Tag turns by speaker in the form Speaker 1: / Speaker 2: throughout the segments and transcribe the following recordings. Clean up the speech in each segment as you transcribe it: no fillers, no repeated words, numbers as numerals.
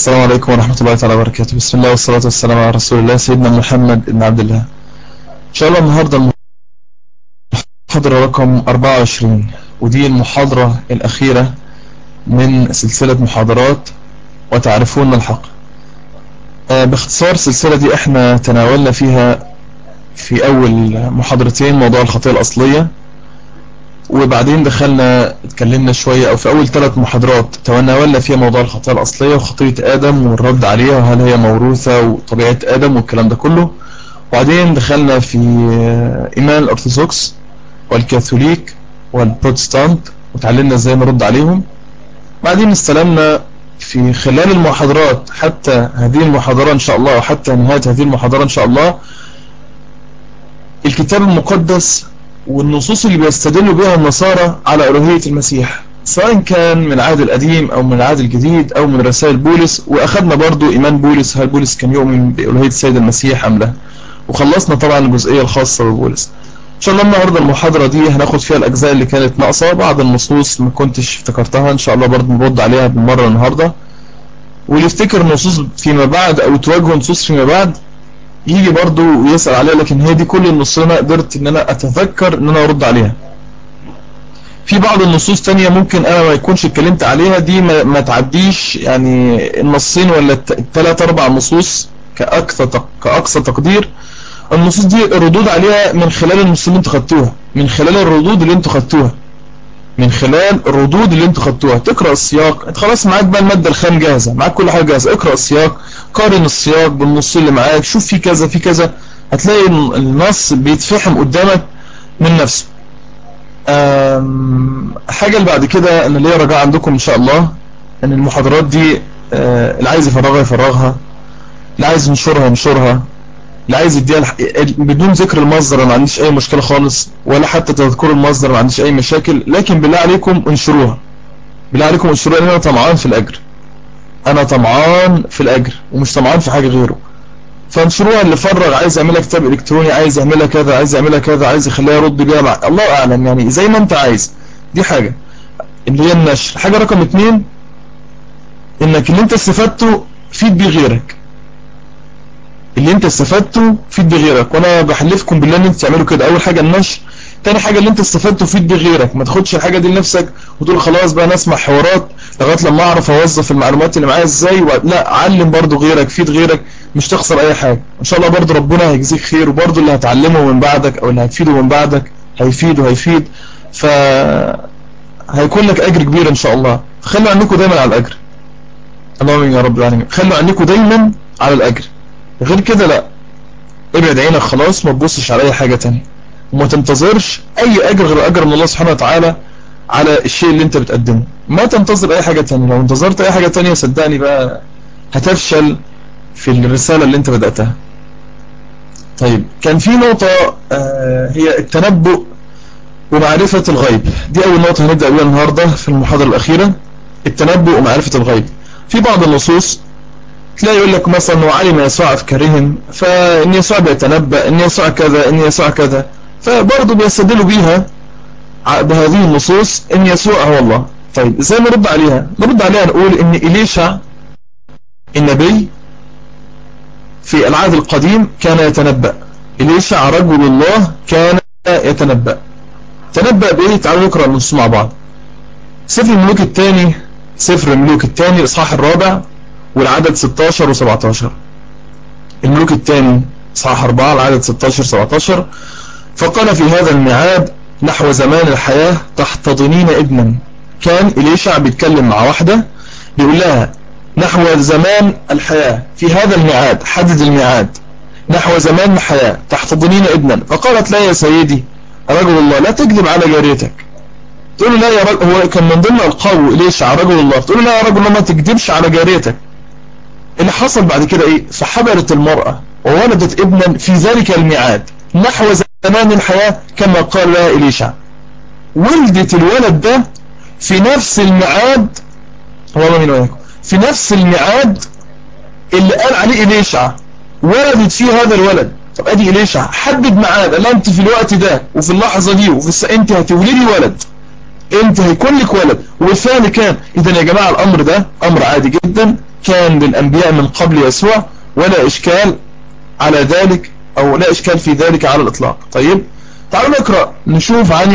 Speaker 1: السلام عليكم ورحمة الله تعالى وبركاته. بسم الله والصلاة والسلام على رسول الله سيدنا محمد بن عبد الله. إن شاء الله النهاردة المحاضرة رقم 24، ودي المحاضرة الأخيرة من سلسلة محاضرات وتعرفون الحق. باختصار السلسلة دي احنا تناولنا فيها في أول محاضرتين موضوع الخطيئة الأصلية، وبعدين دخلنا اتكلمنا شوية او في اول 3 محاضرات تناولنا فيها موضوع الخطيئة الاصلية وخطيئة ادم والرد عليها وهل هي موروثة وطبيعة ادم والكلام ده كله. وبعدين دخلنا في ايمان الارثوذكس والكاثوليك والبروتستانت وتعلمنا ازاي نرد عليهم. بعدين استلمنا في خلال المحاضرات حتى هذه المحاضرة ان شاء الله وحتى نهاية هذه المحاضرة ان شاء الله الكتاب المقدس والنصوص اللي بيستدلوا بها النصارى على ألوهية المسيح، سواء كان من العهد القديم أو من العهد الجديد أو من رسائل بولس. وأخذنا برضو إيمان بولس، هل بولس كان يؤمن بألوهية السيد المسيح أم لا، وخلصنا طبعا الجزئية الخاصة ببولس. إن شاء الله النهاردة المحاضرة دي هناخد فيها الأجزاء اللي كانت ناقصة، بعض النصوص ما كنتش افتكرتها إن شاء الله برضو نرد عليها بالمرة النهاردة، واللي يفتكر النصوص فيما بعد أو تواجه نصوص فيما بعد يجي برضو ويسأل عليها. لكن هي دي كل النصوص انا قدرت ان انا اتذكر ان انا ارد عليها. في بعض النصوص تانية ممكن انا ما يكونش اتكلمت عليها، دي ما تعديش يعني النصين ولا 3-4 نصوص كأقصى تقدير. النصوص دي الردود عليها من خلال النصوص اللي انتوا خدتوها، من خلال الردود اللي انتوا خدتوها، تقرأ السياق. انت خلاص معاك بقى المادة الخام جاهزة، معاك كل حاجة جاهزة. اقرأ السياق، قارن السياق بالنص اللي معاك، شوف في كذا في كذا، هتلاقي النص بيتفهم قدامك من نفسه. حاجة اللي بعد كده انا ليا رجاء عندكم ان شاء الله ان المحاضرات دي اللي عايز يفرغها، اللي عايز ينشرها، اللي عايز يديها بدون ذكر المصدر انا ما عنديش اي مشكلة خالص، ولا حتى تذكر المصدر ما عنديش اي مشاكل. لكن بالله عليكم انشروها، بالله عليكم انشروها، لان انا طمعان في الاجر ومش طمعان في حاجة غيره. فانشروها. اللي فرغ عايز يعملها كتاب الكتروني، عايز يعملها كذا، عايز يخليها يرد بيها مع الله اعلم، يعني زي ما انت عايز. دي حاجة اللي هي النشر. حاجة رقم 2 انك اللي انت استفدته فيد بيه غيرك، وانا بحلفكم بالله ان انتوا تعملوا كده. اول حاجة النشر، تاني حاجة اللي انت استفدته فيد بيه غيرك. ما تاخدش الحاجة دي لنفسك وتقول خلاص بقى انا اسمع حوارات لغاية لما اعرف اوظف المعلومات اللي معايا ازاي لا، علم برضو غيرك، فيد غيرك، مش تخسر اي حاجة. ان شاء الله برضو ربنا هيجزيك خير، وبرضو اللي هتعلمه من بعدك او اللي هتفيده من بعدك هيفيد هيكون لك اجر كبير ان شاء الله. خلوا عنكم دايما على الاجر، اللهم يا رب العالمين، خلوا عنكم دايما على الاجر. غير كده لا، ابعد عينك خلاص، ما تبصش على اي حاجة تانية، وما تنتظرش اي اجر غير اجر من الله سبحانه وتعالى على الشيء اللي انت بتقدمه. ما تنتظر اي حاجة تانية، لو انتظرت اي حاجة تانية صدقني بقى هتفشل في الرسالة اللي انت بدأتها. طيب، كان في نقطة هي التنبؤ ومعرفة الغيب. دي اول نقطة هنبدأ بيها النهاردة في المحاضرة الاخيرة، التنبؤ ومعرفة الغيب. في بعض النصوص تلاقي يقول لك مثلا وعلم يسوع أفكارهم، فإن يسوع بيتنبأ إن يسوع كذا إن يسوع كذا، فبرضه بيستدلوا بيها بهذه النصوص إن يسوع هو الله. طيب إزاي نرد عليها نقول إن إليشع النبي في العهد القديم كان يتنبأ. إليشع رجل الله كان يتنبأ. تنبأ بإيه؟ تعالوا نقرأ النصوص مع بعض. سفر الملوك الثاني الإصحاح 4 والعدد 16 و17. الملوك الثاني إصحاح 4 العدد 16-17. فقال في هذا الميعاد نحو زمان الحياة تحتضنين ابنا. كان إليشع بيتكلم مع واحدة بيقول لها نحو زمان الحياة، في هذا الميعاد، حدد الميعاد، نحو زمان الحياة تحتضنين ابنا. فقالت لا يا سيدي رجل الله لا تكذب على جاريتك. تقول له لا يا رجل، هو كان من ضمن ألقابه إليشع رجل الله، تقول له لا يا رجل الله ما تكذبش على جاريتك. اللي حصل بعد كده ايه؟ فحبلت المرأة وولدت ابنا في ذلك الميعاد نحو زمان الحياة كما قال لها إليشع. ولدت الولد ده في نفس الميعاد، الله من وياكم، في نفس الميعاد اللي قال عليه إليشع ولدت فيه هذا الولد. طب ادي إليشع حدد ميعاد، قال انت في الوقت ده وفي اللحظة دي انت هتولدي ولد، انت هيكون لك ولد، وبالفعل كان. اذا يا جماعة الامر ده امر عادي جدا كان للأنبياء من قبل يسوع، ولا إشكال على ذلك، أو لا إشكال في ذلك على الإطلاق. طيب تعالوا نقرأ نشوف عن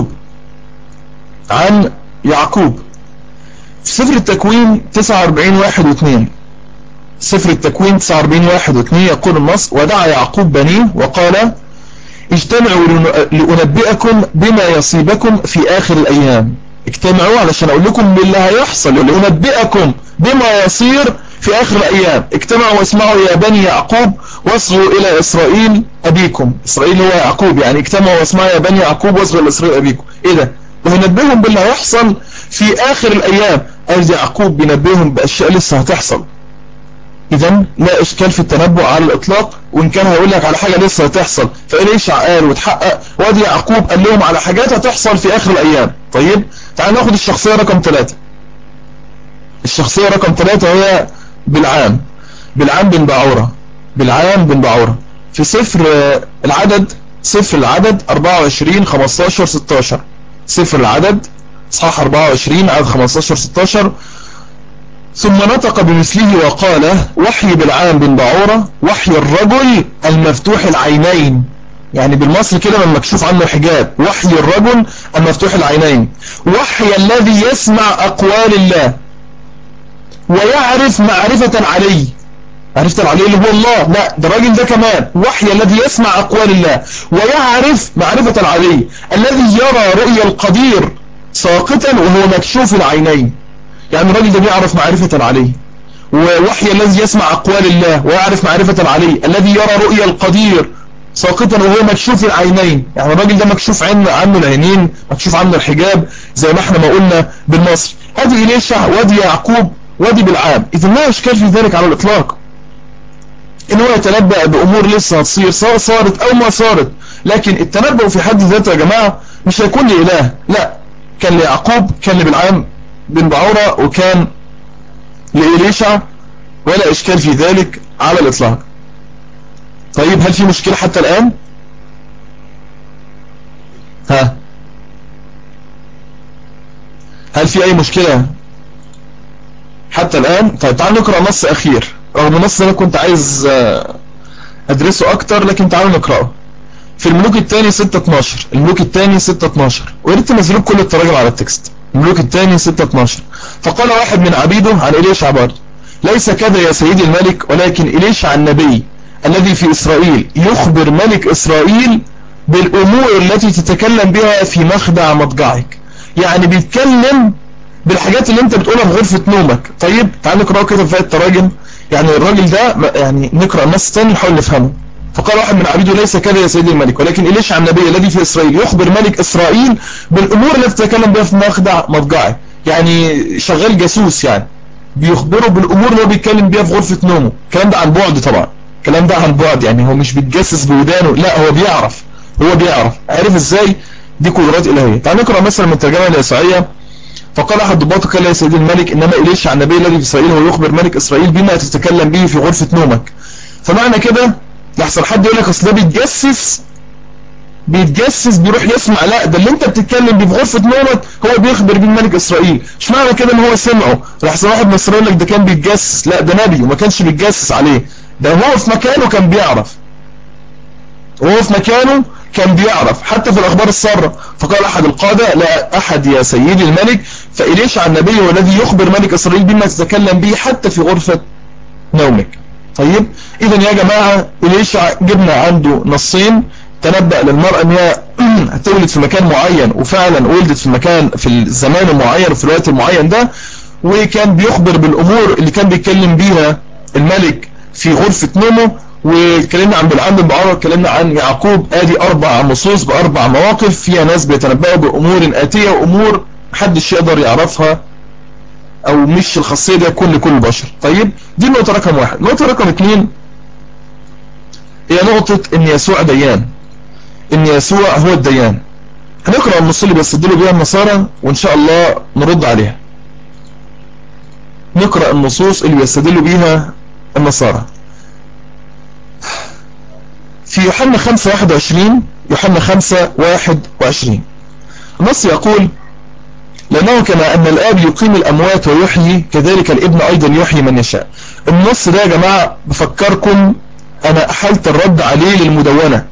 Speaker 1: يعقوب في سفر التكوين 49:1-2. سفر التكوين 49:1-2 يقول النص: ودعا يعقوب بنيه وقال: اجتمعوا لأنبئكم بما يصيبكم في آخر الأيام. اجتمعوا علشان أقول لكم باللي هيحصل، لأنبئكم بما يصير في آخر الأيام. اجتمعوا واسمعوا يا بني يعقوب واصغوا إلى إسرائيل أبيكم. إسرائيل هو يعقوب، يعني اجتمعوا واسمعوا يا بني يعقوب واصغوا إلى إسرائيل أبيكم. إيه ده؟ وينبئهم باللي هيحصل في آخر الأيام. أرض يعقوب بينبئهم بأشياء لسه هتحصل. إذن لا إشكال في التنبؤ على الإطلاق، وإن كان هيقول لك على حاجة لسه هتحصل فإليشع قال وتحقق، وادي يعقوب قال لهم على حاجات هتحصل في آخر الأيام. طيب تعال ناخد الشخصية رقم 3. الشخصية رقم 3 هي بلعام بن بعورة في سفر العدد 24:15-16. سفر العدد اصحاح 24 عدد 15-16: ثم نطق بمثله وقال: وحي بلعام بن بعورة وحي الرجل المفتوح العينين. يعني بالمصري كده من مكشوف عنه الحجاب. وحي الرجل المفتوح العينين، وحي الذي يسمع أقوال الله ويعرف معرفة عليه. معرفة عليه اللي هو الله؟ لا، ده الراجل ده كمان وحي الذي يسمع أقوال الله ويعرف معرفة عليه، الذي يرى رؤيا القدير ساقطا وهو مكشوف العينين. يعني الراجل ده بيعرف معرفة عليه. ووحي الذي يسمع أقوال الله ويعرف معرفة عليه، الذي يرى رؤيا القدير ساقطا وهو مكشوف العينين. يعني الراجل ده مكشوف عنه العينين، مكشوف عنه الحجاب زي ما احنا ما قلنا بالمصري. ادي إليشع وادي يعقوب وادي بلعام. إذا لا إشكال في ذلك على الإطلاق إن هو يتنبأ بأمور لسه هتصير سواء صارت أو ما صارت. لكن التنبؤ في حد ذاته يا جماعة مش هيكون لإله، لا، كان ليعقوب، كان لبلعام بن بعورة، وكان لإليشع، ولا إشكال في ذلك على الإطلاق. طيب هل في مشكلة حتى الآن؟ هل في أي مشكلة حتى الآن؟ طيب تعالوا نقرأ نص أخير، رغم النص أنا كنت عايز أدرسه أكتر، لكن تعالوا نقرأه في الملوك الثاني 6:12. الملوك الثاني 6:12، وياريت تنزلوا كل التراجم على التكست. الملوك الثاني 6:12: فقال واحد من عبيده عن إليشع برضه: ليس كذا يا سيدي الملك، ولكن إليشع النبي الذي في إسرائيل يخبر ملك إسرائيل بالأمور التي تتكلم بها في مخدع مضجعك. يعني بيتكلم بالحاجات اللي انت بتقولها في غرفة نومك. طيب تعال نقرأ كده في التراجم. يعني الراجل ده، يعني نقرأ النص تاني نحاول نفهمه. فقال واحد من عبيده: ليس كذا يا سيدي الملك، ولكن إليشع النبي الذي في إسرائيل يخبر ملك إسرائيل بالأمور التي تتكلم بها في مخدع مضجعه. يعني شغال جاسوس، يعني بيخبره بالأمور اللي هو بيتكلم بها في غرفة نومه. الكلام ده عن بعد طبعا، الكلام ده عن بعد، يعني هو مش بيتجسس بودانه، لا، هو بيعرف. عارف ازاي؟ دي قدرات إلهية. تعال نقرأ مثلا من الترجمة اليسوعية: فقال أحد ضباطه: قال يا سيدي الملك، إنما إليشع النبي الذي في إسرائيل هو يخبر ملك إسرائيل بما تتكلم به في غرفة نومك. فمعنى كده يحصل حد يقول لك اصل ده بيتجسس بيروح يسمع. لا، ده اللي انت بتتكلم بيه في غرفة نومك هو بيخبر بيه ملك إسرائيل. مش معنى كده ان هو سمعه لحسن واحد من إسرائيل لك ده كان بيتجسس. لا، ده نبي وما كانش بيتجسس عليه، ده هو في مكانه كان بيعرف، حتى في الأخبار السارة. فقال أحد القادة: لا أحد يا سيدي الملك، فإليشع النبي هو الذي يخبر ملك إسرائيل بما تتكلم به حتى في غرفة نومك. طيب إذن يا جماعة إليشع جبنا عنده نصين: تنبأ للمرأة ان هي هتولد في مكان معين، وفعلا ولدت في المكان في الزمان المعين وفي الوقت المعين ده، وكان بيخبر بالأمور اللي كان بيتكلم بيها الملك في غرفة نومه. واتكلمنا عن بلعام بن بعورة، اتكلمنا عن يعقوب. ادي 4 نصوص ب4 مواقف فيها ناس بيتنبأوا بأمور آتية، وأمور محدش يقدر يعرفها، او مش الخاصية دي تكون لكل البشر. طيب دي النقطة رقم 1. النقطة رقم 2 هي نقطة ان يسوع ديان، ان يسوع هو الديان. هنقرأ النصوص اللي بيستدلوا بيها النصارى وان شاء الله نرد عليها. نقرأ النصوص اللي بيستدلوا بيها النصارى في يوحنا 5:21. يوحنا 5:21 النص يقول: لأنه كما أن الآب يقيم الأموات ويحيي كذلك الابن أيضا يحيي من يشاء. النص ده يا جماعة بفكركم أنا أحلت الرد عليه للمدونة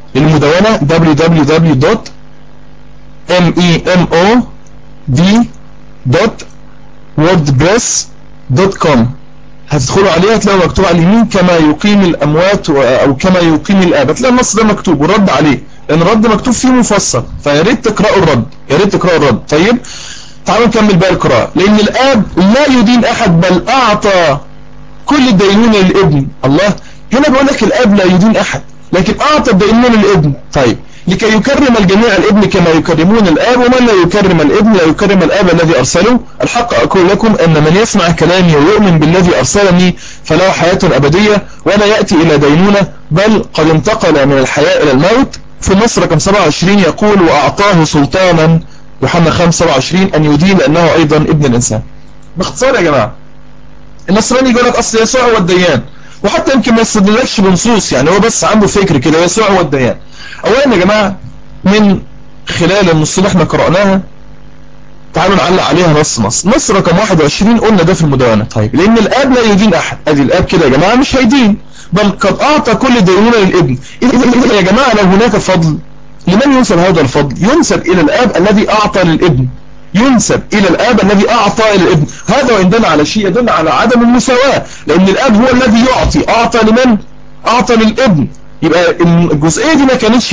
Speaker 1: www.memod.wordpress.com. هتدخلوا عليها تلاقوا مكتوب على اليمين كما يقيم الأموات أو كما يقيم الآب، تلاقي النص ده مكتوب والرد عليه، لأن الرد مكتوب فيه مفصل، فيا ريت تقرأوا الرد، يا ريت تقرأوا الرد. طيب تعالوا نكمل بقى القراءة. لأن الآب لا يدين أحد بل أعطى كل الدينونة للابن. الله هنا بيقول لك الآب لا يدين أحد لكن أعطى الدينونة للابن. طيب لكي يكرم الجميع الابن كما يكرمون الآب، ومن لا يكرم الابن لا يكرم الآب الذي أرسله. الحق أقول لكم أن من يسمع كلامي ويؤمن بالذي أرسلني فله حياة أبدية ولا يأتي إلى دينونة بل قد انتقل من الحياة إلى الموت. في النص رقم 27 يقول وأعطاه سلطانا يوحنا 5:27 أن يدين لأنه أيضا ابن الإنسان. باختصار يا جماعة النصراني يقول لك أصل يسوع هو الديان، وحتى يمكن ما يستدلكش بنصوص، يعني هو بس عنده فكر كده يسوع هو الديان. أولا يا جماعة من خلال النص اللي احنا قرأناها تعالوا نعلق عليها نص رقم 21 قلنا ده في المدونة. طيب لأن الآب لا يدين أحد، أدي الآب كده يا جماعة مش هيدين بل قد أعطى كل دينونة للابن. إذا يا جماعة لو هناك فضل لمن ينسب هذا الفضل؟ ينسب إلى الآب الذي أعطى للابن، ينسب إلى الآب الذي أعطى للابن. هذا وإن دل على شيء يدل على عدم المساواة، لأن الآب هو الذي يعطي، أعطى لمن؟ أعطى للابن. يبقى الجزئية دي ما كانتش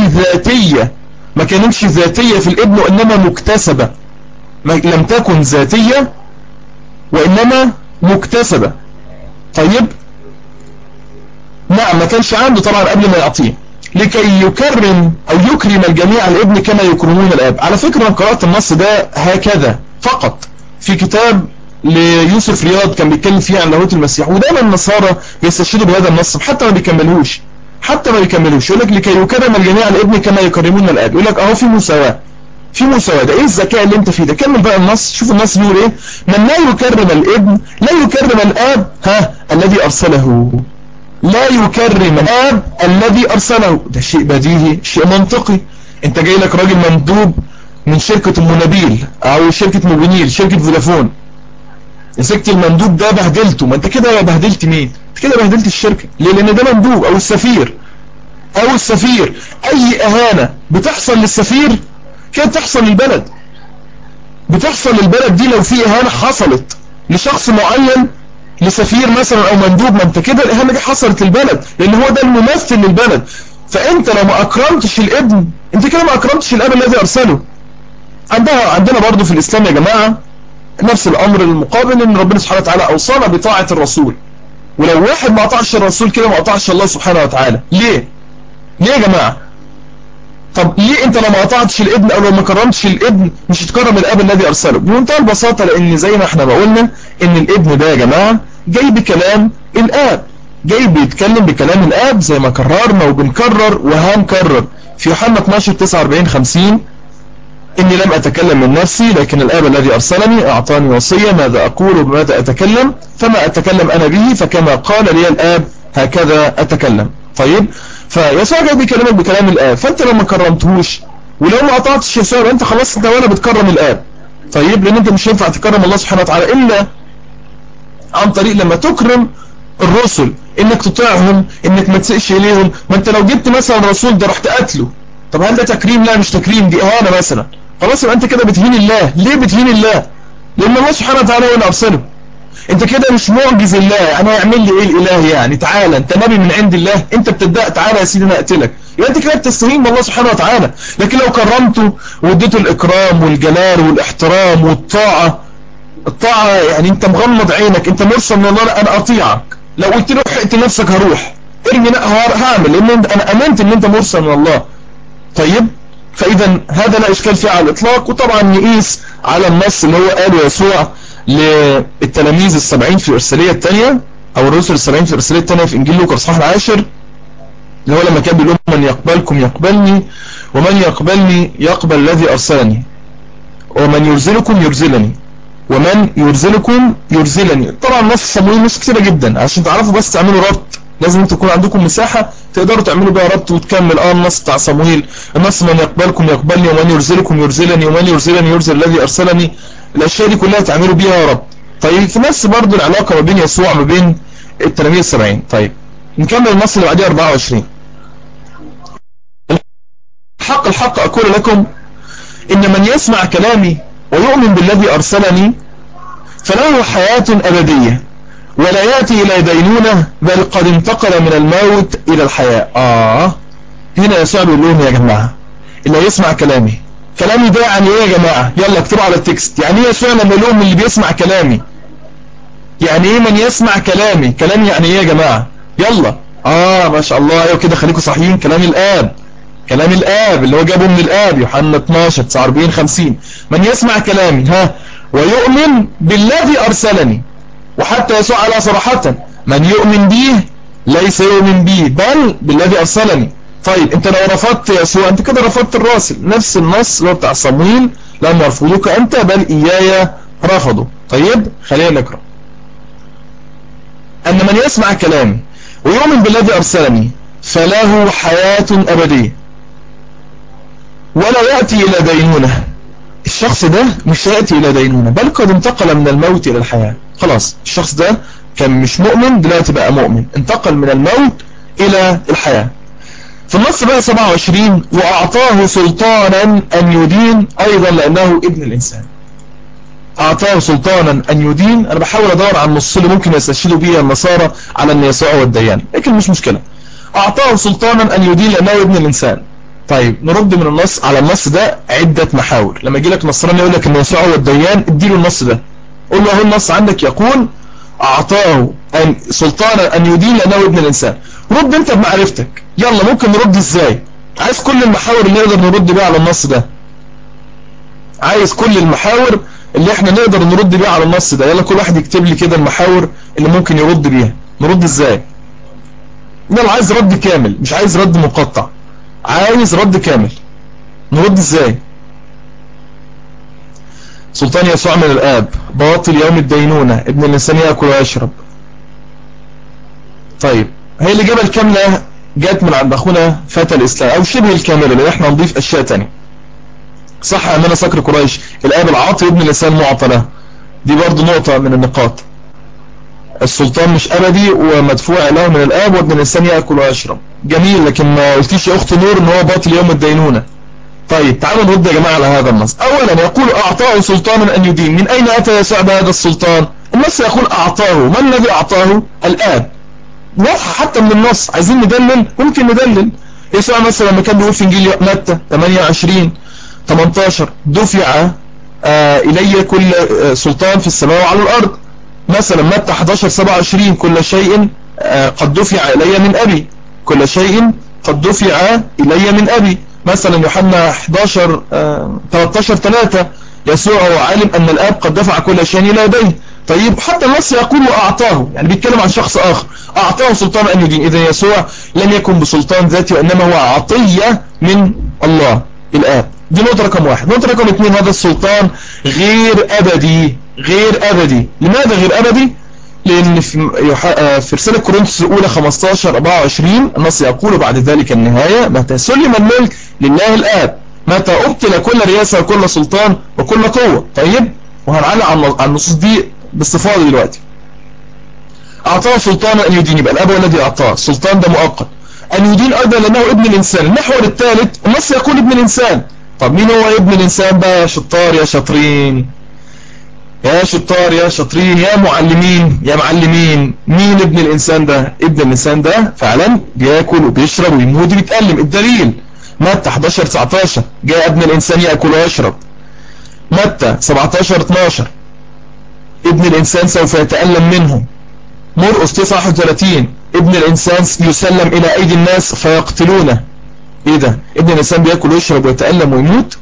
Speaker 1: ذاتية في الابن وإنما مكتسبة، لم تكن ذاتية وإنما مكتسبة. طيب نعم ما كانش عنده طبعا قبل ما يعطيه، لكي يكرم أو يكرم الجميع الابن كما يكرمون الآب. على فكرة أنا قرأت النص ده هكذا فقط في كتاب ليوسف رياض كان بيتكلم فيه عن لاهوت المسيح، ودايما النصارى بيستشهدوا بهذا النص حتى ما بيكملوش، يقول لك لكي يكرم الجميع الابن كما يكرمون الآب. يقول لك اهو في مساواة، ده ايه الذكاء اللي انت فيه ده؟ كمل بقى النص، شوف النص بيقول ايه. من لا يكرم الابن لا يكرم الآب الذي أرسله، لا يكرم الآب الذي أرسله. ده شيء بديهي، شيء منطقي. انت جاي لك راجل مندوب من شركة منابيل او شركة موبينيل، شركة فودافون، مسكت المندوب ده بهدلته، ما انت كده بهدلت مين؟ انت كده بهدلت الشركة. ليه؟ لان ده مندوب او السفير اي اهانة بتحصل للسفير كده تحصل للبلد، دي لو في اهانة حصلت لشخص معين، لسفير مثلا او مندوب، ما انت كده الاهانة دي حصلت للبلد لان هو ده الممثل للبلد. فانت لو ما اكرمتش الابن انت كده ما اكرمتش الاب الذي ارسله. عندنا برضو في الاسلام يا جماعة نفس الامر المقابل، ان ربنا سبحانه وتعالى اوصانا بطاعة الرسول، ولو واحد ما اطاعش الرسول كده ما اطاعش الله سبحانه وتعالى. ليه يا جماعة؟ طب ليه انت لو ما اطاعتش الابن او لو ما كرمتش الابن مش هتكرم الاب الذي ارسله؟ بمنتهى البساطة لان زي ما احنا قلنا ان الابن ده يا جماعة جاي بكلام الاب، جاي بيتكلم بكلام الاب زي ما كررنا وبنكرر وهنكرر في يوحنا 12:49-50 إني لم أتكلم من نفسي لكن الآب الذي أرسلني أعطاني وصية ماذا أقول وبماذا أتكلم، فما أتكلم أنا به فكما قال لي الآب هكذا أتكلم. طيب فيسوع جاي بيكلمك بكلام الآب، فأنت لو ما كرمتهوش ولو ما أطعتش يسوع أنت خلاص أنت ولا بتكرم الآب. طيب لأن أنت مش ينفع تكرم الله سبحانه وتعالى إلا عن طريق لما تكرم الرسل، إنك تطيعهم، إنك ما تسئش إليهم. ما أنت لو جبت مثلا الرسول ده رحت قتله، طب هل ده تكريم؟ لا مش تكريم، دي إهانة مثلا. خلاص يبقى انت كده بتهين الله. ليه بتهين الله؟ لان الله سبحانه وتعالى هو اللي ارسله. انت كده مش معجز الله، يعني هيعمل لي ايه الاله؟ يعني تعالى انت نبي من عند الله، انت بتدعي تعالى يا سيدي انا اقتلك، يبقى انت كده بتستهين بالله سبحانه وتعالى. لكن لو كرمته واديته الاكرام والجلال والاحترام والطاعه، يعني انت مغمض عينك، انت مرسل من الله، لا انا اطيعك، لو قلت له اقتل نفسك هروح، ارمي هعمل، لان انا امنت ان انت مرسل من الله. طيب فإذا هذا لا إشكال فيه على الإطلاق. وطبعا نقيس على النص اللي هو قاله يسوع للتلاميذ 70 في الإرسالية الثانية أو الرسل 70 في الإرسالية الثانية في إنجيل لوقا الإصحاح 10، اللي هو لما كان بيقول من يقبلكم يقبلني ومن يقبلني يقبل الذي أرسلني ومن يرزلكم يرزلني ومن يرزلكم يرزلني. طبعا نص صموئيل نص كتيرة جدا عشان تعرفوا بس تعملوا ربط لازم انتوا تكون عندكم مساحة تقدروا تعملوا بيها ربط وتكمل. النص بتاع صمويل، النص من يقبلكم يقبلني ومن يرسلكم يرسلني ومن يرسلني يرسل الذي ارسلني، الاشياء دي كلها تعملوا بيها ربط. طيب في نفس برضو العلاقة ما بين يسوع ما بين التلاميذ السبعين. طيب نكمل النص اللي بعديه 24. الحق اقول لكم ان من يسمع كلامي ويؤمن بالذي ارسلني فله حياة ابدية ولا يأتي الى دينونة بل قد انتقل من الموت الى الحياة. هنا يسوع بيقول لهم يا جماعة اللي يسمع كلامي ده يعني ايه يا جماعة؟ يلا اكتبوا على التكست. يعني ايه يسوع لما يقول لهم اللي بيسمع كلامي؟ يعني ايه من يسمع كلامي يعني ايه يا جماعة؟ يلا ما شاء الله، ايوه كده خليكم صحيين. كلام الآب اللي هو جابه من الآب، يوحنا 12 49 50. من يسمع كلامي ويؤمن بالذي أرسلني. وحتى يسوع على صراحة من يؤمن به ليس يؤمن به بل بالذي أرسلني. طيب انت لو رفضت يسوع انت كده رفضت الراسل. نفس النص اللي هو بتاع صمويل، لم يرفضوك انت بل إياي رفضوا. طيب خلينا نقرأ. أن من يسمع كلامي ويؤمن بالذي أرسلني فله حياة أبدية ولا يأتي إلى دينونة. الشخص ده مش هيأتي إلى دينونة بل قد انتقل من الموت إلى الحياة. خلاص الشخص ده كان مش مؤمن دلوقتي بقى مؤمن، انتقل من الموت إلى الحياة. في النص بقى 27 وأعطاه سلطانا أن يدين أيضا لأنه ابن الإنسان. أعطاه سلطانا أن يدين. أنا بحاول أدور عن النص اللي ممكن يستشهدوا بيه النصارى على أن يسوع هو الديان، لكن مش مشكلة. أعطاه سلطانا أن يدين لأنه ابن الإنسان. طيب نرد من النص على النص ده عدة محاور. لما يجي لك نصراني يقول لك أن يسوع هو الديان، اديله النص ده، قول له أهو النص عندك يقول أعطاه سلطانا أن يدين لأنه ابن الإنسان. رد أنت بمعرفتك. يلا ممكن نرد إزاي؟ عايز كل المحاور اللي نقدر نرد بيها على النص ده. عايز كل المحاور اللي احنا نقدر نرد بيها على النص ده. يلا كل واحد يكتب لي كده المحاور اللي ممكن يرد بيها. نرد ازاي؟ يلا عايز رد كامل، مش عايز رد مقطع، عايز رد كامل. نرد ازاي؟ سلطان يسوع من الآب، باطل يوم الدينونة، ابن الإنسان يأكل ويشرب. طيب هي الإجابة الكاملة جات من عند أخونا فتى الإسلام أو شبه الكاملة، لأن احنا نضيف أشياء تانية. صح أننا صقر قريش، الآب العاطي ابن الإنسان معطى له. دي برضو نقطة من النقاط. السلطان مش أبدي ومدفوع له من الآب وابن الإنسان يأكل ويشرب. جميل، لكن ما قلتيش يا أخت نور إن هو باطل يوم الدينونة. طيب تعالوا نرد يا جماعة على هذا النص. أولا يقول أعطاه سلطانا أن يدين. من أين أتى يسوع بهذا السلطان؟ النص يقول أعطاه. من الذي أعطاه؟ الآب. واضحة حتى من النص. عايزين ندلل؟ ممكن ندلل. يسوع مثلا لما كان بيقول في إنجيل متى 28 18 دفع إلي كل سلطان في السماء وعلى الأرض. مثلا متى 11 27 كل شيء قد دفع إلي من أبي. كل شيء قد دفع إلي من أبي. مثلا يوحنا 11 13 3 يسوع هو عالم أن الآب قد دفع كل شيء إلى يديه. طيب حتى النص يقول أعطاه، يعني بيتكلم عن شخص آخر. أعطاه سلطان أن يدين. إذا يسوع لم يكن بسلطان ذاتي وإنما هو عطية من الله الآب. دي نقطة رقم واحد. نقطة رقم اثنين، هذا السلطان غير أبدي. غير أبدي. لماذا غير أبدي؟ لأن في رسالة كورنثوس الأولى 15 24 النص يقول بعد ذلك النهاية متى سلم الملك لله الآب، متى أبطل كل رياسة وكل سلطان وكل قوة. طيب وهنعلق على النصوص دي باستفاضة دلوقتي. أعطاه سلطانا أن يدين، يبقى الأب هو الذي أعطاه. السلطان ده مؤقت. أن يدين أيضا لأنه ابن الإنسان. المحور الثالث النص يقول ابن الإنسان. طب مين هو ابن الإنسان بقى يا شطار يا شاطرين؟ يا شطار يا شاطرين يا معلمين يا معلمين، مين ابن الإنسان ده؟ ابن الإنسان ده فعلا بياكل وبيشرب ويموت ويتألم. الدليل متى 11 19 جاء ابن الإنسان يأكل ويشرب. متى 17 12 ابن الإنسان سوف يتألم منهم. مرقس 39 ابن الإنسان يسلم إلى أيدي الناس فيقتلونه. ايه ده؟ ابن الإنسان بياكل ويشرب ويتألم ويموت؟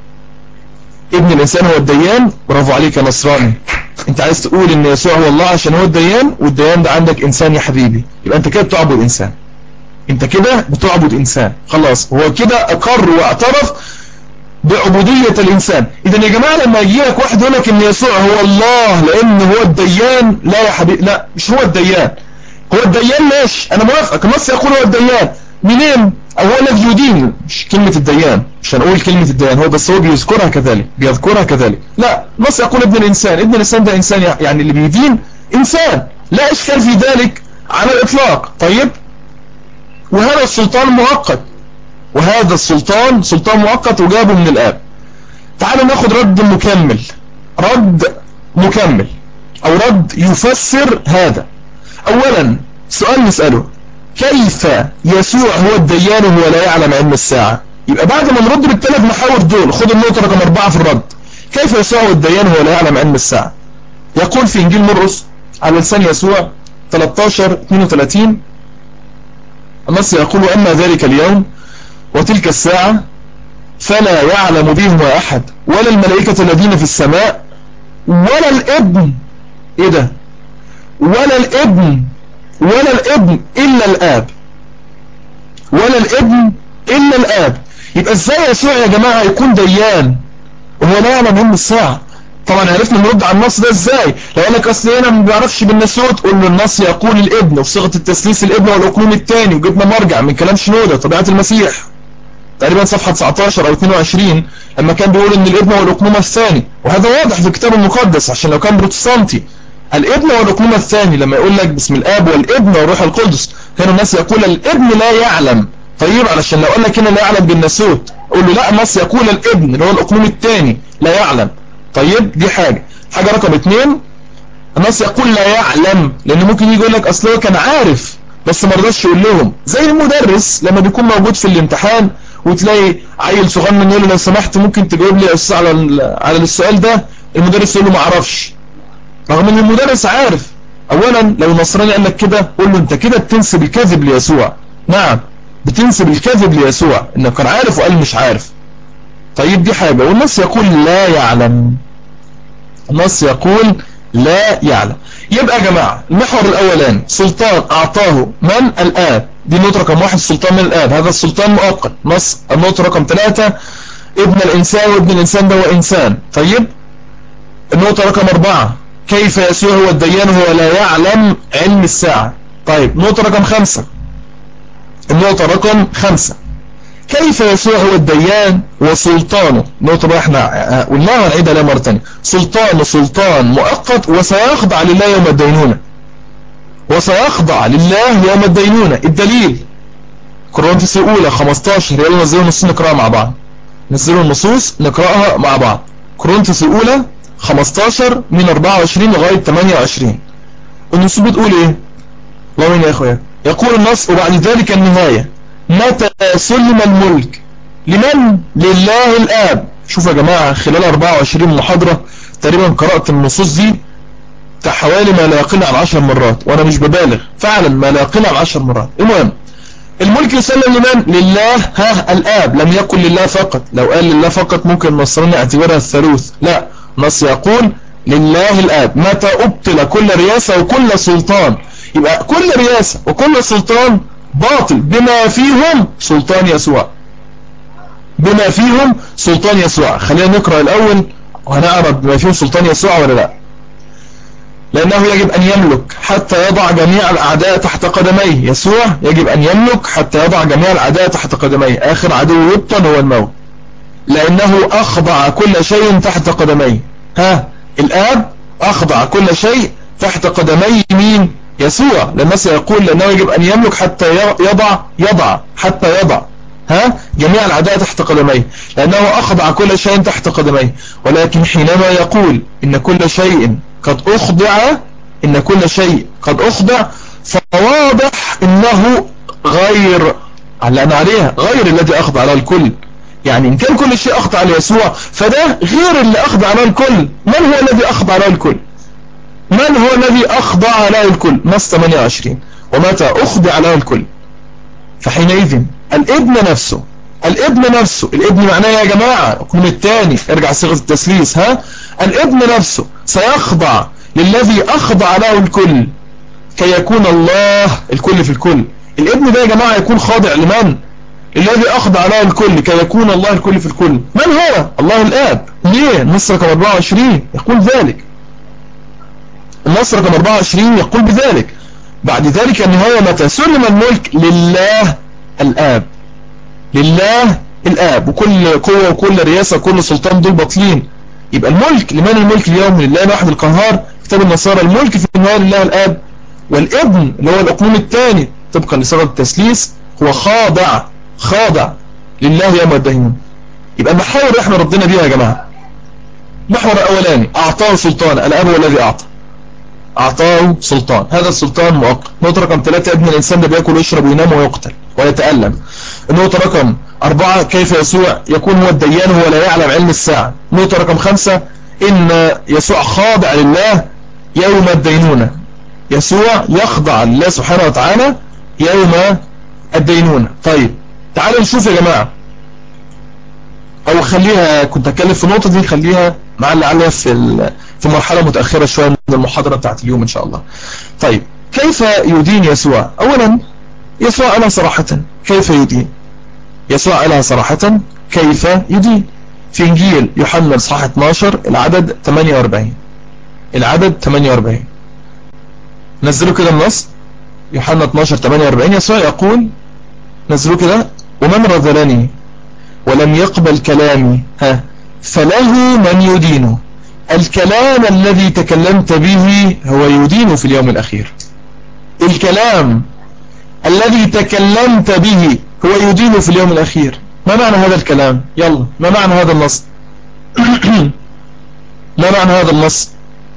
Speaker 1: ابن الإنسان هو الديان؟ برافو عليك يا نصراني. انت عايز تقول ان يسوع هو الله عشان هو الديان، والديان ده عندك إنسان يا حبيبي. يبقى انت كده بتعبد إنسان. انت كده بتعبد إنسان. خلاص هو كده أقر واعترف بعبودية الإنسان. إذن يا جماعة لما يجي لك واحد يقول لك ان يسوع هو الله لأن هو الديان، لا يا حبيبي، لا مش هو الديان. هو الديان ماشي انا موافقك، النص يقول هو الديان، منين؟ او هو الذي يدين، مش كلمة الديان، مش هنقول كلمة الديان، هو بس هو بيذكرها كذلك، لا النص يقول ابن الانسان، ابن الانسان ده انسان يعني اللي بيدين انسان، لا اشكال في ذلك على الاطلاق. طيب، وهذا السلطان مؤقت، وهذا السلطان سلطان مؤقت وجابه من الآب. تعالوا ناخد رد مكمل او رد يفسر هذا. اولا سؤال نسأله، كيف يسوع هو الديان وهو لا يعلم علم الساعة؟ يبقى بعد ما نرد بالثلاث محاور دول، خد النقطة رقم 4 في الرد، كيف يسوع هو الديان وهو لا يعلم علم الساعة؟ يقول في انجيل مرقس على لسان يسوع 13:32 النص يقول: واما ذلك اليوم وتلك الساعة فلا يعلم بهما احد، ولا الملائكة الذين في السماء، ولا الابن، ايه ده؟ ولا الابن الا الاب، ولا الابن الا الاب. يبقى ازاي يسوع يا جماعة يكون ديان وهو لا يعلم علم الساعة؟ طبعا عرفنا نرد على النص ده ازاي. لو قال لك اصل هنا ما بيعرفش بالناسوت، قول له النص يقول الابن وفي صيغه التثليث الابن والاقلوم الثاني، وجبنا مرجع من كلام شنودة طبيعة المسيح تقريبا صفحة 19 او 22 لما كان بيقول ان الابن والاقلوم الثاني، وهذا واضح في الكتاب المقدس عشان لو كان بروتستانتي. الابن والاقلوم الثاني لما يقول لك باسم الاب والابن والروح القدس، هنا النص يقول الابن لا يعلم. طيب علشان لو قال لك هنا لا يعلم بالناسوت، قول له لا النص يقول الابن اللي هو الاقلوم الثاني لا يعلم. طيب دي حاجة رقم 2، النص يقول لا يعلم، لان ممكن يجي يقول لك اصل هو كان عارف بس ما رضاش يقول لهم، زي المدرس لما بيكون موجود في الامتحان وتلاقي عيل صغنن يقول له لو سمحت ممكن تجاوب لي على السؤال ده، المدرس يقول له ما اعرفش، رغم ان المدرس عارف. اولا لو نصراني قال لك كده، قول له انت كده بتنسب الكذب ليسوع. نعم بتنسب الكذب ليسوع انه كان عارف وقال مش عارف. طيب دي حاجة. والنص يقول لا يعلم، النص يقول لا يعلم. يبقى يا جماعة المحور الاولاني سلطان اعطاه من؟ الاب، دي النقطة رقم 1، السلطان من الاب، هذا السلطان مؤقت. نص النقطة رقم 3 ابن الانسان، وابن الانسان ده هو انسان. طيب النقطة رقم 4 كيف يسوع هو الديان وهو لا يعلم علم الساعة. طيب النقطة رقم 5، النقطة رقم 5 كيف يسوع هو الديان وسلطانه. نقطة بقى احنا قلناها ونعيدها لها مرة تانية، سلطانه سلطان مؤقت وسيخضع لله يوم الدينونة، وسيخضع لله يوم الدينونة. الدليل كورنثوس الأولى 15، يلا نزلوا النصوص نقرأها مع بعض، نزلوا النصوص نقرأها مع بعض. كورنثوس الأولى 15 من 24 لغاية 28 النصوص بتقول ايه؟ الله وين يا اخويا؟ يقول النص: وبعد ذلك النهاية متى سلم الملك لمن؟ لله الآب. شوف يا جماعة خلال 24 محاضرة تقريبا قرأت النصوص دي حوالي ما لا يقل عن 10 مرات، وانا مش ببالغ، فعلا ما لا يقل عن 10 مرات. المهم الملك يسلم لمن؟ لله الآب، لم يكن لله فقط. لو قال لله فقط ممكن النصراني اعتبرها الثالوث، لا النص يقول لله الآب. متى أبطل كل رياسة وكل سلطان، يبقى كل رياسة وكل سلطان باطل بما فيهم سلطان يسوع، بما فيهم سلطان يسوع. خلينا نقرأ الأول وهنعرف بما فيهم سلطان يسوع ولا لا. لأنه يجب أن يملك حتى يضع جميع الأعداء تحت قدميه. يسوع يجب أن يملك حتى يضع جميع الأعداء تحت قدميه. آخر عدو يبطن هو الموت، لأنه أخضع كل شيء تحت قدميه. الآب أخضع كل شيء تحت قدمي مين؟ يسوع. لما سيقول لأنه يجب أن يملك حتى يضع جميع الأعداء تحت قدميه، لأنه أخضع كل شيء تحت قدميه. ولكن حينما يقول إن كل شيء قد أخضع فواضح إنه غير الذي أخضع له الكل. يعني إن كان كل شيء أخضع ليسوع فده غير اللي أخضع له الكل. من هو الذي أخضع له الكل؟ من هو الذي أخضع له الكل؟ نص 28 ومتى أخضع له الكل. فحينئذ الابن نفسه، الابن معناه يا جماعة الرقم الثاني، ارجع صيغة التثليث، الابن نفسه سيخضع للذي أخضع له الكل كي يكون الله الكل في الكل. الابن ده يا جماعة يكون خاضع لمن؟ الذي أخضع له الكل كي يكون الله الكل في الكل. من هو؟ الله الآب. ليه؟ النص رقم 24 يقول ذلك، النص رقم 24 يقول بذلك. بعد ذلك النهاية متى سلم الملك لله الآب. لله الآب، وكل قوة وكل رياسة وكل سلطان دول باطلين. يبقى الملك لمن الملك اليوم؟ لله الواحد القهار. كتاب النصارى الملك في النهاية لله الآب، والابن اللي هو الأقنوم الثاني طبقا لصيغة التثليث هو خاضع لله يوم الدينون. يبقى المحاور اللي احنا ردينا بيها يا جماعة: المحور الأولاني أعطاه سلطان، الآب هو الذي أعطاه سلطان، هذا السلطان مؤقت. نقطة رقم 3: ابن الإنسان ده بيأكل ويشرب وينام ويقتل ويتألم. النقطة رقم 4: كيف يسوع يكون هو الديان وهو لا يعلم علم الساعة. النقطة رقم 5: إن يسوع خاضع لله يوم الدينونة. يسوع يخضع لله سبحانه وتعالى يوم الدينونة. طيب تعالوا نشوف يا جماعة، او خليها، كنت اتكلم في النقطة دي خليها مع لعلها في مرحلة متأخرة شوية من المحاضرة بتاعت اليوم ان شاء الله. طيب كيف يدين يسوع؟ اولا يسوع قالها صراحة كيف يدين. يسوع قالها صراحة كيف يدين في انجيل يوحنا اصحاح 12 العدد 48. العدد 48 نزلوا كده النص، يوحنا 12 48. يسوع يقول، نزلوا كده: ومن رذلني ولم يقبل كلامي فله من يدينه. الكلام الذي تكلمت به هو يدين في اليوم الأخير. الكلام الذي تكلمت به هو يدين في اليوم الأخير. ما معنى هذا الكلام؟ يلا، ما معنى هذا النص؟ ما معنى هذا النص؟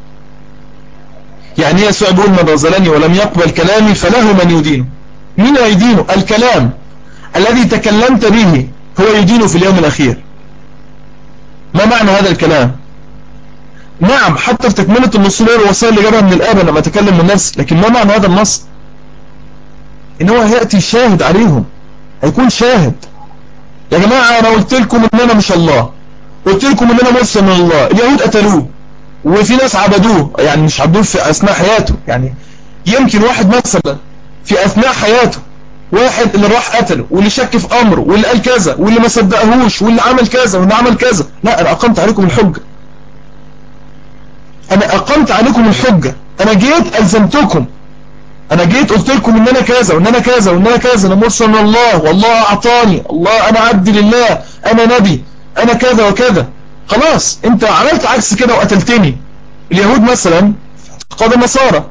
Speaker 1: يعني يسوع بيقول: من رذلني ولم يقبل كلامي فله من يدينه. مين يدينه؟ الكلام الذي تكلمت به هو يدين في اليوم الأخير. ما معنى هذا الكلام؟ نعم، حتى في تكملة النص له الوصايا اللي جابها من الآب لما تكلم من نفسه، لكن ما معنى هذا النص؟ إن هو هيأتي شاهد عليهم، هيكون شاهد. يا جماعة أنا قلت لكم إن أنا مش الله، قلت لكم إن أنا مرسل من الله. اليهود قتلوه وفي ناس عبدوه، يعني مش عبدوه في أثناء حياته، يعني يمكن واحد مثلا في أثناء حياته، واحد اللي راح قتله واللي شك في أمره واللي قال كذا واللي ما صدقهوش واللي عمل كذا واللي عمل كذا. لا، أنا أقمت عليكم الحجة، أنا أقمت عليكم الحجة، أنا جيت ألزمتكم، أنا جيت قلت لكم إن أنا كذا وإن أنا كذا وإن أنا كذا، أنا مرسل من الله والله أعطاني، الله أنا عبد لله، أنا نبي، أنا كذا وكذا. خلاص أنت عملت عكس كده وقتلتني. اليهود مثلا قادة النصارى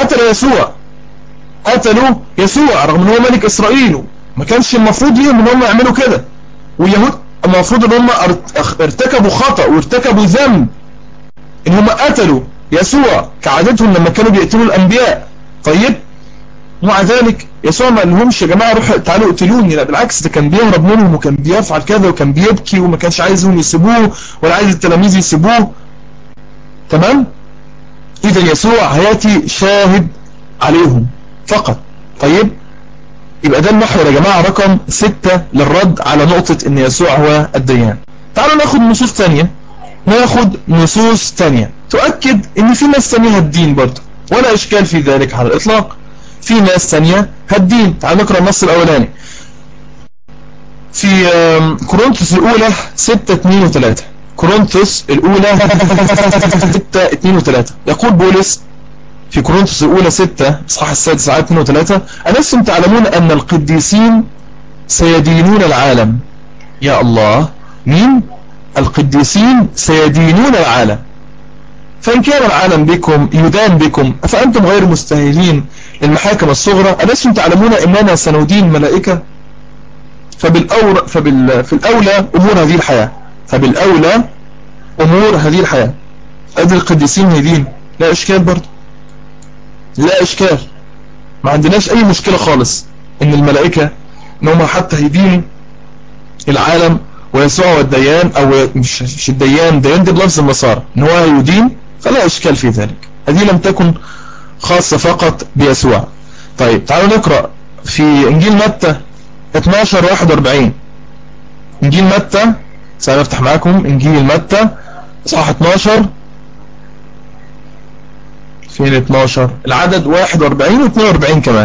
Speaker 1: قتلوا يسوع رغم ان هو ملك اسرائيل، ما كانش المفروض ليهم ان هم يعملوا كده. واليهود المفروض ان هم ارتكبوا خطأ وارتكبوا ذنب ان هم قتلوا يسوع كعادتهم لما كانوا بيقتلوا الانبياء. طيب ومع ذلك يسوع ما قالهمش يا جماعة روحوا تعالوا اقتلوني، لا بالعكس، ده كان بيهرب منهم وكان بيفعل كذا وكان بيبكي وما كانش عايزهم يسيبوه ولا عايز التلاميذ يسيبوه. تمام؟ اذا يسوع هياتي شاهد عليهم فقط. طيب يبقى ده المحور يا جماعة رقم 6 للرد على نقطة ان يسوع هو الديان. تعالوا ناخد نصوص تانية تؤكد ان في ناس تانية هتدين برضه، ولا اشكال في ذلك على الاطلاق، في ناس تانية هتدين. تعالوا نقرأ النص الاولاني في كورنثوس الاولى 6:2-3. كورنثوس الاولى 6:2-3 يقول بولس في كورنثوس الأولى 6 إصحاح السادس آيات 2-3: ألستم تعلمون أن القديسين سيدينون العالم؟ يا الله، مين؟ القديسين سيدينون العالم. فإن كان العالم بكم يدان بكم أفأنتم غير مستاهلين للمحاكم الصغرى؟ ألستم تعلمون أننا سندين ملائكة؟ في الأولى أمور هذه الحياة، فبالأولى أمور هذه الحياة. أدي القديسين هيدين، لا إشكال برضه، لا إشكال، ما عندناش أي مشكلة خالص إن الملائكة إن هم حتى هيدينوا العالم ويسوع الديان، أو مش الديان، ديان دي بلفظ النصارى إن هو يدين، فلا إشكال في ذلك. هذه لم تكن خاصة فقط بيسوع. طيب تعالوا نقرأ في إنجيل متى 12:41. إنجيل متى، سأفتح معكم إنجيل متى إصحاح 12 فين 12 العدد 41 و42 كمان.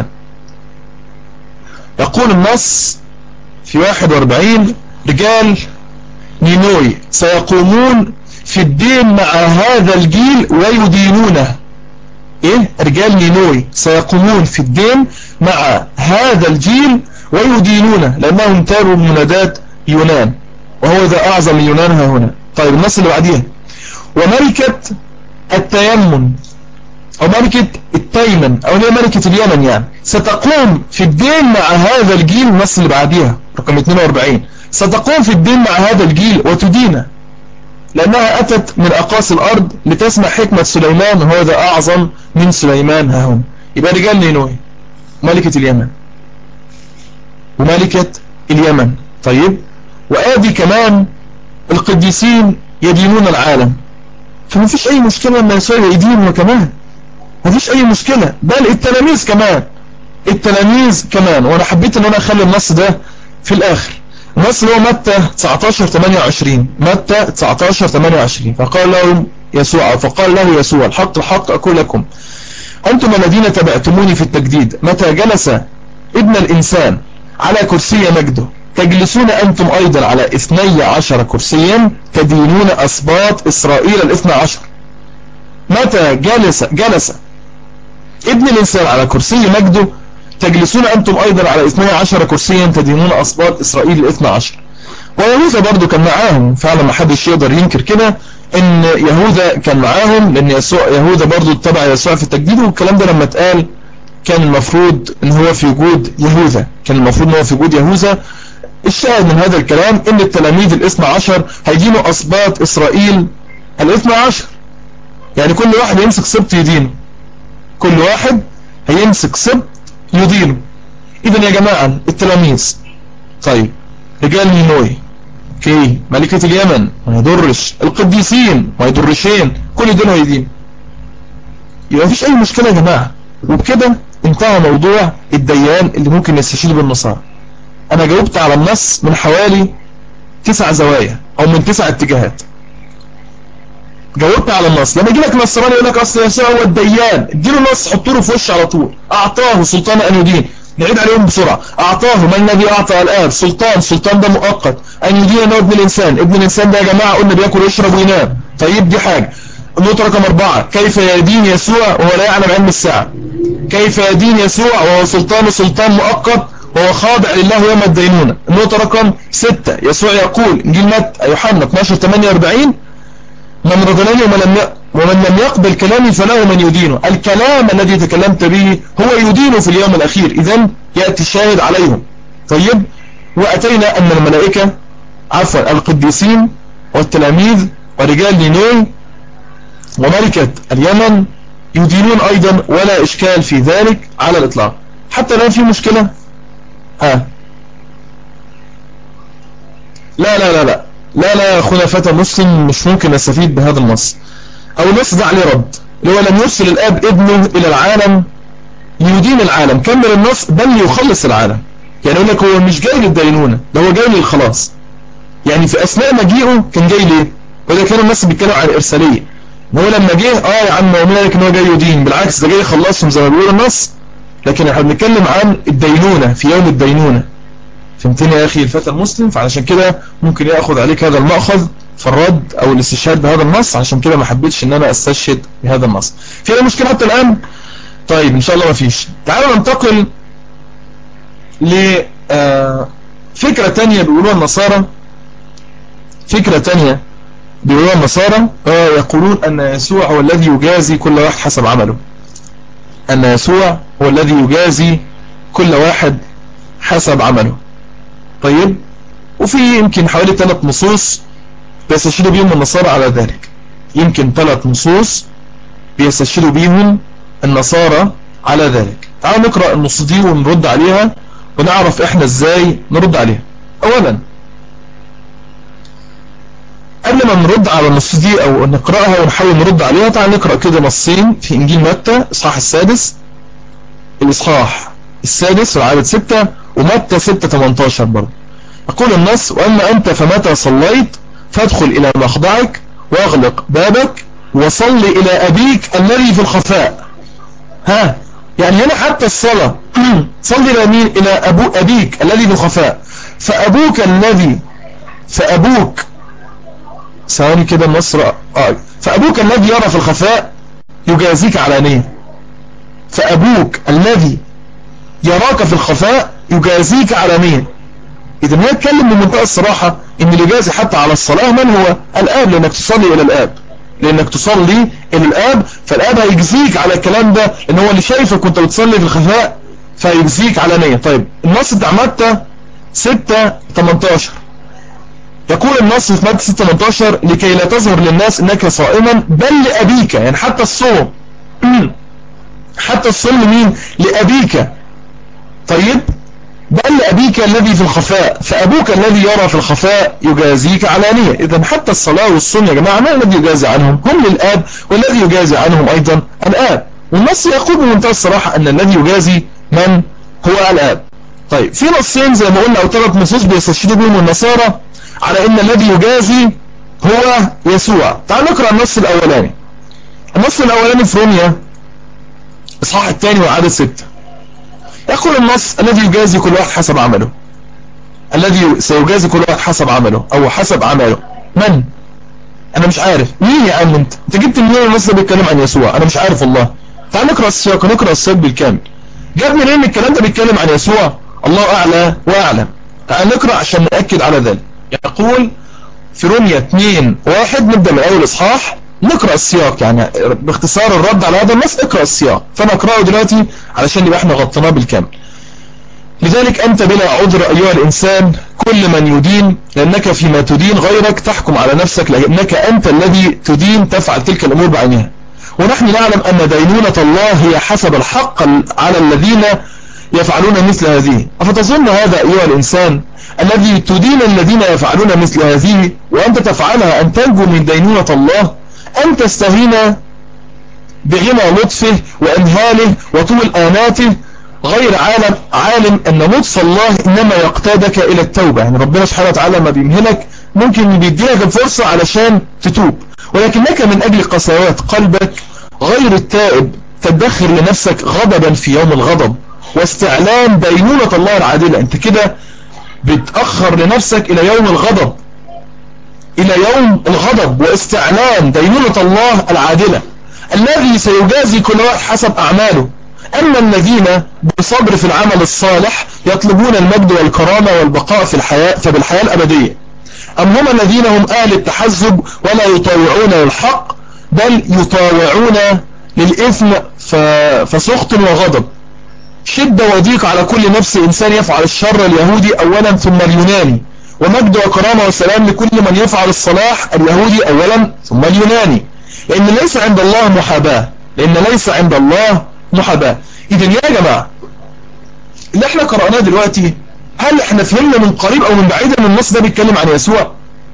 Speaker 1: يقول النص في 41: رجال نينوي سيقومون في الدين مع هذا الجيل ويدينونه. ايه رجال نينوي سيقومون في الدين مع هذا الجيل ويدينون لانهم تابوا من منادات يونان وهو ذا اعظم يونان ها هنا. طيب النص اللي بعديها وملكة التيمن او ملكة التيمن او هي ملكة اليمن يعني ستقوم في الدين مع هذا الجيل. النص اللي بعديها رقم 42 ستقوم في الدين مع هذا الجيل وتدين لأنها أتت من أقاصي الأرض لتسمع حكمة سليمان وهو ذا أعظم من سليمان ها هنا. يبقى رجال نينوي ملكة اليمن وملكة اليمن. طيب وآدي كمان القديسين يدينون العالم، فما فيش أي مشكلة لما يسوع يدين وكمان ما فيش أي مشكلة، بل التلاميذ كمان. وأنا حبيت أن أنا أخلي النص ده في الآخر. النص هو متى 19:28 متى 19:28 فقال له يسوع الحق الحق أقول لكم أنتم الذين تبعتموني في التجديد متى جلس ابن الإنسان على كرسي مجده تجلسون أنتم أيضا على 12 كرسيا تدينون أسباط إسرائيل 12. متى جلس ابن الإنسان على كرسي مجده تجلسون أنتم أيضا على 12 كرسيا تدينون أسباط إسرائيل 12. ويهوذا برضو كان معاهم فعلا، ما حدش يقدر ينكر كده ان يهوذا كان معاهم، لان يهوذا برضو اتبع يسوع في التجديد. والكلام ده لما اتقال كان المفروض ان هو في وجود يهوذا. الشاهد من هذا الكلام ان التلاميذ 12 هيدينوا أسباط إسرائيل 12، يعني كل واحد يمسك سبط يدينه، كل واحد هيمسك سبط يدينه. اذا يا جماعة التلاميذ طيب رجال نينوي اوكي ملكة اليمن ما يضرش، القديسين ما يضرشين، كل دول هيدين، يبقى مفيش اي مشكلة يا جماعة. وبكده انتهى موضوع الديان اللي ممكن يستشهد بالنصارى. انا جاوبت على النص من حوالي 9 زوايا او من 9 اتجاهات. جاوبت على النص. لما يجي لك نصراني يقول لك اصل يسوع هو الديان، اديله النص حطه له في وشه على طول. اعطاه سلطان ان يدين، نعيد عليهم بسرعة. اعطاه من الذي اعطى الاب سلطان ده مؤقت ان يدين انه ابن الانسان ده يا جماعة قلنا بياكل ويشرب وينام. طيب دي حاجة. النقطة رقم 4 كيف يدين يسوع وهو لا يعلم علم الساعة؟ كيف يدين يسوع وهو سلطان مؤقت وهو خاضع لله يوم الدينونة؟ النقطة رقم 6 يسوع يقول انجيل يوحنا 12:48 من رضلني ومن لم يقبل كلامي فله من يدينه. الكلام الذي تكلمت به هو يدينه في اليوم الأخير، إذن يأتي الشاهد عليهم. طيب وأتينا أن الملائكة القديسين والتلاميذ ورجال نينوي وملكة اليمن يدينون أيضا، ولا إشكال في ذلك على الإطلاق. حتى الآن في مشكلة لا يا أخونا فتى مسلم، مش ممكن نستفيد بهذا النص. أو النص ده عليه رد، اللي هو لم يرسل الآب ابنه إلى العالم ليدين العالم. كمل النص بل ليخلص العالم. يعني يقول لك هو مش جاي للدينونة، ده هو جاي للخلاص. يعني في أثناء مجيئه كان جاي ليه؟ وده كان النص بيتكلم عن الإرسالية. هو لما جه يا عم قلنا لك ان هو جاي يدين، بالعكس ده جاي يخلصهم زي ما بيقول النص. لكن احنا بنتكلم عن الدينونة في يوم الدينونة. فهمتني يا أخي الفتى المسلم؟ فعلشان كده ممكن يأخذ عليك هذا المأخذ في الرد أو الاستشهاد بهذا النص. عشان كده ما حبيتش ان انا استشهد بهذا النص. في اي مشكلة حتى الآن؟ طيب ان شاء الله ما فيش. تعالوا ننتقل لفكرة تانية بيقولوها النصارى. يقولون أن يسوع هو الذي يجازي كل واحد حسب عمله. أن يسوع هو الذي يجازي كل واحد حسب عمله. طيب وفي يمكن حوالي 3 نصوص بيستشهدوا بيهم النصارى على ذلك. يمكن 3 نصوص بيستشهدوا بيهم النصارى على ذلك. تعالوا نقرأ النصوص دي ونرد عليها ونعرف احنا ازاي نرد عليها. اولا قبل ما نرد على النصوص دي او نقرأها ونحاول نرد عليها، تعال نقرأ كده نصين في انجيل متى الاصحاح السادس والعدد 6، ومتى 6:18 برضه. يقول النص: واما انت فمتى صليت فادخل الى مخضعك واغلق بابك وصل الى ابيك الذي في الخفاء. يعني هنا حتى الصلاة صلي الى مين؟ الى ابيك الذي في الخفاء. فابوك ثواني كده النص فابوك الذي يرى في الخفاء يجازيك علانية. فأبوك الذي يراك في الخفاء يجازيك علانية. إذا هي تكلم بمنتهى الصراحة إن اللي يجازي حتى على الصلاة من هو؟ الآب، لأنك تصلي إلى الآب، لأنك تصلي إلى الآب، فالآب هيجزيك على الكلام ده، لأن هو اللي شايفك كنت بتصلي في الخفاء فيجزيك علانية. طيب النص بتاع متى 6:18 يقول النص في متى 6:18 لكي لا تظهر للناس إنك صائما بل لأبيك، يعني حتى الصوم حتى الصوم لمين؟ لأبيك. طيب بل لأبيك الذي في الخفاء فأبوك الذي يرى في الخفاء يجازيك علانية. إذا حتى الصلاة والصوم يا جماعة ما الذي يجازي عنهم؟ هم للآب، والذي يجازي عنهم أيضا الآب. والنص يقول بمنتهى الصراحة أن الذي يجازي من هو الآب. طيب في نصين زي ما قلنا أو 3 نصوص بيستشهدوا بهم النصارى على أن الذي يجازي هو يسوع. تعال نقرأ النص الأولاني. النص الأولاني في روميا إصحاح 2 وعدد 6 يقول النص الذي يجازي كل واحد حسب عمله. الذي سيجازي كل واحد حسب عمله أو حسب عمله. من؟ أنا مش عارف مين يا عم أنت جبت منين النص ده بيتكلم عن يسوع؟ أنا مش عارف والله. تعال نقرأ السياق، نقرأ السياق بالكامل. جاب منين الكلام ده بيتكلم عن يسوع؟ الله أعلى وأعلم. تعال نقرأ عشان نأكد على ذلك. يقول في روميا 2:1 نبدأ من أول إصحاح نقرأ السياق، يعني باختصار الرد على هذا النص نقرأ السياق، فأنا أقرأه دلوقتي علشان يبقى احنا غطيناه بالكامل. لذلك أنت بلا عذر أيها الإنسان كل من يدين، لأنك فيما تدين غيرك تحكم على نفسك، لأنك أنت الذي تدين تفعل تلك الأمور بعينها. ونحن نعلم أن دينونة الله هي حسب الحق على الذين يفعلون مثل هذه. أفتظن هذا أيها الإنسان الذي تدين الذين يفعلون مثل هذه وأنت تفعلها أن تنجو من دينونة الله؟ أن تستهين بغنى لطفه وأنهاله وطول آناته غير عالم أن لطف الله إنما يقتادك إلى التوبة. يعني ربنا سبحانه وتعالى ما بيمهلك ممكن بيديلك الفرصة علشان تتوب، ولكنك من أجل قساوات قلبك غير التائب تدخر لنفسك غضبا في يوم الغضب واستعلان دينونة الله العادلة. انت كده بتأخر لنفسك إلى يوم الغضب، إلى يوم الغضب واستعلان دينونة الله العادلة الذي سيجازي كل واحد حسب أعماله. أما الذين بصبر في العمل الصالح يطلبون المجد والكرامة والبقاء في الحياة فبالحياة الأبدية، أم هم الذين هم أهل التحزب ولا يطاوعون للحق بل يطاوعون للإثم فسخط وغضب شدة وضيق على كل نفس إنسان يفعل الشر اليهودي أولا ثم اليوناني، ومجد وكرامة وسلام لكل من يفعل الصلاح اليهودي أولا ثم اليوناني، لأن ليس عند الله محاباة، لأن ليس عند الله محاباة. إذن يا جماعة اللي احنا قرأناه دلوقتي هل احنا فهمنا من قريب أو من بعيد ان النص ده بيتكلم عن يسوع؟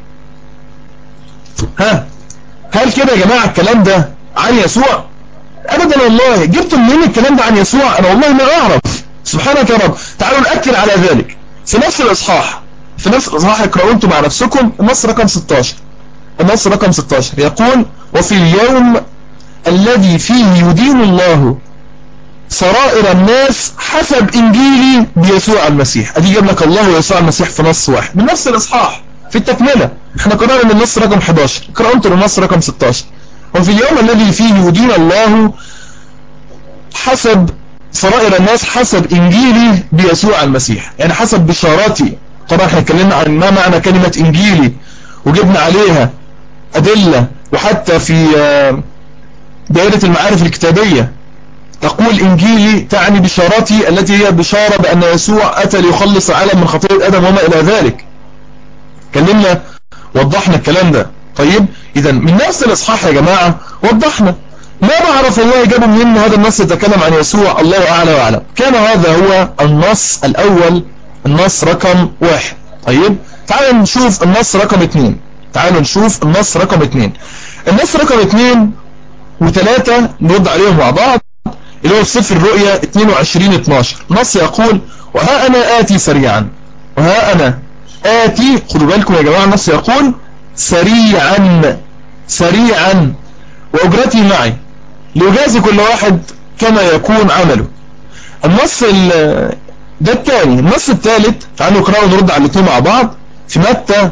Speaker 1: هل كده يا جماعة الكلام ده عن يسوع؟ أبدا والله. جبتوا منين الكلام ده عن يسوع؟ أنا والله ما أعرف. سبحانك يا رب. تعالوا نأكد على ذلك في نفس الإصحاح، في نفس الإصحاح اقرأوا انتم مع نفسكم النص رقم 16. النص رقم 16 يقول وفي اليوم الذي فيه يدين الله سرائر الناس حسب إنجيلي بيسوع المسيح. أدي جاب لك الله ويسوع المسيح في نص واحد من نفس الإصحاح في التكملة. احنا قرأنا من النص رقم 11، اقرأوا انتم النص رقم 16. وفي اليوم الذي فيه يدين الله حسب سرائر الناس حسب إنجيلي بيسوع المسيح، يعني حسب بشاراتي. طبعا احنا اتكلمنا عن ما معنى كلمة إنجيلي وجبنا عليها أدلة، وحتى في دائرة المعارف الكتابية تقول إنجيلي تعني بشاراتي التي هي بشارة بأن يسوع أتى ليخلص العالم من خطيئة آدم وما إلى ذلك. كلمنا وضحنا الكلام ده. طيب إذا من نفس الإصحاح يا جماعة وضحنا ما بعرف الله جابوا منين هذا النص يتكلم عن يسوع، الله أعلى وأعلم. كان هذا هو النص الأول، النص رقم 1. طيب تعالوا نشوف النص رقم 2. تعالوا نشوف النص رقم 2. النص رقم 2 و3 نرد عليهم مع بعض، اللي هو في سفر الرؤيا 22:12. نص يقول وها أنا آتي سريعا، وها أنا آتي. خدوا بالكم يا جماعة النص يقول سريعا، سريعا وأجرتي معي ليجازي كل واحد كما يكون عمله. النص ده الثاني. النص الثالث تعالوا نقرأه ونرد على الاثنين مع بعض في متى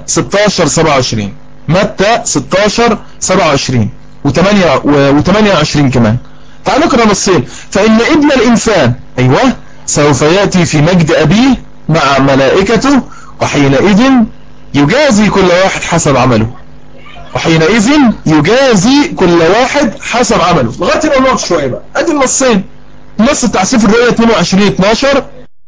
Speaker 1: 16:27. متى 16:27 و28 كمان. تعال نقرأ نصين. فإن ابن الإنسان أيوة سوف يأتي في مجد أبيه مع ملائكته وحينئذ يجازي كل واحد حسب عمله. وحينئذ يجازي كل واحد حسب عمله. لغاية هنا نقعد شوية بقى. ادي النصين. النص بتاع سفر الرؤيا 22-12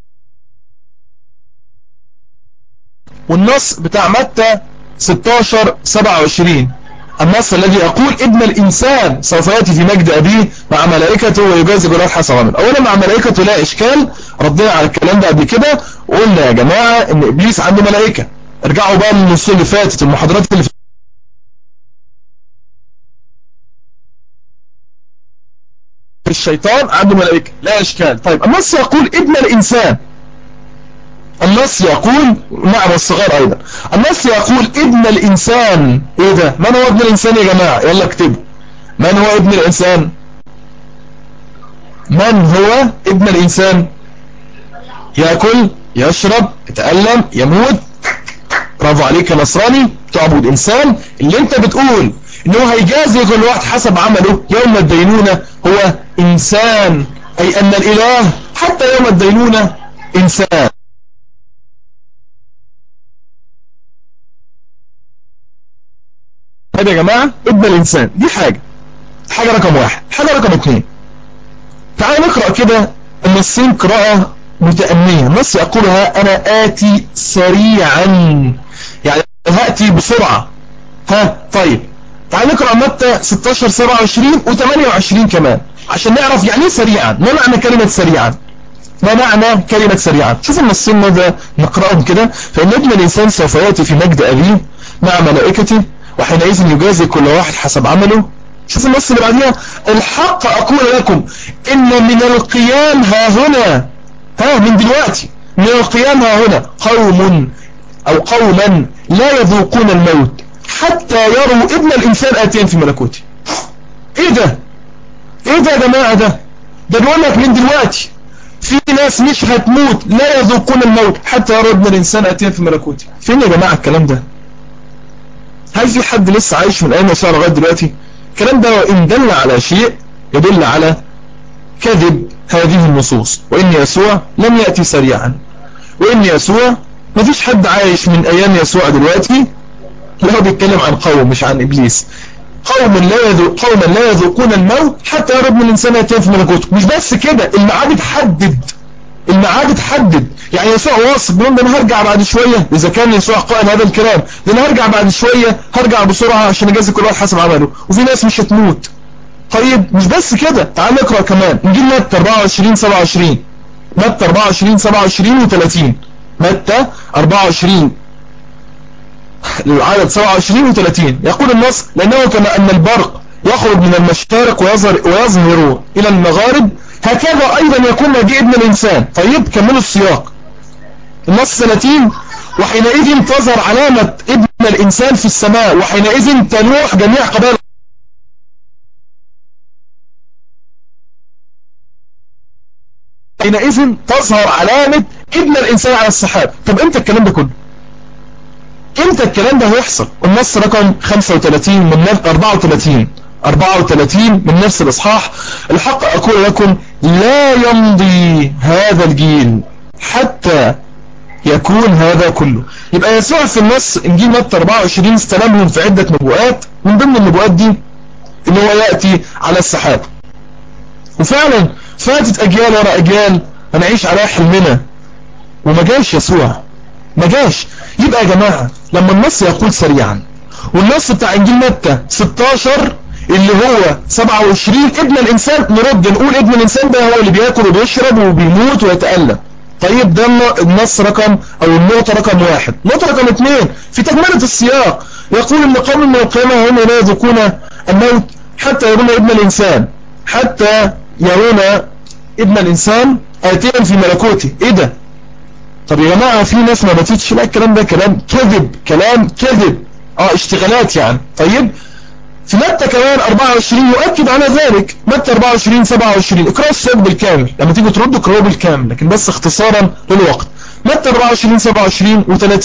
Speaker 1: والنص بتاع متى 16-27. النص الذي يقول ابن الإنسان سوف يأتي في مجد أبيه مع ملائكته ويجازي كل واحد حسب عمله. أولا مع ملائكته لا إشكال، ردينا على الكلام ده قبل كده وقلنا يا جماعة إن إبليس عنده ملائكة. ارجعوا بقى للنص اللي فاتت، المحاضرات اللي في الشيطان عنده ملائكة لا إشكال. طيب النص يقول ابن الإنسان، النص يقول نعم والصغار أيضا، النص يقول ابن الإنسان. إيه ده؟ من هو ابن الإنسان يا جماعة؟ يلا اكتبوا. من هو ابن الإنسان؟ من هو ابن الإنسان؟ يأكل، يشرب، يتألم، يموت. برافو عليك يا نصراني تعبد إنسان. اللي انت بتقول انه هيجازي كل واحد حسب عمله يوم الدينونة هو إنسان، أي أن الإله حتى يوم الدينونة إنسان. هذا يا جماعة ابن الإنسان. دي حاجة رقم واحد. حاجة رقم 2، تعالوا نقرأ كده النصين قراءة متأنية. النص يقولها أنا آتي سريعا، يعني هأتي بسرعة. طيب تعال نقرأ متى 16-27 و28 كمان عشان نعرف يعني سريعا. ما معنى كلمة سريعا؟ ما معنى كلمة سريعا؟ شوف النصين ماذا نقرأهم كده. فإن ابن الإنسان سوف يأتي في مجد أبيه مع ملائكته وحينئذ يجازي كل واحد حسب عمله. شوف النص اللي بعديها، الحق أقول لكم إن من القيام ها هنا، من دلوقتي من القيام ها هنا قوم أو قوما لا يذوقون الموت حتى يروا ابن الإنسان آتيا في ملكوته. إيه ده؟ إيه ده يا جماعة؟ ده بيقول لك من دلوقتي في ناس مش هتموت لا يذوقون الموت حتى يروا ابن الإنسان آتيا في ملكوته. فين يا جماعة الكلام ده؟ هل في حد لسه عايش من أيام يسوع لغاية دلوقتي؟ الكلام ده وإن دل على شيء يدل على كذب هذه النصوص، وإن يسوع لم يأتي سريعا، وإن يسوع ما فيش حد عايش من أيام يسوع دلوقتي. لا، بيتكلم عن قوم مش عن إبليس. قوما لا يذوقون الموت حتى يرى ابن الإنسان آتيا في ملكوته. مش بس كده، الميعاد اتحدد. يعني يسوع واثق بيقول ده انا هرجع بعد شويه. اذا كان يسوع قائل هذا الكلام، ده انا هرجع بعد شويه، هرجع بسرعه عشان اجازي كل واحد حسب عمله، وفي ناس مش هتموت. طيب مش بس كده، تعال نقرا كمان انجيل متى 24-27. متى 24-27 و30. متى 24 العدد 27 و30 يقول النص لأنه كما أن البرق يخرج من المشارق ويظهر إلى المغارب هكذا أيضا يكون مجيء ابن الإنسان. طيب كملوا السياق. النص 30 وحينئذ تظهر علامة ابن الإنسان في السماء وحينئذ تنوح جميع قبائل. حينئذ تظهر علامة ابن الإنسان على السحاب. طب امتى الكلام ده كله؟ امتى الكلام ده هيحصل؟ النص رقم 35 من 34 من نفس الإصحاح، الحق أقول لكم لا يمضي هذا الجيل حتى يكون هذا كله. يبقى يسوع في النص انجيل متى 24 استلمهم في عدة نبوءات، من ضمن النبوءات دي ان هو يأتي على السحاب. وفعلا فاتت اجيال ورا اجيال هنعيش على حلمنا وما جاش يسوع، ما جاش. يبقى يا جماعة لما النص يقول سريعا، والنص بتاع انجيل متى 16 اللي هو 27 ابن الانسان، نرد نقول ابن الانسان ده هو اللي بياكل وبيشرب وبيموت ويتألم. طيب ده النص رقم او النقطة رقم 1. نقطة رقم 2 في تكملة السياق يقول ان قوم من القيامة هم لا يذوقون الموت حتى يرون ابن الانسان، حتى يرون ابن الانسان آتيا في ملكوته. ايه ده؟ طب يا جماعة في ناس ما ماتتش. لا، الكلام ده كلام كذب، اشتغالات يعني. طيب في متى كمان 24 يؤكد على ذلك. متى 24-27 اقرأوا السياق بالكامل، لما تيجوا تردوا اقرأوا بالكامل لكن بس اختصارا للوقت. متى 24-27 و30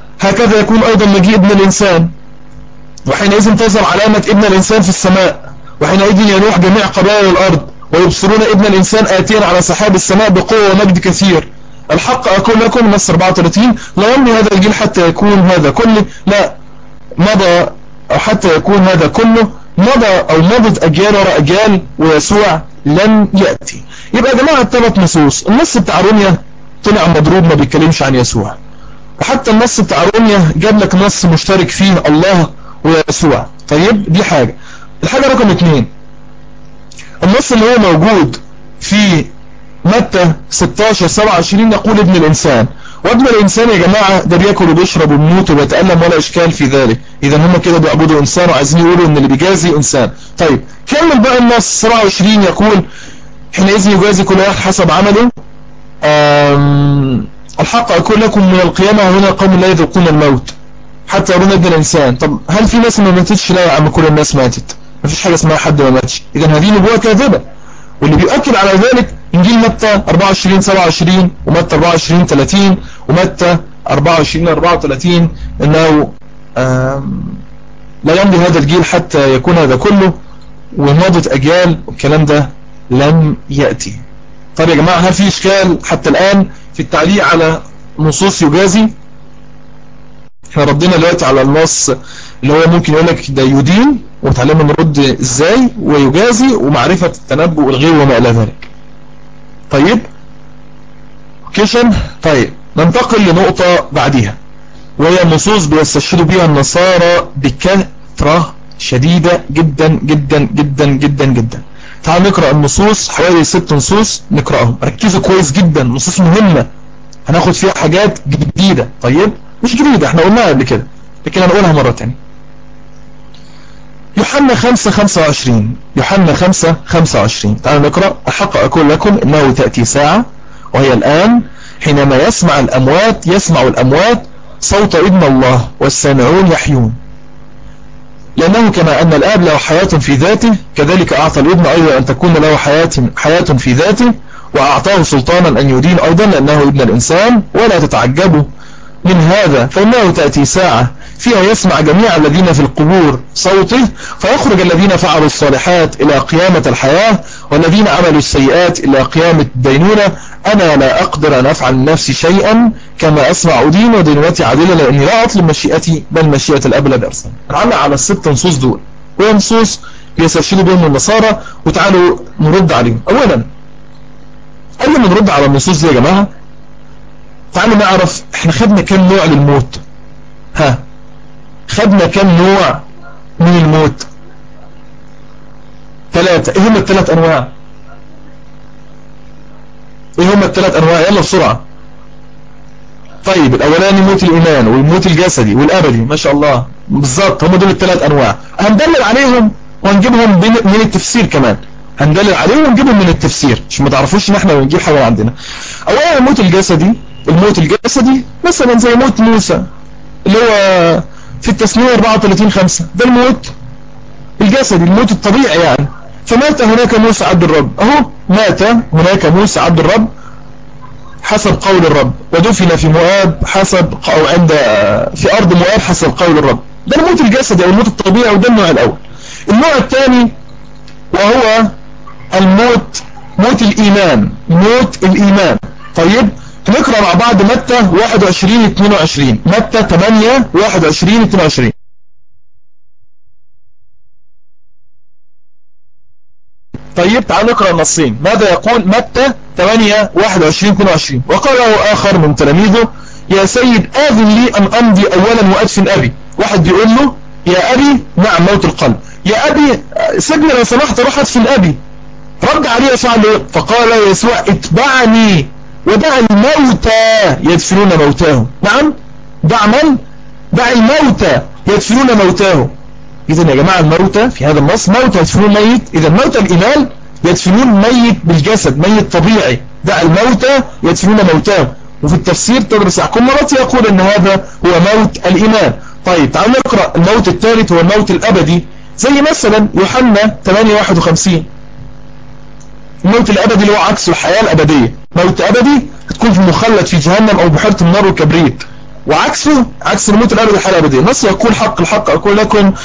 Speaker 1: هكذا يكون ايضا مجيء ابن الانسان وحينئذ تظهر علامة ابن الانسان في السماء وحينئذ ينوح جميع قبائل الأرض ويبصرون ابن الإنسان آتيا على سحاب السماء بقوة ومجد كثير. الحق أقول لكم نص 34 لا يمضي هذا الجيل حتى يكون هذا كله، لا مضى أو حتى يكون هذا كله مضى أو مضت أجيال وراء أجيال ويسوع لم يأتي. يبقى يا جماعة 3 نصوص. النص بتاع روميا طلع مضروب ما بيتكلمش عن يسوع، وحتى النص بتاع روميا جاب لك نص مشترك فيه الله ويسوع. طيب دي حاجة. الحاجة رقم 2 النص اللي هو موجود في متى 16:27 يقول ابن الإنسان، وابن الإنسان يا جماعة ده بياكل وبيشرب وبيموت وبيتألم ولا إشكال في ذلك. إذا هم كده بيعبدوا إنسان وعايزين يقولوا إن اللي بيجازي إنسان. طيب كمل بقى النص 27 يقول حينئذ يجازي كل واحد حسب عمله. الحق أقول لكم من القيامة هنا قوم لا يذوقون الموت حتى يرون ابن الإنسان. طب هل في ناس ما ماتتش؟ لا يا عم، كل الناس ماتت، مفيش حاجة اسمها حد ما ماتش. إذا هذه نبوة كاذبة، واللي بيؤكد على ذلك إنجيل متى 24:27 ومتى 24:30 ومتى 24:34 إنه لا يمضي هذا الجيل حتى يكون هذا كله ومضت أجيال، والكلام ده لم يأتي. طيب يا جماعة هل في إشكال حتى الآن في التعليق على نصوص يجازي؟ احنا ردينا دلوقتي على النص اللي هو ممكن يقول لك ده يدين، وتعلمنا نرد ازاي، ويجازي، ومعرفة التنبؤ والغيب وما الى ذلك. طيب كيشن. طيب ننتقل لنقطة بعديها، وهي النصوص بيستشهدوا بها النصارى بكثرة شديدة جدا جدا جدا جدا جدا. تعالوا نقرأ النصوص، حوالي 6 نصوص نقرأهم، ركزوا كويس جدا، نصوص مهمة هناخد فيها حاجات جديدة. طيب مش جديدة، احنا قلناها قبل كده لكن هنقولها مرة تانية. يوحنا 5:25 يوحنا 5:25 تعالوا نقرأ. الحق أقول لكم إنه تأتي ساعة وهي الآن حينما يسمع الأموات صوت ابن الله والسامعون يحيون، لأنه كما أن الآب له حياة في ذاته كذلك أعطى الابن أيضا أن تكون له حياة في ذاته، وأعطاه سلطانا أن يدين أيضا لأنه ابن الإنسان. ولا تتعجبوا من هذا فإنه تأتي ساعة فيها يسمع جميع الذين في القبور صوته، فيخرج الذين فعلوا الصالحات إلى قيامة الحياة والذين عملوا السيئات إلى قيامة الدينونة. أنا لا أقدر أن أفعل نفسي شيئا كما أسمع أدين ودينونتي عادلة، لأني لا أطلب مشيئتي بل مشيئة الأب الذي أرسلني. نعلق على ال6 نصوص دول، وهي نصوص بيستشهدوا بهم النصارى، وتعالوا نرد عليهم. أولا قبل ما نرد على النصوص دي يا جماعة تعالوا نعرف احنا خدنا كم نوع للموت. خدنا كم نوع من الموت؟ 3. ايه هم ال3 انواع؟ يلا بسرعة. طيب الاولاني موت الايمان والموت الجسدي والابدي، ما شاء الله بالظبط هم دول ال3 انواع. هندلل عليهم وهنجيبهم من التفسير كمان، هندلل عليهم ونجيبهم من التفسير عشان ما تعرفوش ان احنا بنجيب حاجة عندنا. اولا الموت الجسدي مثلا زي موت موسى اللي هو في التثنية 34:5، ده الموت الجسدي، الموت الطبيعي يعني. فمات هناك موسى عبد الرب، مات هناك موسى عبد الرب حسب قول الرب، ودفن في مؤاب في أرض مؤاب حسب قول الرب. ده الموت الجسدي أو الموت الطبيعي، وده النوع الأول. النوع الثاني وهو موت الإيمان. طيب نقرأ مع بعض متى 21:22 متى 8:21-22. طيب تعال نقرأ النصين. ماذا يقول متى 8:21-22؟ وقال له آخر من تلاميذه يا سيد آذن لي أن أمضي أولا وأدفن أبي. واحد بيقول له يا أبي، نعم موت القلب، يا أبي سيبني لو سمحت روح أدفن أبي. رد عليه يسوع فقال يسوع اتبعني ودع الموتى يدفنون موتاهم. نعم دع الموتى يدفنون موتاهم. إذن يا جماعة الموتى في هذا النص موتى يدفنون ميت، إذا موتى الإيمان يدفنون ميت بالجسد، ميت طبيعي. دع الموتى يدفنون موتاهم. وفي التفسير تدرس يعقوب مرات يقول أن هذا هو موت الإيمان. طيب تعالوا نقرأ الموت الثالث هو الموت الأبدي، زي مثلا يوحنا 8:51. الموت الأبدي اللي هو عكس الحياة الأبدية. موت أبدي تكون في مخلد في جهنم أو بحيرة النار والكبريت، وعكسه عكس الموت الأبدي الحياة الأبدية. النص يقول الحق أقول لكم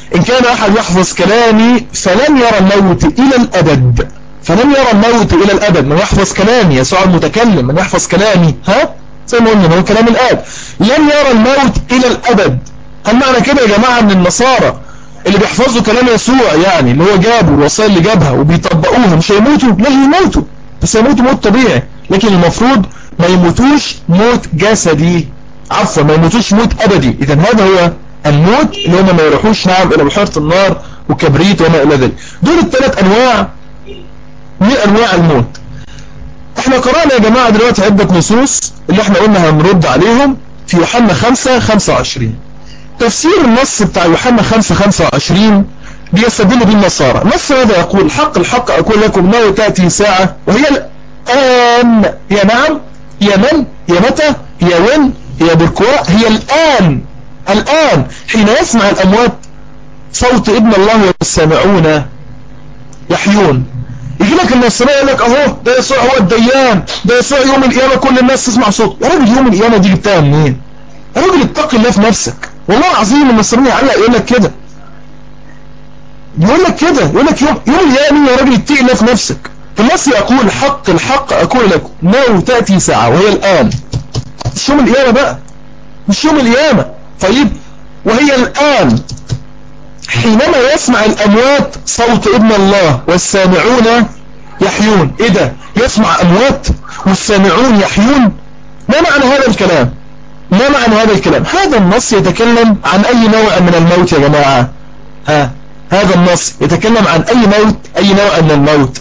Speaker 1: إن كان أحد يحفظ كلامي فلن يرى الموت إلى الأبد. فلن يرى الموت إلى الأبد. من يحفظ كلامي يسوع المتكلم، من يحفظ كلامي، زي ما قلنا هو كلام الآب، لن يرى الموت إلى الأبد. هل معنى كده يا جماعة ان النصارى اللي بيحفظوا كلام يسوع يعني اللي هو جابه الوصايا اللي جابها وبيطبقوها مش هيموتوا؟ لا يموتوا، بس يموتوا موت طبيعي، لكن المفروض ما يموتوش موت جسدي، عفوا ما يموتوش موت أبدي. إذن هذا هو الموت اللي هم ما يروحوش نعم إلى بحيرة النار وكبريت وما إلى ذلك. دول الثلاث أنواع من أنواع الموت. احنا قرأنا يا جماعة دلوقتي عدة نصوص اللي احنا قلنا هنرد عليهم في يوحنا 5:25. تفسير النص بتاع يوحنا 5:25 بيستدل بالنصارى. نص هذا يقول الحق الحق أقول لكم إنه تأتي ساعة وهي الآن. هي نعم، هي من، هي متى، هي وين، هي بركوة، هي الآن. الآن حين يسمع الأموات صوت ابن الله والسامعون يحيون. يجي لك النصراني يقول لك اهو ده يسوع هو الديان، ده يسوع يوم القيامة كل الناس تسمع صوت. يا راجل يوم القيامة دي جبتها منين؟ يا راجل اتق الله في نفسك. والله العظيم النصراني يعلق يقول لك كده، يقول لك كده، يقول لك يوم القيامة. يا راجل اتق الله في نفسك. النص يقول الحق الحق أقول لكم إنه تأتي ساعة وهي الآن. مش يوم القيامة بقى، مش يوم القيامة. طيب وهي الآن حينما يسمع الأموات صوت ابن الله والسامعون يحيون. ايه ده؟ يسمع أموات والسامعون يحيون؟ ما معنى هذا الكلام؟ ما معنى هذا الكلام؟ هذا النص يتكلم عن أي نوع من الموت يا جماعة؟ هذا النص يتكلم عن أي موت، أي نوع من الموت؟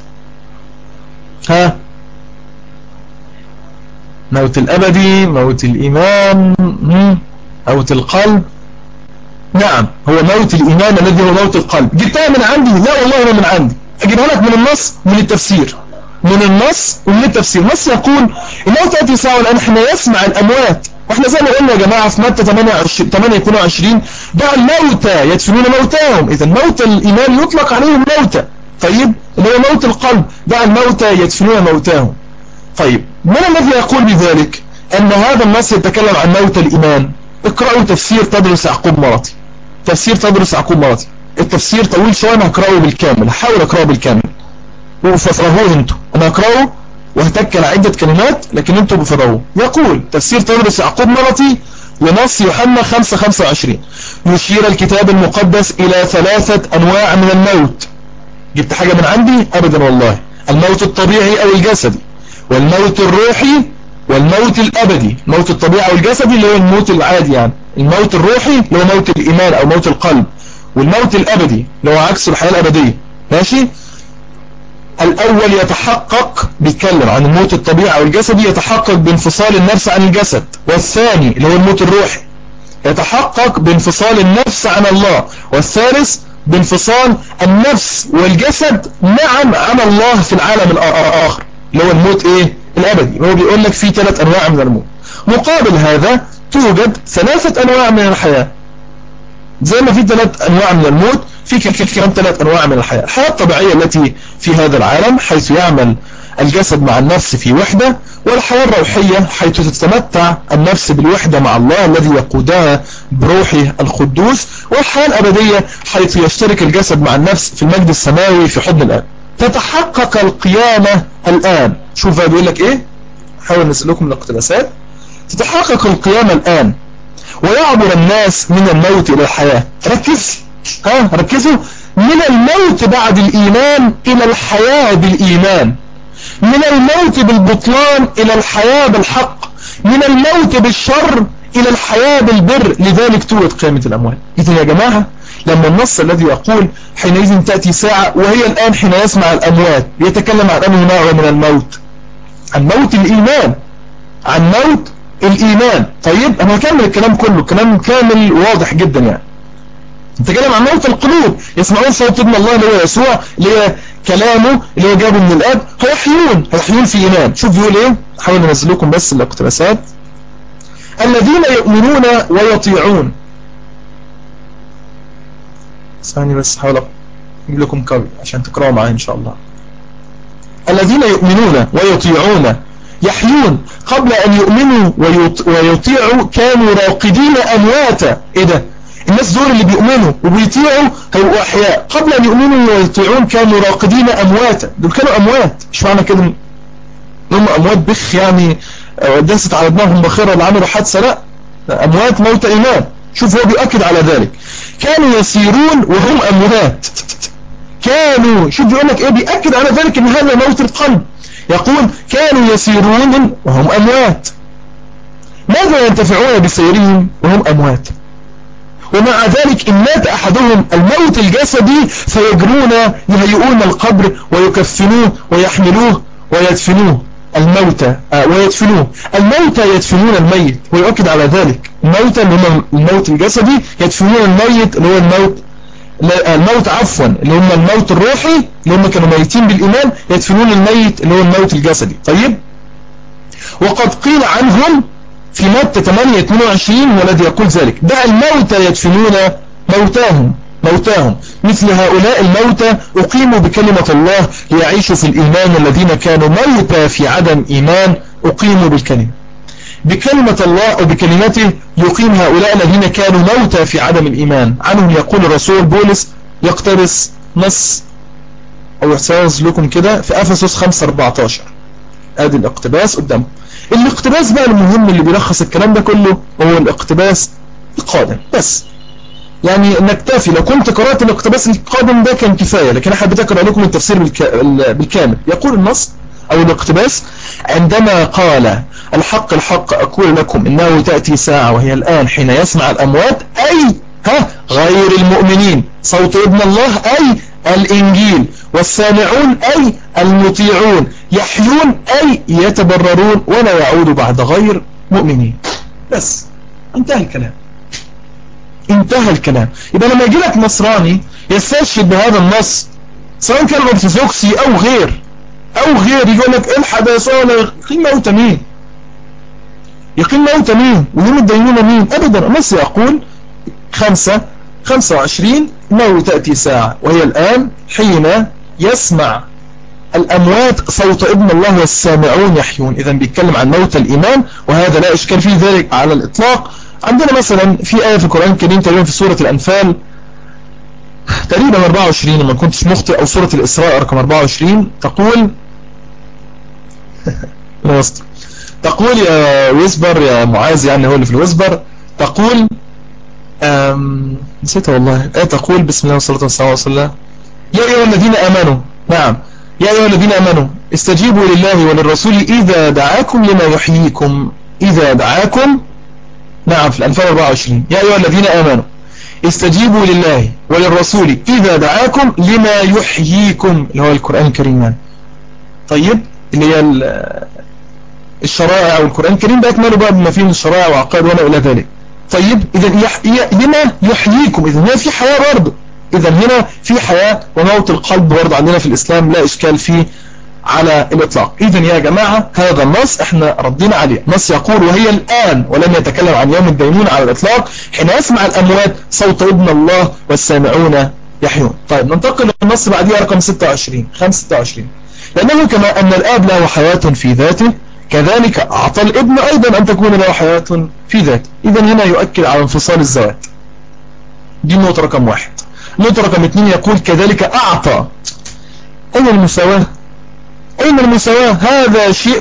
Speaker 1: موت الأبدي، موت الإيمان، موت القلب. نعم هو موت الإيمان الذي هو موت القلب. جبتها من عندي؟ لا والله ما من عندي، أجيبها لك من النص من التفسير، من النص ومن التفسير. النص يقول إنه تأتي ساعة والآن حين يسمع الأموات. واحنا زي ما قلنا يا جماعة في متى 8:22 دع الموتى يدفنون موتاهم. إذا موت الإيمان يطلق عليهم موتى. طيب اللي هو موت القلب، دع الموتى يدفنون موتاهم. طيب من الذي يقول بذلك أن هذا النص يتكلم عن موت الإيمان؟ اقرأوا تفسير تدرس يعقوب مرطي. تفسير تدرس يعقوب مرطي، التفسير طويل شوية، انا هقرأه بالكامل، هحاول اقرأه بالكامل وفسروه انتوا. انا هقرأه وهتك على عدة كلمات لكن انتوا بفروه. يقول تفسير تدرس يعقوب مرطي لنص يوحنا 5:25 يشير الكتاب المقدس الى 3 انواع من الموت. جبت حاجة من عندي؟ ابدا والله. الموت الطبيعي او الجسدي، والموت الروحي، والموت الابدي. الموت الطبيعي او الجسدي اللي هو الموت العادي يعني، الموت الروحي اللي هو موت الايمان او موت القلب، والموت الابدي اللي هو عكس الحياة الابدية. ماشي. الاول يتحقق، بيتكلم عن الموت الطبيعي او الجسدي، يتحقق بانفصال النفس عن الجسد. والثاني اللي هو الموت الروحي يتحقق بانفصال النفس عن الله. والثالث بانفصال النفس والجسد معا عن الله في العالم الاخر اللي هو الموت ايه؟ الابدي. هو بيقول لك في 3 انواع من الموت. مقابل هذا توجد 3 انواع من الحياة. زي ما في 3 انواع من الموت في كمان 3 انواع من الحياة. الحياة الطبيعية التي في هذا العالم حيث يعمل الجسد مع النفس في وحدة، والحياة الروحية حيث تتمتع النفس بالوحدة مع الله الذي يقودها بروحه القدوس، والحياة الأبدية حيث يشترك الجسد مع النفس في المجد السماوي في حضن الآب. تتحقق القيامة الآن. شوف بقى بيقول لك ايه، حاول نسألكم الاقتباسات. تتحقق القيامة الآن ويعبر الناس من الموت إلى الحياة. ركز، ركزوا. من الموت بعد الإيمان إلى الحياة بالإيمان، من الموت بالبطلان إلى الحياة بالحق، من الموت بالشر إلى الحياة بالبر، لذلك توجد قيامة الأموات. إذن يا جماعة لما النص الذي يقول حينئذ تأتي ساعة وهي الآن حين يسمع الأموات يتكلم عن أنه نوع من الموت، عن موت الإيمان، عن موت الإيمان. طيب أنا هكمل الكلام كله، كلام كامل واضح جدا يعني. نتكلم عن موت القلوب، يسمعون صوت ابن الله اللي هو يسوع، اللي هو كلامه اللي هو جابه من الآب، هيحيون في إيمان. شوف بيقول إيه، حاول ننزل لكم بس الاقتباسات. الذين يؤمنون ويطيعون. ثاني بس حاول أجيب لكم كوبي عشان تقرأوا معي إن شاء الله. الذين يؤمنون ويطيعون يحيون. قبل أن يؤمنوا ويطيعوا كانوا راقدين أمواتا. إيه ده؟ الناس دول اللي بيؤمنوا وبيطيعوا هيبقوا أحياء، قبل أن يؤمنوا ويطيعون كانوا راقدين أمواتا. دول كانوا أموات، مش معنى كده هم أموات بخ يعني دست على دماغهم بخيرة اللي عملوا حادثة، لا، أموات موت إيمان. شوف هو بيؤكد على ذلك، كانوا يسيرون وهم أموات. كانوا، شوف بيقول لك إيه، بيأكد على ذلك إن هذا موت القلب. يقول كانوا يسيرون وهم أموات، ماذا ينتفعون بسيرهم وهم أموات؟ ومع ذلك إن مات أحدهم الموت الجسدي فيجرون يهيئون القبر ويكفنوه ويحملوه ويدفنوه الموتى ويدفنوه الموتى يدفنون الميت، ويؤكد على ذلك الموتى اللي هم الموت الجسدي، يدفنون الميت اللي هو الموت عفوا اللي هم الموت الروحي اللي هم كانوا ميتين بالإيمان، يدفنون الميت اللي هو الموت الجسدي. طيب، وقد قيل عنهم في متى 8:22 والذي يقول ذلك دع الموتى يدفنون موتاهم مثل هؤلاء الموتى أقيموا بكلمة الله ليعيشوا في الإيمان، الذين كانوا موتى في عدم إيمان أقيموا بكلمة الله أو بكلمته يقيم هؤلاء الذين كانوا موتى في عدم الإيمان. عنهم يقول الرسول بولس، يقتبس نص أو يحساس لكم كده في أفسس 5:14. ادي الاقتباس قدامكم. الاقتباس بقى المهم اللي بيلخص الكلام ده كله هو الاقتباس القادم بس، يعني نكتفي، لو كنت قرأت الاقتباس القادم ده كان كفاية، لكن انا حبيت اقرأ لكم التفسير بالكامل. يقول النص او الاقتباس عندما قال الحق اقول لكم انه تأتي ساعة وهي الآن حين يسمع الاموات اي غير المؤمنين صوت ابن الله اي الانجيل، والسامعون اي المطيعون، يحيون اي يتبررون ولا يعود بعد غير مؤمنين. بس انتهى الكلام. يبقى لما يجي لك نصراني يستشهد بهذا النص، سواء كان ارثوذكسي او غير يقول لك الحد يا صالح يقيم موت مين ويوم الدينونة مين؟ ابدا. النص يقول 25 انه تأتي ساعة وهي الآن حين يسمع الأموات صوت ابن الله والسامعون يحيون. إذا بيتكلم عن موت الإيمان، وهذا لا إشكال فيه ذلك على الإطلاق. عندنا مثلا في آية في القرآن الكريم تقريبا في سورة الأنفال تقريبا 24 لما كنتش مخطئ، أو سورة الإسراء رقم 24 تقول يا ويسبر يا معاذ، يعني هو اللي في الويسبر، تقول نسيتها والله. تقول بسم الله والصلاة والسلام على رسول الله يا أيها الذين آمنوا، نعم يا أيها الذين آمنوا استجيبوا لله وللرسول إذا دعاكم لما يحييكم، إذا دعاكم، نعم في الأنفال 24 يا أيها الذين آمنوا استجيبوا لله وللرسول إذا دعاكم لما يحييكم، اللي هو القرآن الكريم. طيب، اللي هي الشرائع والقرآن الكريم ده أكملوا بقى بما فيه من الشرائع وعقائد وما إلى ذلك. طيب، إذا لما يحييكم، إذا هنا في حياة برضه، إذا هنا في حياة، وموت القلب برضه عندنا في الإسلام لا إشكال فيه على الإطلاق. إذن يا جماعة هذا النص احنا ردينا عليه. نص يقول وهي الآن، ولم يتكلم عن يوم الدينونة على الإطلاق، حين يسمع الأموات صوت ابن الله والسامعون يحيون. طيب ننتقل للنص بعديه رقم 26 لأنه كما أن الآب له حياة في ذاته كذلك أعطى الابن أيضا أن تكون له حياة في ذاته. إذن هنا يؤكد على انفصال الذوات. دي النقطة رقم 1. النقطة رقم 2 يقول كذلك أعطى. أين المساواة؟ هذا شيء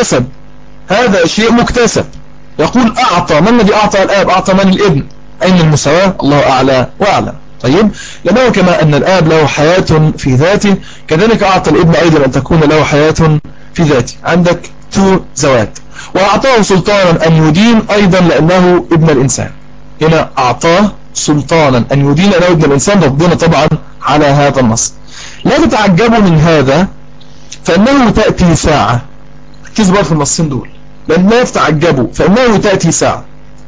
Speaker 1: مكتسب. يقول أعطى، من الذي أعطى الآب؟ أعطى من؟ الابن. أين المساواة؟ الله أعلى وأعلم. طيب، لأنه كما أن الآب له حياة في ذاته كذلك أعطى الابن أيضا أن تكون له حياة في ذاته. عندك 2 ذوات. وأعطاه سلطانا أن يدين أيضا لأنه ابن الإنسان. هنا أعطاه سلطانا أن يدين لأنه ابن الإنسان، ردنا طبعا على هذا النص. لا تتعجبوا من هذا فإنه تأتي ساعة، كذبوا في النصين دول، لأن لا تتعجبوا فإنه تأتي ساعة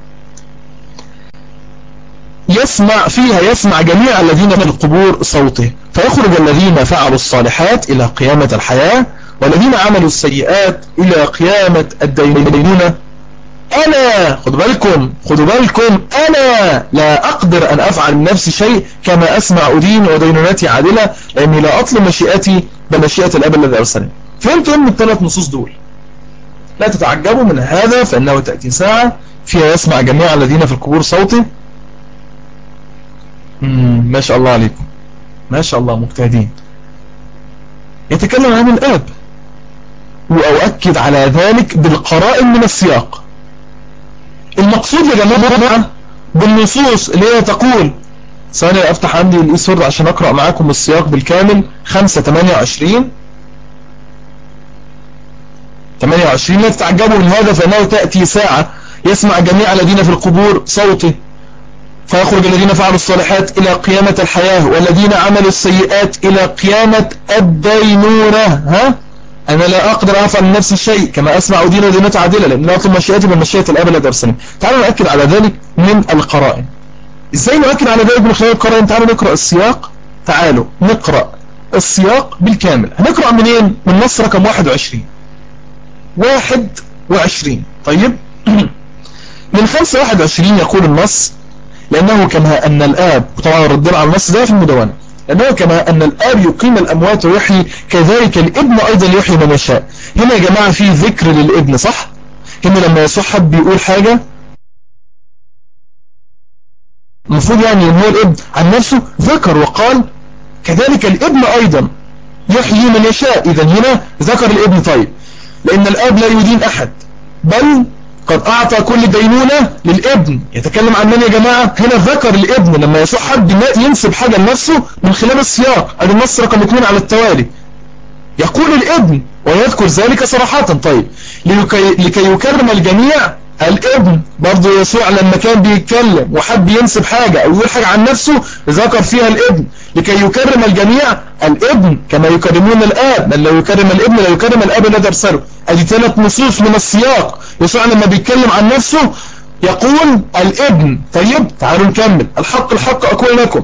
Speaker 1: يسمع جميع الذين في القبور صوته، فيخرج الذين فعلوا الصالحات إلى قيامة الحياة، والذين عملوا السيئات إلى قيامة الدينونة. أنا خدوا بالكم أنا لا أقدر أن أفعل من نفسي شيء، كما أسمع أدين ودينونتي عادلة، لأني لا أطلب مشيئتي بل مشيئة الأب الذي أرسلني. فهمتوا من الثلاث نصوص دول؟ لا تتعجبوا من هذا فإنه تأتي ساعة فيها يسمع جميع الذين في القبور صوته، ما شاء الله عليكم، ما شاء الله مجتهدين. يتكلم عن الآب، وأؤكد على ذلك بالقرائن من السياق. المقصود يا جماعة بالنصوص اللي هي تقول، ثانية أفتح عندي الإيسورد عشان أقرأ معاكم السياق بالكامل. 5:28 لا تتعجبوا من هذا فإنه تأتي ساعة يسمع جميع الذين في القبور صوته، فيخرج الذين فعلوا الصالحات إلى قيامة الحياة، والذين عملوا السيئات إلى قيامة الدينونة. أنا لا أقدر أفعل من نفسي شيء، كما أسمع دين ودينة عادلة، لأن لا أطلب مشيئتي من مشيئة الأب الذي أرسلني. تعالوا نأكد على ذلك من القرائن. إزاي نؤكد على ذلك من خلال القرائن؟ تعالوا نقرأ السياق. تعالوا نقرأ السياق بالكامل. هنقرأ منين؟ من نص رقم 21. طيب من 5:21 يقول النص: لأنه كما أن الآب، وطبعا ردنا على النص ده في المدونة، لأنه كما أن الآب يقيم الأموات ويحيي، كذلك الابن أيضا يحيي من يشاء. هنا يا جماعة في ذكر للابن، صح؟ هنا لما يسوع حب بيقول حاجة المفروض يعني ان هو الابن عن نفسه ذكر وقال كذلك الابن أيضا يحيي من يشاء. إذا هنا ذكر الابن. طيب لأن الآب لا يدين أحد، بل قد أعطى كل دينونة للابن. يتكلم عن من يا جماعة؟ هنا ذكر الابن لما يسوع حد ينسب حاجة لنفسه من خلال السياق. ادي النص رقم 2 على التوالي، يقول الابن ويذكر ذلك صراحة. طيب لكي يكرم الجميع الابن، برضو يسوع لما كان بيتكلم وحب ينسب حاجة او يقول حاجة عن نفسه ذكر فيها الابن. لكي يكرم الجميع الابن كما يكرمون الآب، من لا يكرم الابن لا يكرم الآب الذي أرسله. ادي 3 نصوص من السياق. يسوع لما بيتكلم عن نفسه يقول الابن. طيب تعالوا نكمل. الحق الحق أقول لكم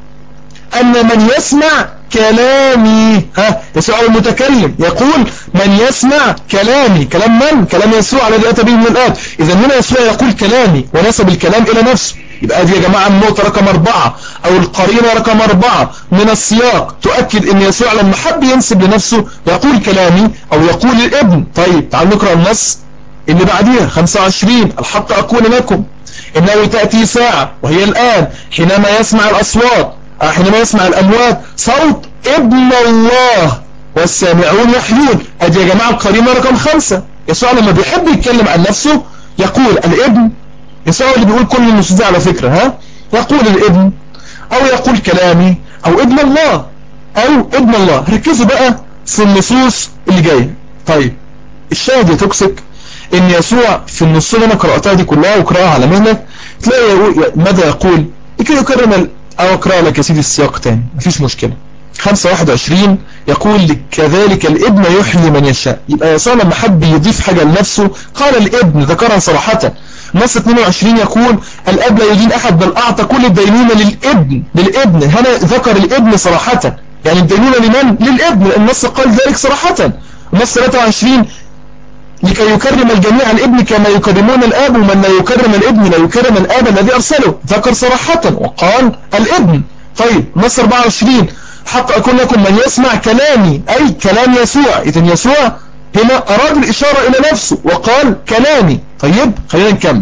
Speaker 1: أن من يسمع كلامي، يسوع المتكلم يقول من يسمع كلامي. كلام من؟ كلام يسوع الذي أتى به من الآب. إذا هنا يسوع يقول كلامي ونسب الكلام إلى نفسه. يبقى دي يا جماعة النقطة رقم 4 أو القرينة رقم 4 من السياق تؤكد أن يسوع لما حب ينسب لنفسه يقول كلامي أو يقول الابن. طيب تعالوا نقرأ النص اللي بعديها 25. الحق أقول لكم إنه تأتي ساعة وهي الآن حينما يسمع الأصوات، حينما يسمع الأموات صوت ابن الله والسامعون يحيون. ادي يا جماعة القرينة رقم 5. يسوع لما بيحب يتكلم عن نفسه يقول الابن. يسوع اللي بيقول كل النصوص دي على فكرة، يقول الابن او يقول كلامي او ابن الله او ابن الله. ركزوا بقى في النصوص اللي جاية. طيب الشاهد يا توكسيك ان يسوع في النصوص اللي انا قرأتها دي كلها وقرأها على مهلك تلاقي يقول ماذا يقول لكي يكرم او اقرأ لك يا سيدي السياق تاني مفيش مشكلة. 5:21 يقول كذلك الابن يحيي من يشاء. يبقى يسوع لما حب يضيف حاجة لنفسه قال الابن، ذكرها صراحة. نص 22 يقول الاب لا يدين احد بل اعطى كل الدينونة للابن. هنا ذكر الابن صراحة، يعني الدينونة لمن؟ للابن. النص قال ذلك صراحة. نص 23 لكي يكرم الجميع الابن كما يكرمون الآب، ومن لا يكرم الابن لا يكرم الآب الذي أرسله. ذكر صراحة وقال الابن. طيب نص 24 حق أقول لكم من يسمع كلامي، أي كلام يسوع. إذن يسوع هنا أراد الإشارة إلى نفسه وقال كلامي. طيب خلينا نكمل.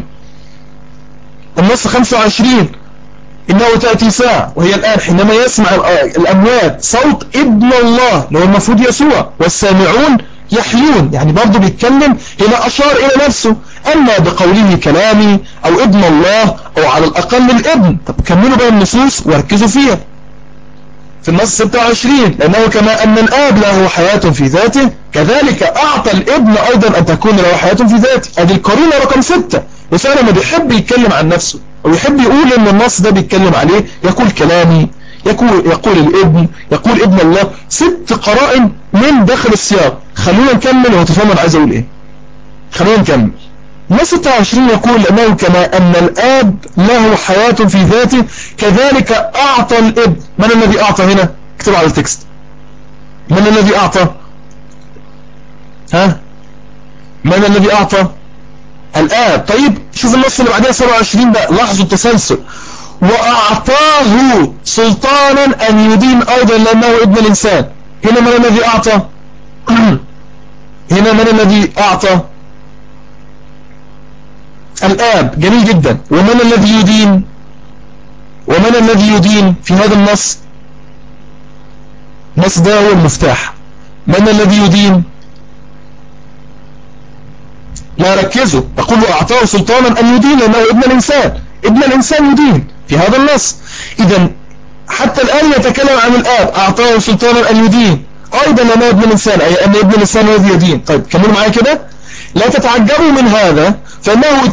Speaker 1: النص 25 إنه تأتي ساعة وهي الآن حينما يسمع الأموات صوت ابن الله اللي هو المفروض يسوع والسامعون يحيون. يعني برضو بيتكلم هنا أشار إلى نفسه. أما بقوله كلامي أو ابن الله أو على الأقل الابن. طب كملوا بقى النصوص وركزوا فيها. في النص 26 لأنه كما أن الآب له حياة في ذاته كذلك أعطى الابن أيضا أن تكون له حياة في ذاته. هذه القرينة رقم 6. يسوع لما بيحب يتكلم عن نفسه أو يحب يقول إن النص ده بيتكلم عليه يقول كلامي، يقول الابن، يقول ابن الله. 6 قرائن من داخل السياق. خلونا نكمل وتفهموا أنا عايز أقول إيه. خلونا نكمل. نص 26 يقول لأنه كما أن الآب له حياة في ذاته كذلك أعطى الابن. من الذي أعطى هنا؟ اكتبوا على التكست. من الذي أعطى؟ من الذي أعطى؟ الآب. طيب شوف النص اللي بعدها 27 بقى، لاحظوا التسلسل. وأعطاه سلطانا أن يدين أيضا لأنه ابن الإنسان. هنا من الذي أعطى؟ هنا من الذي أعطى؟ الآب. جميل جدا. ومن الذي يدين؟ ومن الذي يدين في هذا النص؟ النص ده هو المفتاح. من الذي يدين؟ لا ركزوا، يقول أعطاه سلطانا أن يدين لأنه ابن الإنسان. ابن الإنسان يدين في هذا النص. إذا حتى الآن يتكلم عن الآب، أعطاه سلطانا أن يدين أيضا لأنه ابن الإنسان، أي أن ابن الإنسان الذي يدين. طيب كملوا معايا كده. لا تتعجبوا من هذا، فإنه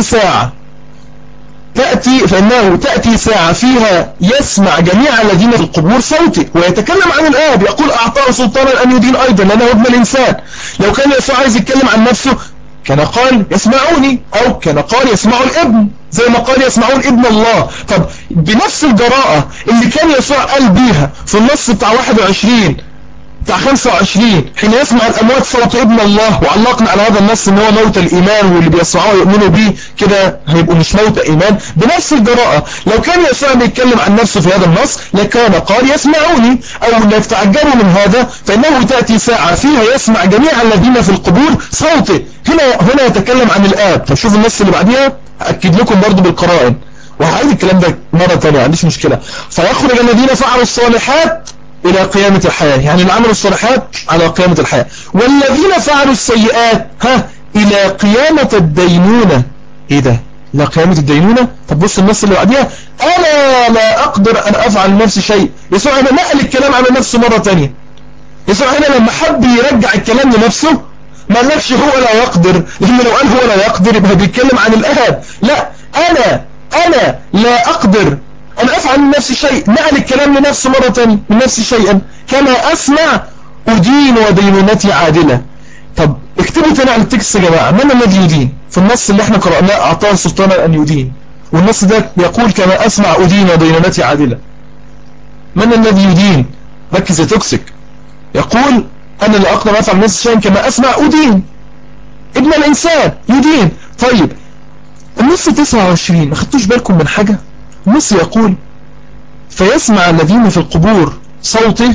Speaker 1: تأتي ساعة فيها يسمع جميع الذين في القبور صوتي. ويتكلم عن الآب، يقول أعطاه سلطانا أن يدين أيضا لأنه ابن الإنسان. لو كان يسوع عايز يتكلم عن نفسه كان قال يسمعوني، أو كان قال يسمعوا الابن، زي ما قال يسمعون ابن الله. طب بنفس الجراءة اللي كان يسوع قال بيها في النص بتاع 21 بتاع 25 حين يسمع الأموات صوت ابن الله، وعلقنا على هذا النص ان هو موت الإيمان، واللي بيسمعوه يؤمنوا به كده هيبقوا مش موت إيمان. بنفس الجراءة لو كان يسوع بيتكلم عن نفسه في هذا النص لكان قال يسمعوني. أو لا تتعجبوا من هذا، فإنه تأتي ساعة فيها يسمع جميع الذين في القبور صوته. هنا يتكلم عن الآب. فشوف النص اللي بعديها، أكد لكم برضو بالقرائن، وهعيد الكلام ده مرة تانية، ما عنديش مشكلة. فيخرج الذين فعلوا الصالحات إلى قيامة الحياة، يعني اللي عملوا الصالحات على قيامة الحياة، والذين فعلوا السيئات إلى قيامة الدينونة. إيه ده؟ إلى قيامة الدينونة؟ طب بص النص اللي بعديها، أنا لا أقدر أن أفعل لنفسي شيء. يسوع هنا نقل الكلام على نفسه مرة تانية. يسوع هنا لما حب يرجع الكلام لنفسه ما قالكش هو لا يقدر، لأن لو قال هو لا يقدر يبقى بيتكلم عن الآب. لا، أنا لا أقدر أن أفعل من نفسي شيء. نقل الكلام لنفسه مرة تانية، من نفسي شيئا كما أسمع أدين ودينونتي عادلة. طب اكتبوا تاني على التكست يا جماعة، من الذي يدين؟ في النص اللي احنا قرأناه أعطاه سلطانا أن يدين، والنص ده يقول كما أسمع أدين ودينونتي عادلة. من الذي يدين؟ ركز يا توكسيك. يقول أنا لا أقدر أفعل من نفسي شيئا كما أسمع أدين. ابن الإنسان يدين. طيب النص 29 ما خدتوش بالكم من حاجة؟ النص يقول فيسمع الذين في القبور صوته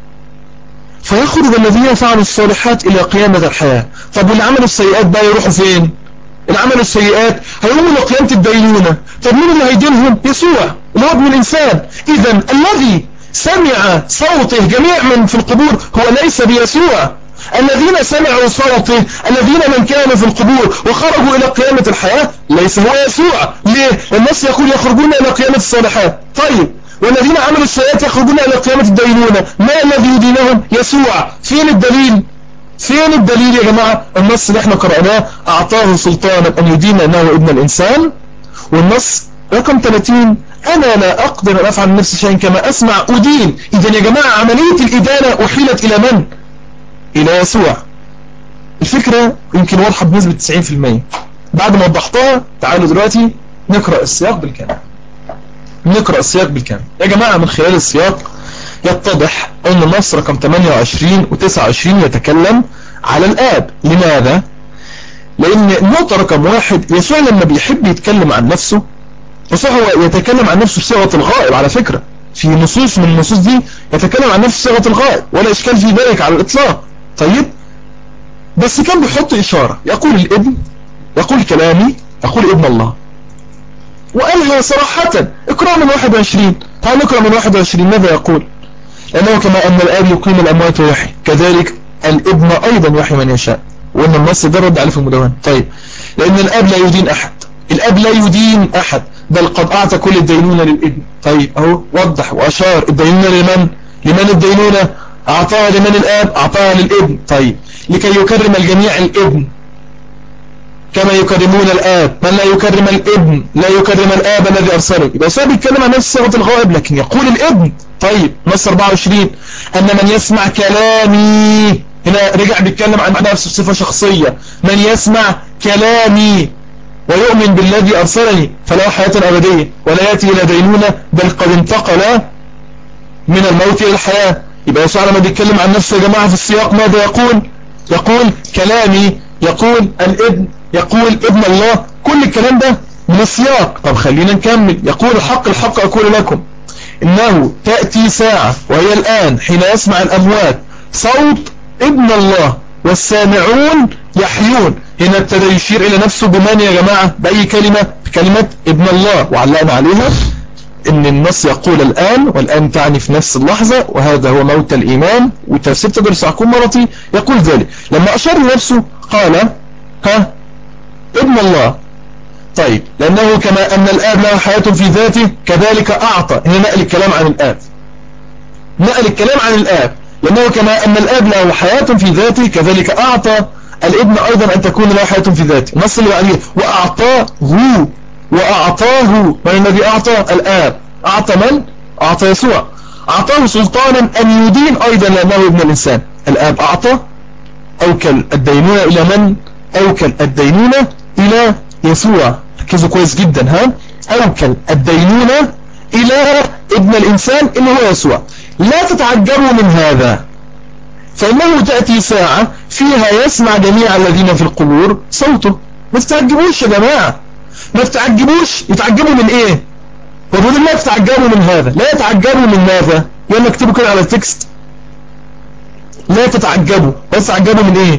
Speaker 1: فيخرج الذين فعلوا الصالحات إلى قيامة الحياة. طب واللي عملوا السيئات بقى يروحوا فين؟ اللي عملوا السيئات هيقوموا لقيامة الدينونة. طب مين اللي هيدينهم؟ يسوع اللي هو ابن الإنسان. إذا الذي سمع صوته جميع من في القبور هو ليس بيسوع. الذين سمعوا صوته الذين من كانوا في القبور وخرجوا إلى قيامة الحياة ليس هو يسوع. ليه؟ النص يقول يخرجون إلى قيامة الصالحات. طيب والذين عملوا السيئات يخرجون إلى قيامة الدينونة. ما الذي يدينهم؟ يسوع. فين الدليل؟ فين الدليل يا جماعة؟ النص اللي احنا قرأناه أعطاه سلطانا أن يدين أنه ابن الإنسان. والنص رقم 30 أنا لا أقدر أن أفعل نفسي شيئا كما أسمع أدين. إذن يا جماعة عملية الإدانة أحيلت إلى من؟ إلى يسوع. الفكرة يمكن واضحة بنسبة 90%. بعد ما وضحتها تعالوا دلوقتي نقرأ السياق بالكامل. يا جماعة من خلال السياق يتضح أن النص رقم 28 و29 يتكلم على الآب. لماذا؟ لأن النقطة رقم 1 يسوع لما بيحب يتكلم عن نفسه، يسوع هو يتكلم عن نفسه بصيغة الغائب. على فكرة في نصوص من النصوص دي يتكلم عن نفسه بصيغة الغائب ولا إشكال في ذلك على الإطلاق. طيب بس كان بيحط إشارة، يقول الابن، يقول كلامي، يقول ابن الله، وقالها صراحة. اقرأ من 21. تعال نقرأ من 21 ماذا يقول. لأنه كما أن الآب يقيم الأموات ويحيي كذلك الابن أيضا يحيي من يشاء. وأن النص ده رد عليه في المدونة. طيب لأن الآب لا يدين أحد، الآب لا يدين أحد بل قد أعطى كل الدينونة للابن. طيب أهو وضح وأشار الدينونة لمن الدينونة أعطاها لمن الآب؟ أعطاها للابن. طيب لكي يكرم الجميع الابن كما يكرمون الآب. من لا يكرم الابن لا يكرم الآب الذي أرسله. يبقى سوى بيتكلم عن نفس صيغة الغائب لكن يقول الابن. طيب نص 24 أن من يسمع كلامي، هنا رجع بيتكلم عن نفسه بصفة شخصية. من يسمع كلامي ويؤمن بالذي أرسلني فله حياة أبدية ولا يأتي إلى دينونة بل قد انتقل من الموت إلى الحياة. يبقى يسوع لما بيتكلم عن نفسه يا جماعة في السياق ماذا يقول؟ يقول كلامي، يقول الابن، يقول ابن الله. كل الكلام ده من السياق. طب خلينا نكمل. يقول الحق أقول لكم إنه تأتي ساعة وهي الآن حين يسمع الأموات صوت ابن الله والسامعون يحيون. هنا ابتدى يشير إلى نفسه بمن يا جماعة؟ بأي كلمة؟ بكلمة ابن الله، وعلقنا عليها ان النص يقول الآن، والآن تعني في نفس اللحظة، وهذا هو موت الإيمان، وتفسير تدرس يعقوب مرتي يقول ذلك لما أشار لنفسه قال ابن الله. طيب لأنه كما أن الآب له حياة في ذاته كذلك أعطى، هنا نقل الكلام عن الآب، نقل الكلام عن الآب، لأنه كما أن الآب له حياة في ذاته كذلك أعطى الابن أيضا أن تكون له حياة في ذاته. النص اللي عليه وأعطاه من الذي أعطى؟ الآب. أعطى من؟ أعطى يسوع، أعطاه سلطانا أن يدين أيضا لأنه ابن الإنسان. الآب أعطى، أوكل الدينونة إلى من؟ أوكل الدينونة إلى يسوع. ركزوا كويس جدا، أوكل الدينونة إلى ابن الإنسان اللي هو يسوع. لا تتعجبوا من هذا، فإنه تأتي ساعة فيها يسمع جميع الذين في القبور صوته. ما تتعجبوش يا جماعة، ما تتعجبوش. يتعجبوا من إيه؟ وبيقول لا تتعجبوا من هذا. لا يتعجبوا من ماذا؟ يلا اكتبوا كده على التكست، لا تتعجبوا. بس تتعجبوا من إيه؟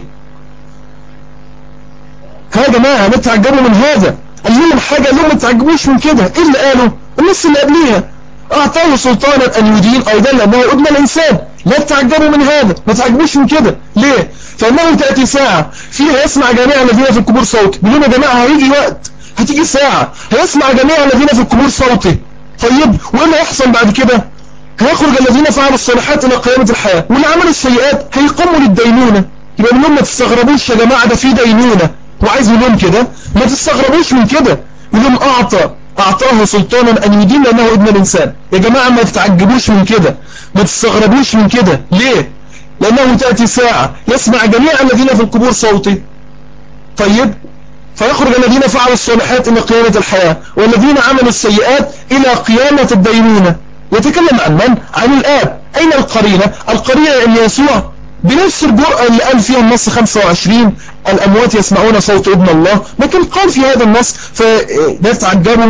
Speaker 1: يا جماعة لا تتعجبوا من هذا. قال لهم حاجة، قال لهم ما تتعجبوش من كده. إيه اللي قالوا؟ النص اللي قبليها، أعطاه سلطانا أن يدين أيضا لأنه ابن الإنسان. لا تتعجبوا من هذا، ما تتعجبوش من كده. ليه؟ فإنه تأتي ساعة فيها يسمع جميع الذين في القبور صوتي. بيقولون يا جماعة هيجي وقت، هتيجي ساعة هيسمع جميع الذين في القبور صوتي. طيب وإيه اللي هيحصل بعد كده؟ هيخرج الذين فعلوا الصالحات إلى قيامة الحياة، واللي عملوا السيئات هيقوموا للدينونة. يبقى بيقول لهم ما تستغربوش يا جماعة، ده في دينونة. وعايز يقول لهم كده ما تستغربوش من كده. يقول لهم أعطاه سلطانا أن يدين لأنه ابن الإنسان. يا جماعة ما تتعجبوش من كده، ما تستغربوش من كده. ليه؟ لأنه تأتي ساعة يسمع جميع الذين في القبور صوتي. طيب فيخرج الذين فعلوا الصالحات إلى قيامة الحياة، والذين عملوا السيئات إلى قيامة الدينونة. يتكلم عن من؟ عن الآب. أين القرينة؟ القرينة أن يسوع بنفس الجرأة اللي قال فيها النص 25 الأموات يسمعون صوت ابن الله، لكن قال في هذا النص فلا تتعجبوا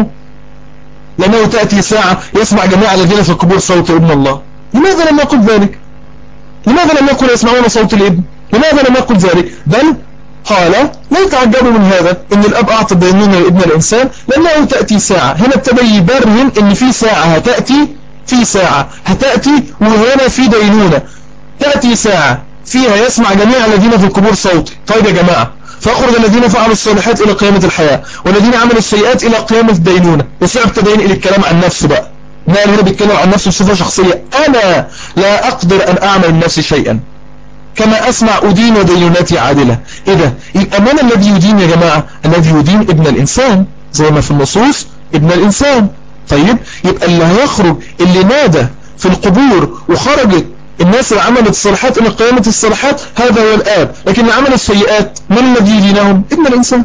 Speaker 1: لأنه تأتي ساعة يسمع جميع الذين في القبور صوت ابن الله. لماذا لم يقل ذلك؟ لماذا لم يقل يسمعون صوت الابن؟ لماذا لم يقل ذلك؟ بل قال لا يتعجبوا من هذا ان الاب اعطى الدينونة لابن الانسان لانه تأتي ساعة. هنا ابتدى يبرهن ان في ساعة هتأتي، في ساعة هتأتي وهنا في دينونة. تأتي ساعة فيها يسمع جميع الذين في القبور صوتي. طيب يا جماعة فأخرج الذين فعلوا الصالحات إلى قيامة الحياة، والذين عملوا السيئات إلى قيامة الدينونة. يسوع ابتدى ينقل الكلام عن نفسه بقى. نقل هنا بيتكلم عن نفسه بصفة شخصية. أنا لا أقدر أن أعمل من نفسي شيئا، كما أسمع أدين ودينونتي عادلة. إيه ده؟ يبقى من الذي يدين يا جماعة؟ الذي يدين ابن الإنسان زي ما في النصوص ابن الإنسان. طيب يبقى اللي هيخرج، اللي نادى في القبور وخرجت الناس اللي عملت الصالحات إلى قيامة الصالحات، هذا هو الآب. لكن اللي عمل السيئات من الذي يدينهم؟ ابن الإنسان.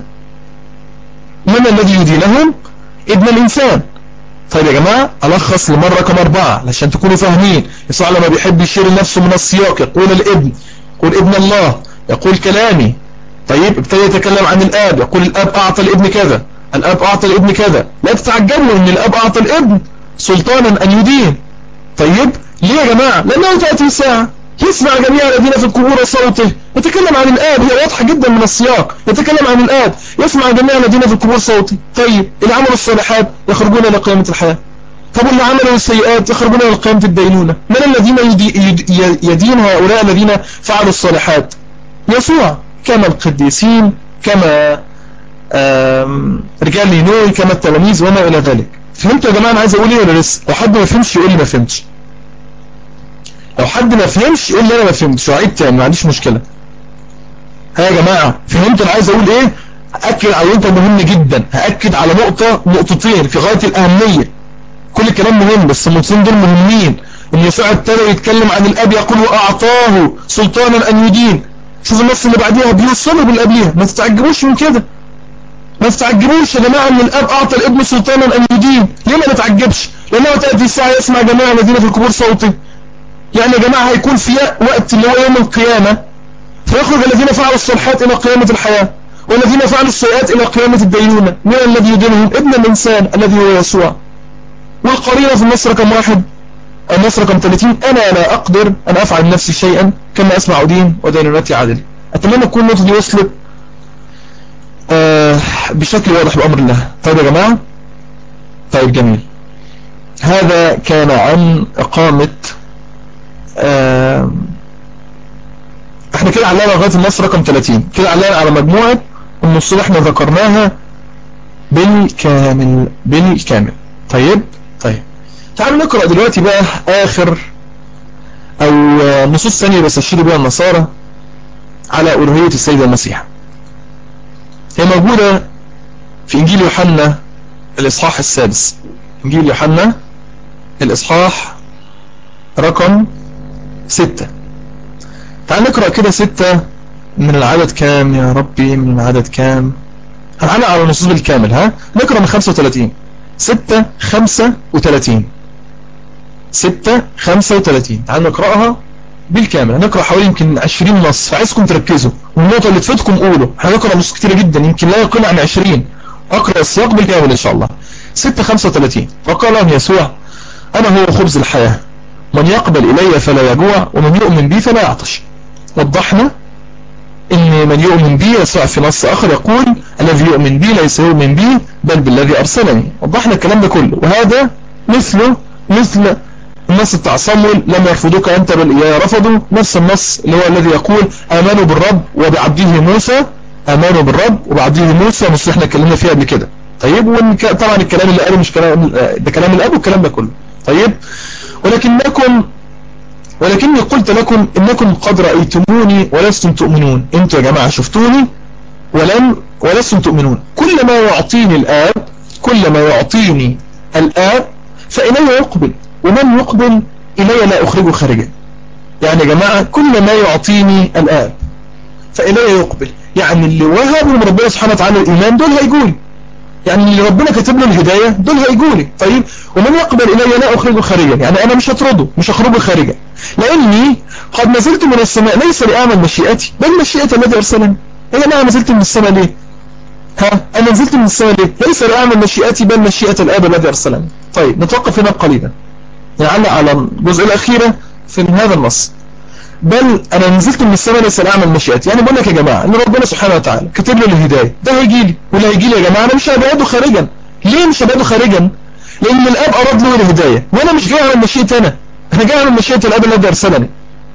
Speaker 1: من الذي يدينهم؟ ابن الإنسان. طيب يا جماعة ألخص لمرة رقم 4 عشان تكونوا فاهمين. يسوع لما بيحب يشير نفسه من السياق يقول الابن، يقول ابن الله، يقول كلامي. طيب ابتدى يتكلم عن الآب، يقول الآب أعطى الابن كذا، الآب أعطى الابن كذا. لا تتعجبوا ان الآب أعطى الابن سلطانا أن يدين. طيب ليه يا جماعة؟ لأنه تأتي ساعة يسمع جميع الذين في القبور صوته. يتكلم عن الآب، هي واضحة جدا من السياق. يتكلم عن الآب يسمع جميع الذين في القبور صوته. طيب اللي عملوا الصالحات يخرجون إلى قيامة الحياة. طب اللي عملوا السيئات يخرجون إلى قيامة الدينونة. من الذين يدين هؤلاء الذين فعلوا الصالحات؟ يسوع. كما القديسين، كما رجال نينوي، كما التلاميذ وما إلى ذلك. فهمتوا يا جماعة أنا عايز أقول إيه ولا لسه؟ لو حد ما فهمش يقول لي ما فهمتش. لو حد ما فهمش يقول لي انا ما فهمتش وعيد تاني، ما عنديش مشكله. ها يا جماعه فهمتوا انا عايز اقول ايه؟ اكد على نقطه مهمه جدا. هاكد على نقطتين في غايه الاهميه. كل الكلام مهم بس النقطتين دول مهمين. ان يسوع ابتدى يتكلم عن الاب يقول واعطاه سلطانا ان يدين. شوف النص اللي بعديها بيوصله باللي قبليها. ما تتعجبوش من كده، ما تتعجبوش يا جماعه ان الاب اعطى الابن سلطانا ان يدين. ليه ما نتعجبش؟ لانه تاتي الساعه يسمع جميع الذين في القبور صوتي. يعني يا جماعة هيكون في وقت اللي هو يوم القيامة فيخرج الذين فعلوا الصالحات إلى قيامة الحياة، والذين فعلوا السيئات إلى قيامة الدينونة. من الذي يدينهم؟ ابن الإنسان الذي هو يسوع. والقرينة في النص رقم 1 النص رقم 30 أنا لا أقدر أن أفعل نفسي شيئا كما أسمع أدين ودينونتي عادل. أتمنى تكون النقطة دي وصلت بشكل واضح بأمر الله. طيب يا جماعة، طيب جميل. هذا كان عن إقامة احنا كده علقنا لغاية النص رقم 30. كده علقنا على مجموعة النص اللي احنا ذكرناها بالكامل. طيب تعالوا نقرأ دلوقتي بقى آخر أو نصوص ثانية بس أشير بها النصارى على ألوهية السيد المسيح. هي موجودة في إنجيل يوحنا الإصحاح السادس. إنجيل يوحنا الإصحاح رقم 6. تعال نقرأ كده 6 من العدد كام يا ربي؟ من العدد كام؟ هنعلق على النصوص بالكامل. ها نقرأ من 35. 6:35. 6:35. تعال نقرأها بالكامل. هنقرأ حوالي يمكن 20 نص، فعايزكم تركزوا والنقطة اللي تفيدكم قولوا. هنقرأ نصوص كتيرة جدا يمكن لا يقل عن 20. أقرأ السياق بالكامل إن شاء الله. 6:35. فقال لهم يسوع: أنا هو خبز الحياة، من يقبل إلي فلا يجوع، ومن يؤمن بي فلا يعطش. وضحنا إن من يؤمن بي، يسوع في نص آخر يقول: الذي يؤمن بي ليس يؤمن بي بل بالذي أرسلني. وضحنا الكلام ده كله، وهذا مثل النص بتاع صمويل: لم يرفضوك أنت بل إياه رفضوا. نفس النص اللي هو الذي يقول: آمنوا بالرب وبعبده موسى. آمنوا بالرب وبعبده موسى، نص احنا اتكلمنا فيها قبل كده. طيب طبعا الكلام اللي قاله مش كلام ده، كلام الأب والكلام ده كله. طيب ولكني قلت لكم إنكم قد رأيتموني ولستم تؤمنون. انتوا يا جماعة شفتوني ولستم تؤمنون. كل ما يعطيني الآب فإليه يقبل، ومن يقبل إليه لا أخرجه خارجا. يعني يا جماعة كل ما يعطيني الآب فإليه يقبل، يعني اللي وهبهم ربنا سبحانه وتعالى الإيمان دول هيقول، يعني اللي ربنا كتب له الهداية دول هيقولي. طيب ومن يقبل إلي لا أخرجه خارجا، يعني أنا مش هطرده، مش هخرجه خارجا، لأني قد نزلت من السماء ليس لأعمل مشيئتي بل مشيئة الذي أرسلني. أنا نزلت من السماء ليه؟ أنا نزلت من السماء ليه؟ ليس لأعمل مشيئتي بل مشيئة الآب الذي أرسلني. طيب نتوقف هنا قليلا، نعلق على الجزء الأخيرة في هذا النص. بل أنا نزلت من السماء ليس لأعمل مشيئتي، يعني بقول لك يا جماعة إن ربنا سبحانه وتعالى كتب له الهداية، ده هيجي لي واللي هيجي لي يا جماعة أنا مش هبعده خارجا. ليه مش هبعده خارجا؟ لأن الآب أراد له الهداية، وأنا مش جاي أعمل مشيئتي أنا جاي أعمل مشيئة الآب الذي أرسلني.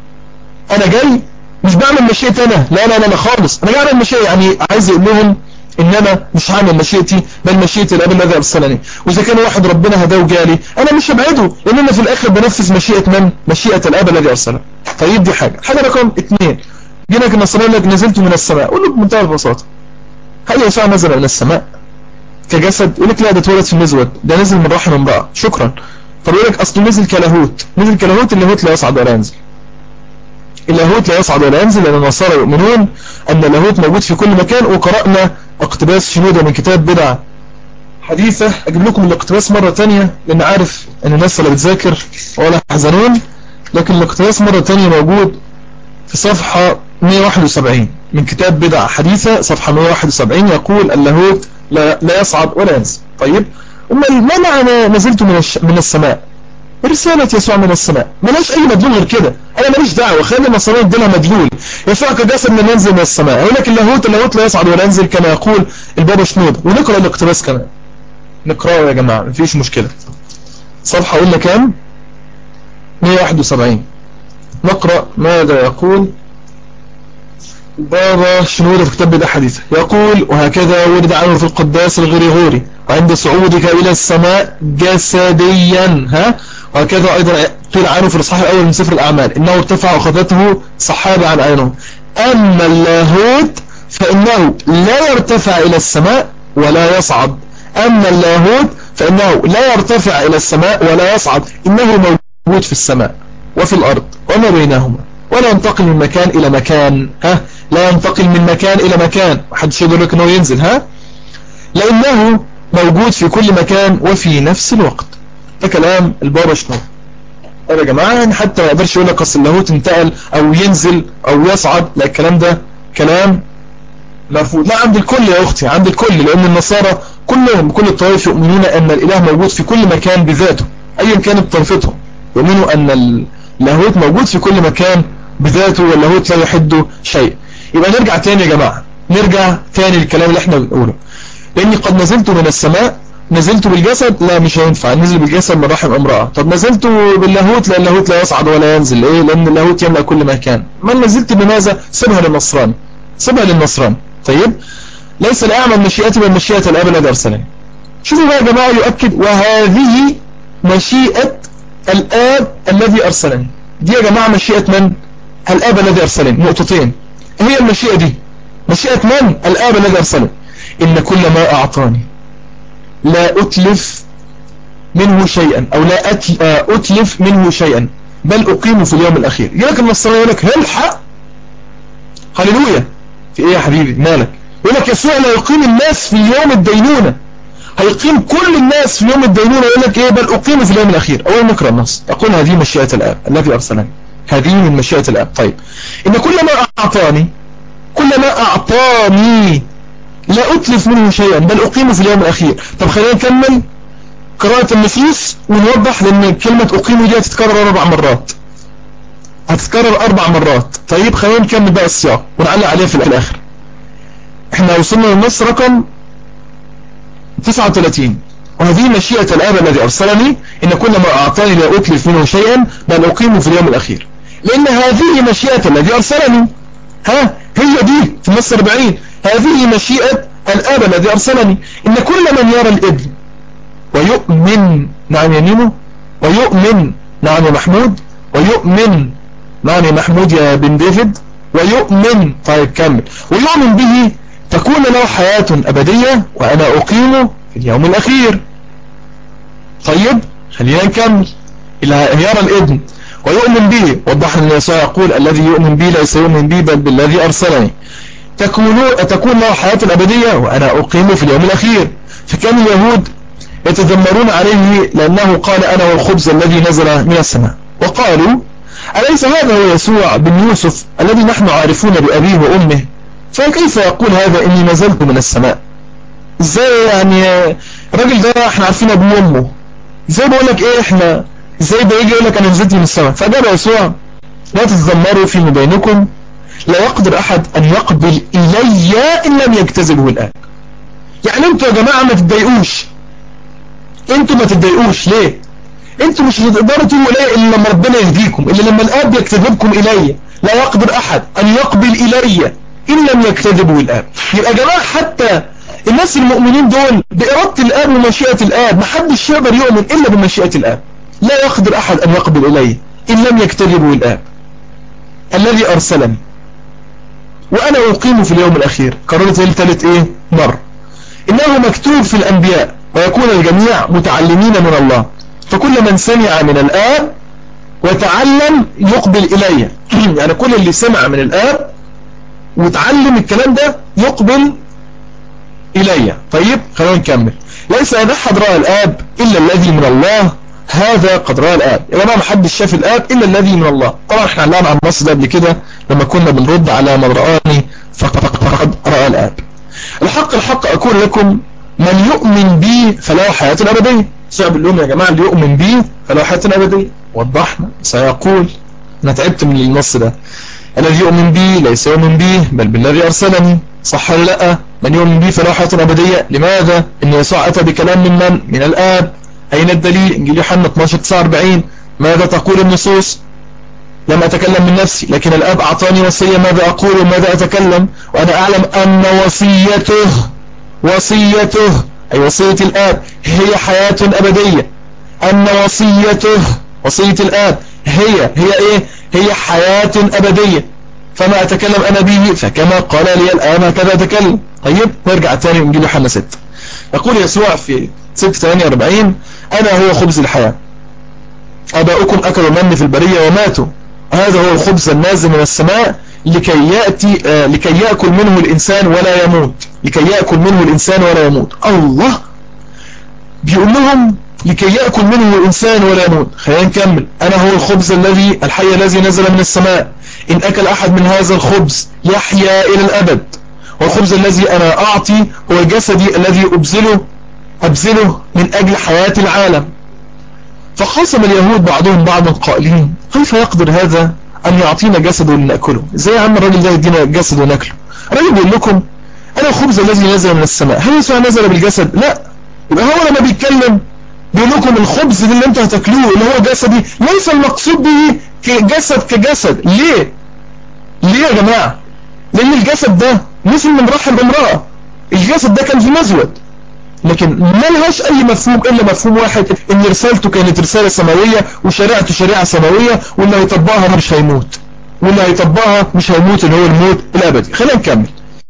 Speaker 1: أنا جاي مش بعمل مشيئتي أنا، لا خالص، أنا جاي أعمل مشيئة. يعني عايز يقول لهم إن أنا مش هعمل مشيئتي بل مشيئة الآب الذي أرسلني. وإذا كان واحد ربنا هداه وجالي أنا مش هبعده، لأن أنا في الآخر بنفذ مشيئة من؟ مشيئة الآب الذي أرسله. طيب دي حاجة رقم 2. جينا كنا صلينا لك نزلت من السماء، قول له بمنتهى البساطة: هل يسوع نزل من السماء كجسد؟ يقول لك لا، ده اتولد في المزود، ده نزل من رحم امرأة. شكرا. طب يقول لك أصله نزل كلاهوت. اللاهوت لا يصعد ولا ينزل. اللاهوت لا يصعد ولا ينزل، لأن النصارى يؤمنون أن اللاهوت موجود في كل مكان. وقرأنا اقتباس شنودة من كتاب بدع حديثة. أجيب لكم الاقتباس مرة تانية لأن عارف أن الناس اللي بتذاكر ولا حزنون، لكن الاقتباس مرة تانية موجود في صفحة 171 من كتاب بدع حديثة، صفحة 171. يقول: اللاهوت لا يصعد ولا ينزل. طيب ما معنى نزلت من السماء؟ رسالة يسوع من السماء ملاش أي مدلول غير كده. أنا ماليش دعوة، خلي النصارى يديلها مدلول. يسوع كجسد من ينزل من السماء. أقول لك اللاهوت لا يصعد ولا ينزل كما يقول البابا شنودة. ونقرأ الاقتباس كمان، نقرأه يا جماعة مفيش مشكلة. صفحة قلنا كام؟ 171. نقرأ ماذا يقول بابا شنودة في كتاب بدع حديثة. يقول: وهكذا ورد عنه في القداس الغريغوري وعند صعودك إلى السماء جسديا. وهكذا أيضا قيل عنه في الإصحاح الأول من سفر الأعمال إنه ارتفع وأخذته سحابة عن عينه. أما اللاهوت فإنه لا يرتفع إلى السماء ولا يصعد. أما اللاهوت فإنه لا يرتفع إلى السماء ولا يصعد، إنه موجود في السماء وفي الأرض وما بينهما، ولا ينتقل من مكان إلى مكان. لا ينتقل من مكان إلى مكان، محدش يقول لك إنه ينزل، لأنه موجود في كل مكان وفي نفس الوقت. ده كلام البابا شنودة. يا جماعة يعني حتى ما يقدرش يقول لك أصل اللاهوت انتقل أو ينزل أو يصعد، لا، الكلام ده كلام مرفوض. لا، عند الكل يا أختي، عند الكل، لأن النصارى كلهم بكل الطوائف يؤمنون أن الإله موجود في كل مكان بذاته أيا كانت طائفتهم. يؤمنوا أن اللاهوت موجود في كل مكان بذاته، واللاهوت لا يحد شيء. يبقى نرجع تاني يا جماعة، نرجع تاني للكلام اللي احنا بنقوله. لأني قد نزلت من السماء نزلت بالجسد لا مش هينفع، نزل بالجسد من رحم امرأة. طب نزلت باللاهوت؟ لا اللاهوت لا يصعد ولا ينزل. ايه؟ لان اللاهوت يملأ كل مكان. ما نزلت بماذا؟ سيبها للنصراني، سيبها للنصراني. طيب ليس الأعمى مشيئتي بل مشيئة الآب الذي أرسلني. شوفوا بقى يا جماعة يؤكد وهذه مشيئة الآب الذي أرسلني. دي يا جماعة مشيئة من؟ الآب الذي أرسلني. نقطتين. هي المشيئة دي مشيئة من؟ الآب الذي أرسلني. إن كل ما أعطاني لا أتلف منه شيئا، أو لا أتلف منه شيئا بل أقيم في اليوم الأخير. يقولك النصراني يقولك الحق هللويا. في إيه يا حبيبي مالك؟ يقولك يسوع لا يقيم الناس في يوم الدينونة، هيقيم كل الناس في يوم الدينونة. يقولك إيه؟ بل أقيم في اليوم الأخير. أول نقرأ النص أقول هذه مشيئة الآب الذي أرسلني، هذه من مشيئة الآب. طيب إن كل ما أعطاني، كل ما أعطاني لا أتلف منه شيئا بل أقيم في اليوم الأخير. طب خلينا نكمل قراءة النصوص ونوضح، لأن كلمة أقيم دي هتتكرر 4 مرات، هتتكرر 4 مرات. طيب خلينا نكمل بقى السياق ونعلق عليه في الآخر. احنا وصلنا للنص رقم 39. وهذه مشيئة الآب الذي أرسلني إن كل ما أعطاني لا أتلف منه شيئا بل أقيم في اليوم الأخير. لأن هذه مشيئة الذي أرسلني. ها هي دي في النص 40. هذه مشيئة الآب الذي أرسلني إن كل من يرى الابن ويؤمن، نعم يمينه، ويؤمن، نعم يا محمود، ويؤمن، نعم يا محمود يا بن ديفيد، ويؤمن. طيب كمل. ويؤمن به تكون له حياة أبدية وأنا أقيمه في اليوم الأخير. طيب خلينا نكمل. إلى يرى الابن ويؤمن به، وضح أن يسوع يقول الذي يؤمن به ليس يؤمن به بل بالذي أرسلني، تكون له حياة أبدية وأنا أقيمه في اليوم الأخير. فكان اليهود يتذمرون عليه لأنه قال أنا والخبز الذي نزل من السماء، وقالوا أليس هذا هو يسوع بن يوسف الذي نحن عارفون بأبيه وأمه؟ فكيف يقول هذا إني نزلت من السماء؟ ازاي يعني الراجل ده احنا عارفين ابوه وامه، ازاي بقول لك ايه احنا، ازاي بيجي يقول لك انا نزلت من السماء؟ فجاب يسوع لا تتذمروا فيما بينكم، لا يقدر احد ان يقبل الي ان لم يجتذبه الاب. يعني انتوا يا جماعه ما تتضايقوش، انتوا ما تتضايقوش. ليه؟ انتوا مش هتقدروا تقولوا لا الا لما ربنا يهديكم، الا لما الاب يجتذبكم الي. لا يقدر احد ان يقبل الي ان لم يجتذبه الاب. يبقى يا جماعه حتى الناس المؤمنين دول بإرادة الآب ومشيئة الآب، محدش يقدر يؤمن إلا بمشيئة الآب. لا يقدر أحد أن يقبل إليه إن لم يكتذبه الآب الذي أرسلني وأنا أقيم في اليوم الأخير. قررت الثالث إيه؟ مرة. إنه مكتوب في الأنبياء ويكون الجميع متعلمين من الله، فكل من سمع من الآب وتعلم يقبل إليه. يعني كل اللي سمع من الآب وتعلم الكلام ده يقبل إلي. طيب خلونا نكمل. ليس أن أحد رأى الآب إلا الذي من الله، هذا قد رأى الآب. يا جماعة محدش شاف الآب إلا الذي من الله. طبعا احنا علقنا على النص ده قبل كده لما كنا بنرد على من رآني فقد رأى الآب. الحق أقول لكم من يؤمن بي فله حياة أبدية. صعب اليوم يا جماعة اللي يؤمن بي فله حياة أبدية. وضحنا سيقول، أنا تعبت من النص ده. الذي يؤمن بي ليس يؤمن بي بل بالذي أرسلني. صح ولا لا؟ من يؤمن بي فله حياة أبدية. لماذا؟ إن يسوع أتى بكلام من من الآب. أين الدليل؟ إنجيل يوحنا 12:49. ماذا تقول النصوص؟ لم أتكلم من نفسي لكن الآب أعطاني وصية ماذا أقول وماذا أتكلم، وأنا أعلم أن وصيته أي وصية الآب هي حياة أبدية. أن وصية الآب هي إيه؟ هي حياة أبدية. فما أتكلم أنا به فكما قال لي الآن هكذا أتكلم. طيب نرجع تاني إنجيل يوحنا 6. يقول يسوع في 6:48 أنا هو خبز الحياة، آباؤكم أكلوا من في البرية وماتوا، هذا هو الخبز النازل من السماء لكي يأكل منه الإنسان ولا يموت. لكي يأكل منه الإنسان ولا يموت. الله بيقول لهم لكي يأكل منه الإنسان ولا يموت. خلينا نكمل. أنا هو الخبز الحي الذي نزل من السماء، إن أكل أحد من هذا الخبز يحيا إلى الأبد، والخبز الذي أنا أعطي هو جسدي الذي أبذله من أجل حياة العالم. فخاصم اليهود بعضهم بعضا قائلين كيف يقدر هذا أن يعطينا جسده لنأكله؟ إزاي يا عم الراجل ده يدينا جسده ونأكله؟ الراجل بيقول لكم أنا الخبز الذي نزل من السماء. هل يسوع نزل بالجسد؟ لا، يبقى هو لما بيتكلم بيقول لكم الخبز اللي انتوا هتاكلوه اللي هو جسدي ليس المقصود به كجسد كجسد. ليه يا جماعة؟ لان الجسد ده نزل من رحم امرأة، الجسد ده كان في مزود، لكن ما لهاش اي مفهوم الا مفهوم واحد، ان رسالته كانت رسالة سماوية وشريعته شريعة سماوية، واللي هيطبقها مش هيموت، واللي هيطبقها مش هيموت اللي هو الموت الابدي. خلينا نكمل.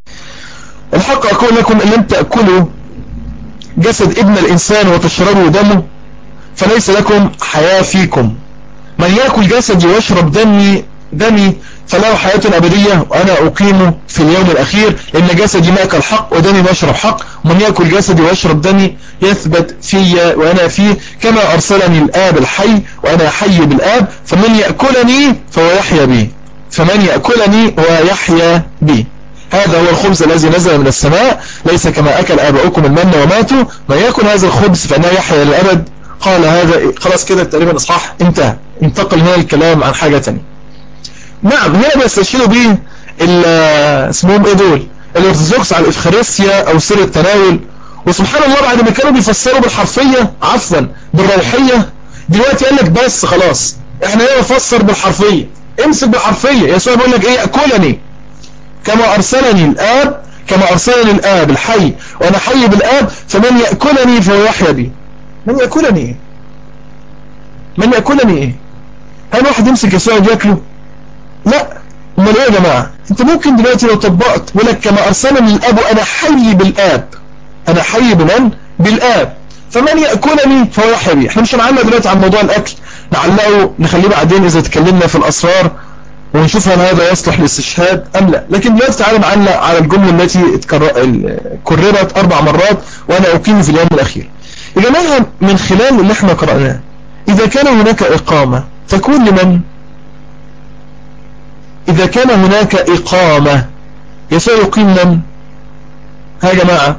Speaker 1: الحق اقول لكم ان لم تأكلوا جسد ابن الانسان وتشربوا دمه فليس لكم حياة فيكم. من يأكل جسدي ويشرب دمي فله حياة أبدية وأنا أقيمه في اليوم الأخير، لأن جسدي مأكل حق ودمي مشرب حق، ومن يأكل جسدي ويشرب دمي يثبت في وأنا فيه، كما أرسلني الآب الحي وأنا حي بالآب، فمن يأكلني فهو يحيا بي، فمن يأكلني هو يحيا بي. هذا هو الخبز الذي نزل من السماء، ليس كما أكل آباؤكم المن وماتوا، من يأكل هذا الخبز فإنه يحيا للأبد. قال هذا خلاص كده تقريبا إصحاح انتهى، انتقل هنا الكلام عن حاجة تانية. نعم هنا بيستشهدوا بيه اسمهم ايه دول الارثوذكس على الافخارستيا او سر التناول، وسبحان الله بعد ما كانوا بيفسروا بالحرفية عفوا بالروحية، دلوقتي قال لك بس خلاص احنا هنا نفسر بالحرفية، امسك بالحرفية. يسوع بيقول لك ايه؟ يأكلني كما ارسلني الآب الحي وانا حي بالآب، فمن يأكلني فهو يحيا بي. من يأكلني ايه؟ من يأكلني ايه؟ هل واحد يمسك يسوع ياكله؟ لا. امال ايه يا جماعه؟ انت ممكن دلوقتي لو طبقت ولك كما ارسلني الاب وانا حي بالاب، انا حي بمن؟ بالاب، فمن ياكلني فهو يحيا بي. احنا مش هنعلق دلوقتي عن موضوع الاكل، نعلقه نخليه بعدين اذا اتكلمنا في الاسرار ونشوف هل هذا يصلح للاستشهاد ام لا. لكن دلوقتي تعالى نعلق على الجمله التي كررت 4 مرات وانا اقيم في اليوم الاخير. يا جماعه من خلال اللي احنا قرأناه، اذا كان هناك اقامه تكون لمن؟ إذا كان هناك إقامة يسوع يقيم من؟ ها يا جماعة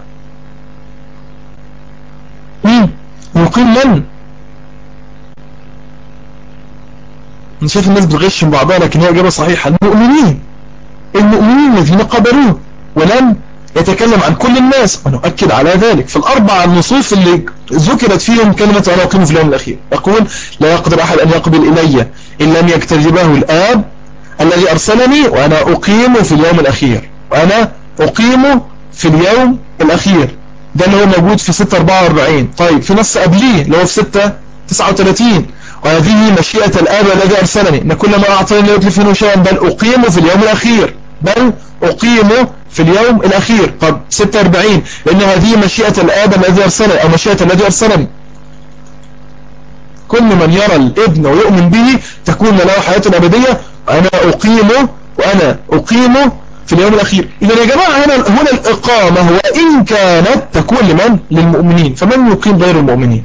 Speaker 1: يقيم من؟ أنا شايف الناس بتغش من بعضها، لكن هي إجابة صحيحة. المؤمنين الذين قبلوه، ولم يتكلم عن كل الناس، ونؤكد على ذلك في ال4 النصوص اللي ذكرت فيهم كلمة أنا أقيم في اليوم الأخير. يقول لا يقدر أحد أن يقبل إلي إن لم يجتذبه الآب الذي أرسلني وأنا أقيم في اليوم الأخير، وأنا أقيم في اليوم الأخير. ده اللي هو موجود في 6:44. طيب في نص قبليه اللي هو في 6:39 وهذه مشيئة الآب الذي أرسلني إن كل ما أعطاني لا يتلف منه شيئا بل أقيم في اليوم الأخير، بل أقيم في اليوم الأخير. طب 46 لأن هذه مشيئة الآب الذي أرسلني أو مشيئة الذي أرسلني، كل من يرى الابن ويؤمن به تكون له حياة أبدية وأنا أقيم في اليوم الأخير. إذا يا جماعة هنا الإقامة هو إن كانت تكون لمن؟ للمؤمنين. فمن يقيم غير المؤمنين؟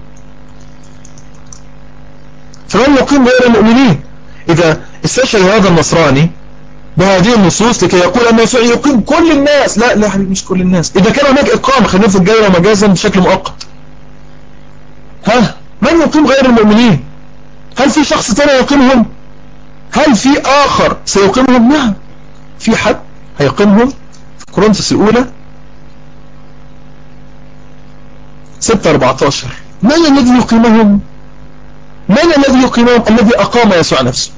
Speaker 1: إذا استشهد هذا النصراني بهذه النصوص لكي يقول أن يسوع يقيم كل الناس، لا حبيبي مش كل الناس. إذا كان هناك إقامة، خلينا في الجاية مجازا بشكل مؤقت، من يقيم غير المؤمنين؟ هل في شخص تاني يقيمهم؟ هل في آخر سيقيمهم؟ نعم في حد هيقيمهم. في كورنثوس الأولى 6:14 من الذي يقيمهم؟ الذي أقام يسوع نفسه،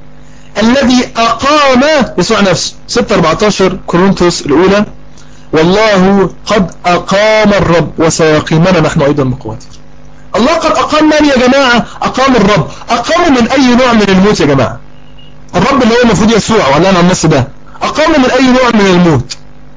Speaker 1: 6:14 كورنثوس الأولى والله قد أقام الرب وسيقيمنا نحن أيضا بقوته. الله قد أقام من يا جماعة؟ أقام الرب. أقام من أي نوع من الموت يا جماعة؟ الرب اللي هو المفروض يسوع ولا أنا النص ده أقام من أي نوع من الموت؟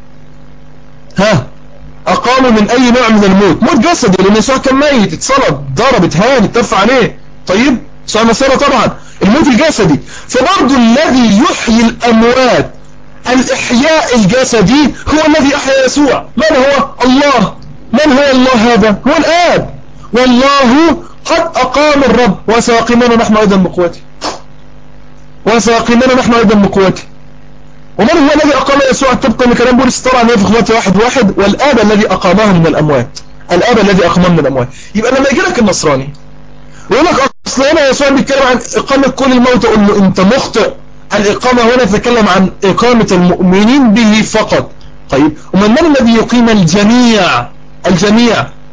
Speaker 1: أقام من أي نوع من الموت؟ موت جسدي، لأن يسوع كان ميت، اتصلب، ضرب، اتهان، اترفع عليه. طيب يسوع مسيرة طبعا الموت الجسدي. فبرضو الذي يحيي الأموات الإحياء الجسدي هو الذي أحيا يسوع. من هو؟ الله. من هو الله؟ هذا هو الآب. والله قد أقام الرب وسيقيمنا نحن أيضا بقوته. ومن هو الذي أقام يسوع؟ طبقا لكلام بولس طبعا في خطوة 1:1 والآب الذي أقامه من الأموات. يبقى لما يجي لك النصراني يقول لك أصل هنا يسوع بيتكلم عن إقامة كل الموتى، قول له أنت مخطئ. الإقامة هنا تتكلم عن إقامة المؤمنين به فقط. طيب ومن الذي يقيم الجميع؟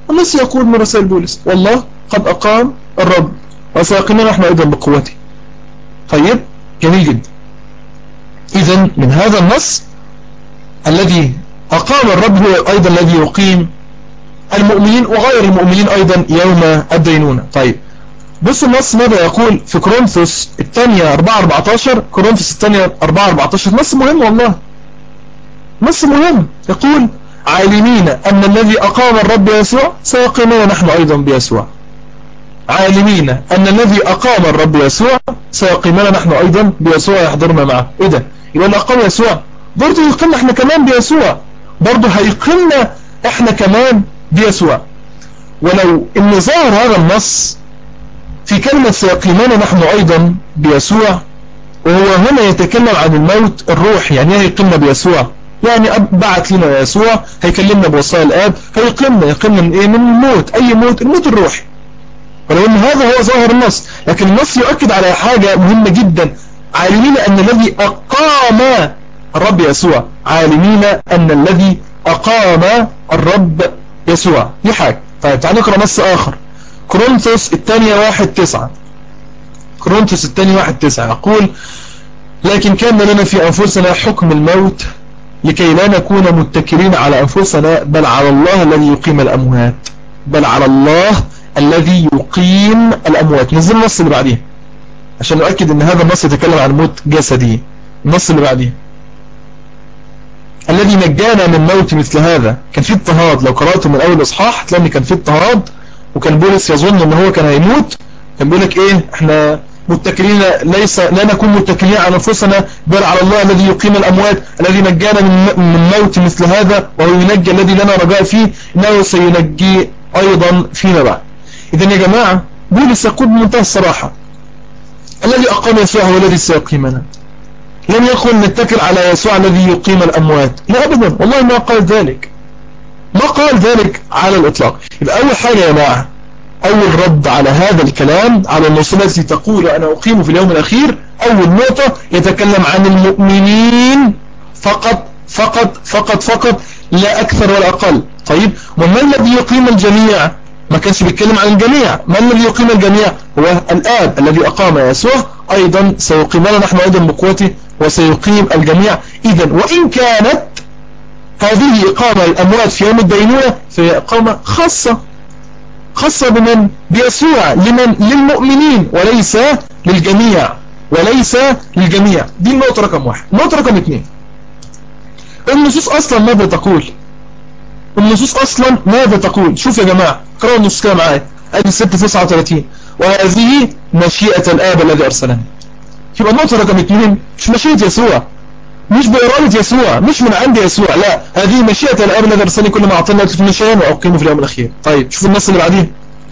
Speaker 1: النص يقول من رسائل بولس والله قد أقام الرب وسيقيمنا نحن أيضا بقوته. طيب جميل جدا. إذن من هذا النص الذي أقام الرب هو أيضا الذي يقيم المؤمنين وغير المؤمنين أيضا يوم الدينونة. طيب بص النص ماذا يقول في كورنثوس الثانية 4:14. كورنثوس الثانية 4:14 نص مهم والله، نص مهم. يقول عالمين أن الذي أقام الرب يسوع سيقيمنا نحن أيضا بيسوع. عالمين أن الذي أقام الرب يسوع سيقيمنا نحن أيضا بيسوع يحضرنا معه. إيه ده؟ يبقى اللي أقام يسوع برضه يقيمنا احنا كمان بيسوع، برضه هيقيمنا احنا كمان بيسوع. ولو ان ظهر هذا النص في كلمة سيقيمنا نحن أيضا بيسوع، وهو هنا يتكلم عن الموت الروحي. يعني ايه هيقيمنا بيسوع؟ يعني بعت لنا يسوع هيكلمنا بوصايا الآب، يقيمنا من ايه؟ من الموت. اي موت؟ الموت الروحي. ولو ان هذا هو ظاهر النص، لكن النص يؤكد على حاجة مهمة جدا. عالمين أن الذي أقام الرب يسوع، عالمين أن الذي أقام الرب يسوع. دي حاجة. طيب تعالوا نقرأ نص آخر. كورنثوس الثانية 1:9. كورنثوس الثانية 1:9 يقول لكن كان لنا في أنفسنا حكم الموت لكي لا نكون متكلين على أنفسنا بل على الله الذي يقيم الأموات. بل على الله الذي يقيم الأموات. نزل النص اللي بعديه عشان نؤكد ان هذا النص يتكلم عن موت جسدي. النص اللي بعديه الذي نجانا من موت مثل هذا. كان في اضطهاد، لو قرأته من اول اصحاح تلاقي كان في اضطهاد، وكان بولس يظن ان هو كان هيموت. كان بيقول لك ايه؟ احنا متكلين لا نكون متكلين على انفسنا بل على الله الذي يقيم الاموات الذي نجانا من موت مثل هذا وهو ينجي الذي لنا رجاء فيه انه سينجي ايضا فيما بعد. اذا يا جماعة بولس يقول بمنتهى الصراحة الذي أقام يسوع هو الذي سيقيمنا. لم يقل نتكل على يسوع الذي يقيم الأموات، لا أبدا، والله ما قال ذلك، ما قال ذلك على الإطلاق. يبقى أول حاجة يا جماعة، أول رد على هذا الكلام على النصوص التي تقول أنا أقيم في اليوم الأخير، أول نقطة يتكلم عن المؤمنين فقط فقط فقط فقط، لا أكثر ولا أقل. طيب وما الذي يقيم الجميع؟ ما كانش بيتكلم عن الجميع. ما الذي يقيم الجميع؟ هو الآب الذي أقام يسوع أيضا سيقيمنا نحن أيضا بقوته وسيقيم الجميع. إذن وإن كانت هذه إقامة الأموات في يوم الدينونة فهي إقامة خاصة بمن؟ بيسوع. لمن؟ للمؤمنين وليس للجميع، وليس للجميع. دي النقطة رقم 1. النقطة رقم 2 النصوص أصلا ماذا تقول؟ النصوص أصلا ماذا تقول؟ شوف يا جماعة قرأوا النصوص كده معايا. آية 6:39 وهذه مشيئة الآب الذي أرسلني. يبقى النقطة رقم 2 مش مشيئة يسوع، مش بإرادة يسوع، مش من عند يسوع، لا، هذه مشيئة الآب الذي أرسلني كل ما أعطينا في شيئا وأقيمه في اليوم الأخير. طيب شوف النص اللي بعديه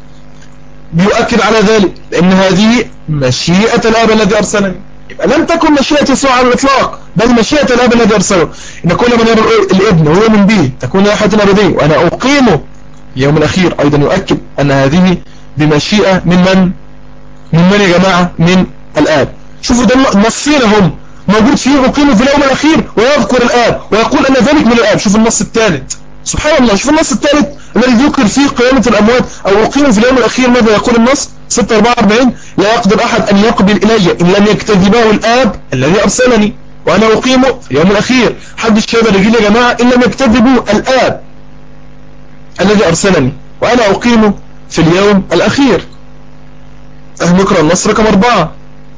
Speaker 1: بيؤكد على ذلك، لأن هذه مشيئة الآب الذي أرسلني. يبقى لم تكن مشيئة يسوع على الإطلاق، بل مشيئة الآب الذي أرسله. إن كل من يرى الابن وهو من به تكون له حياة أبدية وأنا أقيمه يوم الأخير. أيضا يؤكد أن هذه بمشيئة من يا جماعة؟ من الآب. شوفوا ده النصين هم موجود فيه أقيمه في اليوم الأخير ويذكر الآب ويقول أن ذلك من الآب. شوف النص الثالث، سبحان الله، شوف النص الثالث الذي ذكر فيه قيامة الأموات أو أقيمه في اليوم الأخير. ماذا يقول النص؟ 6:44 لا يقدر أحد أن يقبل إلي إن لم يكتذبه الآب الذي أرسلني وأنا أقيمه في اليوم الأخير. حد الشهادة رجل يا جماعة إن لم يكتذبوا الآب الذي أرسلني وأنا أقيمه في اليوم الأخير. نقرأ النص رقم 4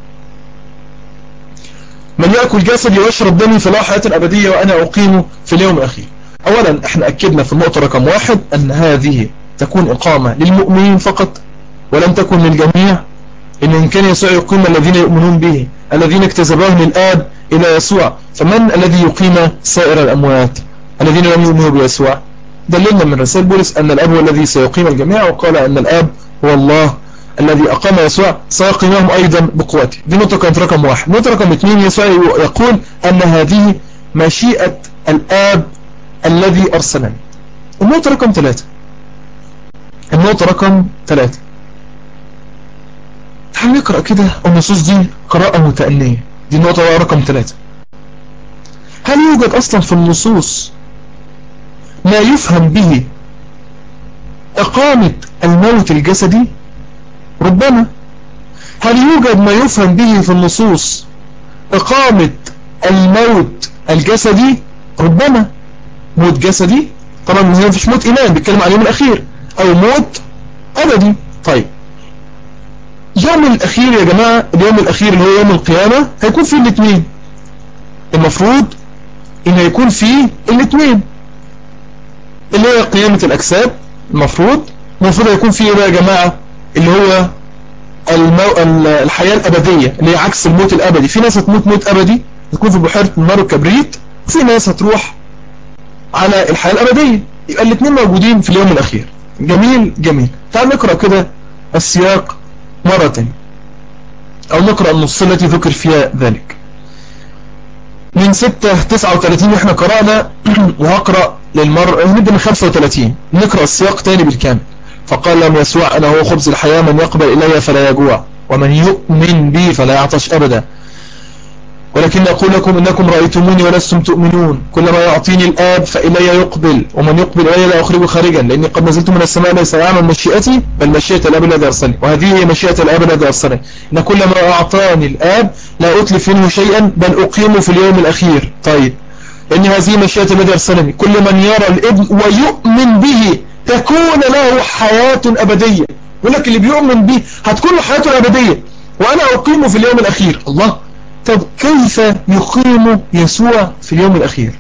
Speaker 1: من يأكل جسدي ويشرب دمي فله حياة أبدية وأنا أقيمه في اليوم الأخير. أولا احنا أكدنا في النقطة رقم 1 أن هذه تكون إقامة للمؤمنين فقط ولم تكن للجميع. إن كان يسوع يقيم الذين يؤمنون به الذين اكتسبوه للآب إلى يسوع، فمن الذي يقيم سائر الأموات الذين لم يؤمنوا بيسوع؟ دللنا من رسائل بولس أن الآب هو الذي سيقيم الجميع، وقال أن الآب هو الله الذي أقام يسوع سيقيمهم أيضا بقوته. دي نقطة كانت رقم 1. نقطة رقم 2 يسوع يقول أن هذه مشيئة الآب الذي أرسلني. النقطة رقم 3 تعال نقرأ كده النصوص دي قراءة متأنية. دي النقطة رقم 3. هل يوجد أصلا في النصوص ما يفهم به إقامة الموت الجسدي؟ ربما. هل يوجد ما يفهم به في النصوص إقامة الموت الجسدي؟ ربما. موت جسدي طبعا ما فيش موت إيمان، بيتكلم عن اليوم الأخير، أو موت أبدي. طيب يوم الأخير يا جماعة، اليوم الأخير اللي هو يوم القيامة هيكون فيه الاثنين. المفروض إنه يكون فيه الاثنين، اللي هي قيامة الأجساد. المفروض هيكون فيه بقى يا جماعة اللي هو الحياة الأبدية، اللي هي عكس الموت الأبدي. في ناس هتموت موت أبدي، تكون في بحيرة النار والكبريت، وفي ناس هتروح على الحياة الأبدية. يبقى الاثنين موجودين في اليوم الأخير. جميل جميل. تعال نقرأ كده السياق مرة تانية، أو نقرأ النص التي ذكر فيها ذلك من 6:39 احنا قرأنا وهقرأ للمرة نبدأ من 35 نقرأ السياق تاني بالكامل. فقال لهم يسوع أنا هو خبز الحياة، من يقبل إلي فلا يجوع، ومن يؤمن بي فلا يعطش أبدا. ولكن أقول لكم إنكم رأيتموني ولستم تؤمنون. كلما يعطيني الآب فإلي يقبل، ومن يقبل إلي لا أخرجه خارجا، لأني قد نزلت من السماء ليس أعمل مشيئتي بل مشيئة الآب الذي أرسلني، وهذه هي مشيئة الآب الذي أرسلني، إن كلما أعطاني الآب لا أتلف منه شيئا بل أقيمه في اليوم الأخير. طيب لأن هذه مشيئة الذي أرسلني، كل من يرى الابن ويؤمن به تكون له حياة أبدية. يقول لك اللي بيؤمن به هتكون له حياة أبدية، وأنا أقيمه في اليوم الأخير. الله، طب كيف يقيم يسوع في اليوم الأخير؟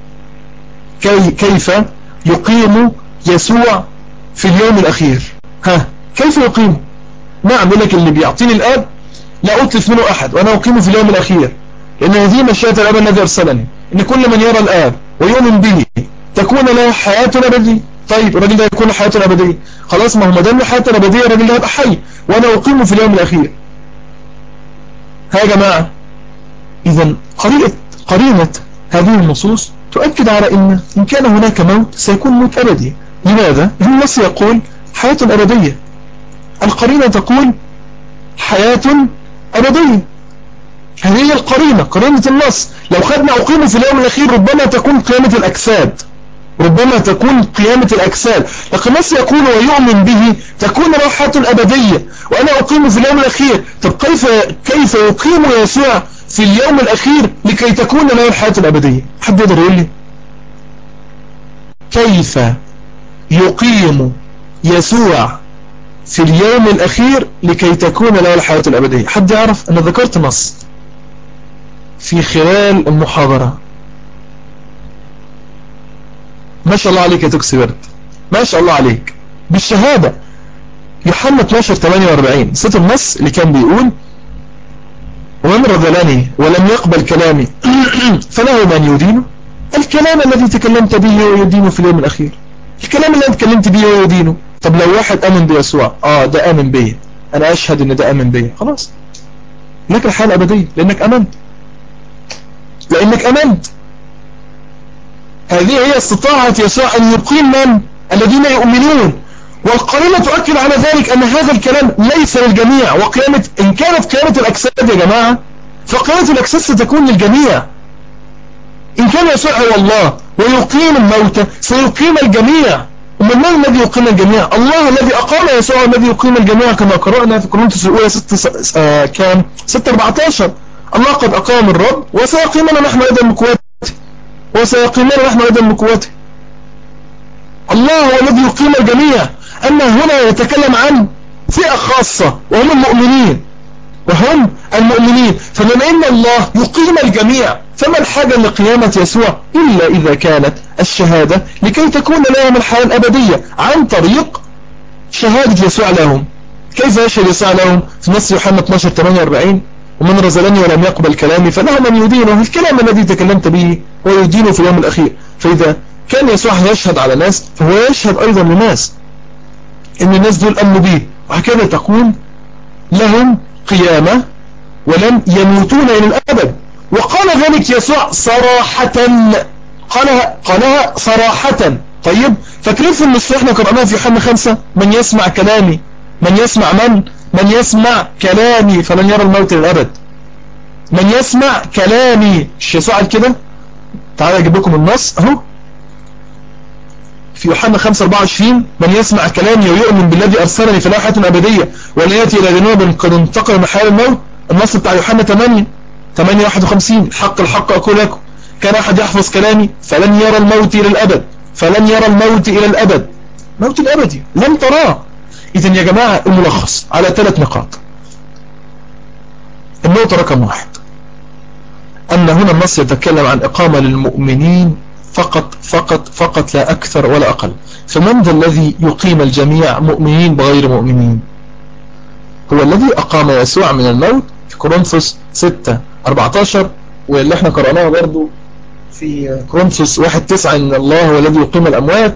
Speaker 1: كيف يقيم يسوع في اليوم الأخير؟ كيف يقيم؟ نعم، يقول لك اللي بيعطيني الآب لا أتلف منه أحد، وأنا أقيمه في اليوم الأخير، لأن هذه مشيئة الآب الذي أرسلني، إن كل من يرى الآب ويؤمن به تكون له حياة أبدية. طيب الراجل ده يكون له حياة أبدية، خلاص، ما هو ما دام له حياة أبدية الراجل ده هيبقى حي، وأنا أقيمه في اليوم الأخير. يا جماعة، إذا قرينة هذه النصوص تؤكد على إن كان هناك موت سيكون موت أبدي. لماذا؟ النص يقول حياة أبدية، القرينة تقول حياة أبدية. هذه هي القرينة، قرينة النص. لو خدنا أقيمه في اليوم الأخير ربما تكون قيامة الأجساد، لكن النص يقول ويؤمن به تكون له حياة أبدية، وأنا أقيمه في اليوم الأخير. طب كيف يقيم يسوع في اليوم الأخير لكي تكون له الحياة الأبدية؟ حد يقدر يقول لي كيف يقيم يسوع في اليوم الأخير لكي تكون له الحياة الأبدية؟ حد يعرف؟ أنا ذكرت نص في خلال المحاضرة. ما شاء الله عليك يا توكسي برد، ما شاء الله عليك، بالشهادة. يوحنا 12:48 صوت النص اللي كان بيقول ومن رذلني ولم يقبل كلامي فله من يدينه. الكلام الذي تكلمت به هو يدينه في اليوم الأخير، الكلام اللي أنت تكلمت به هو يدينه. طب لو واحد أمن بيسوع، ده أمن بي، أنا أشهد إن ده أمن بي، خلاص لك الحياة الأبدية لأنك أمنت. هذه هي استطاعة يسوع أن يقيم من؟ الذين يؤمنون. والقرينة تؤكد على ذلك أن هذا الكلام ليس للجميع. إن كانت قيامة الأجساد يا جماعة فقيامة الأجساد ستكون للجميع. إن كان يسوع هو الله ويقيم الموتى سيقيم الجميع. ومن الذي يقيم الجميع؟ الله الذي أقام يسوع الذي يقيم الجميع، كما قرأنا في كورنثوس الأولى 6:14 الله قد أقام الرب وسيقيمنا نحن أيضا من قوته. الله هو الذي يقيم الجميع. أما هنا يتكلم عن فئة خاصة وهم المؤمنين. فبما أن الله يقيم الجميع فما الحاجة لقيامة يسوع إلا إذا كانت الشهادة لكي تكون لهم الحياة الأبدية عن طريق شهادة يسوع لهم. كيف يشهد يسوع لهم؟ في نص يوحنا 12:48 ومن رذلني ولم يقبل كلامي فله من يدينه. الكلام الذي تكلمت به هو يدينه في اليوم الأخير. فإذا كان يسوع يشهد على ناس فهو يشهد أيضا لناس إن الناس دول أمنوا به، وهكذا تكون لهم قيامة ولن يموتون إلى الأبد. وقال ذلك يسوع صراحة، قالها صراحة. طيب فاكرين في النص احنا قرأناها في يوحنا 5 من يسمع كلامي فلن يرى الموت للأبد. من يسمع كلامي، مش يسوع قال كده؟ تعالوا اجيب لكم النص اهو. في يوحنا 5:24 من يسمع كلامي ويؤمن بالذي أرسلني فله حياة أبدية ولا يأتي إلى جنوب قد انتقل من حياة الموت. النص بتاع يوحنا 8:51 الحق الحق أقول لكم كان أحد يحفظ كلامي فلن يرى الموت إلى الأبد، فلن يرى الموت إلى الأبد، موت الأبدي لن تراه. إذن يا جماعة الملخص على 3 نقاط. النقطة رقم 1 أن هنا النص يتكلم عن إقامة للمؤمنين فقط فقط فقط لا أكثر ولا أقل. فمن ذا الذي يقيم الجميع مؤمنين بغير مؤمنين؟ هو الذي أقام يسوع من الموت في كورنثوس 6:14 واللي احنا قرأناها برضو في كورنثوس 1:9 إن الله هو الذي يقيم الأموات،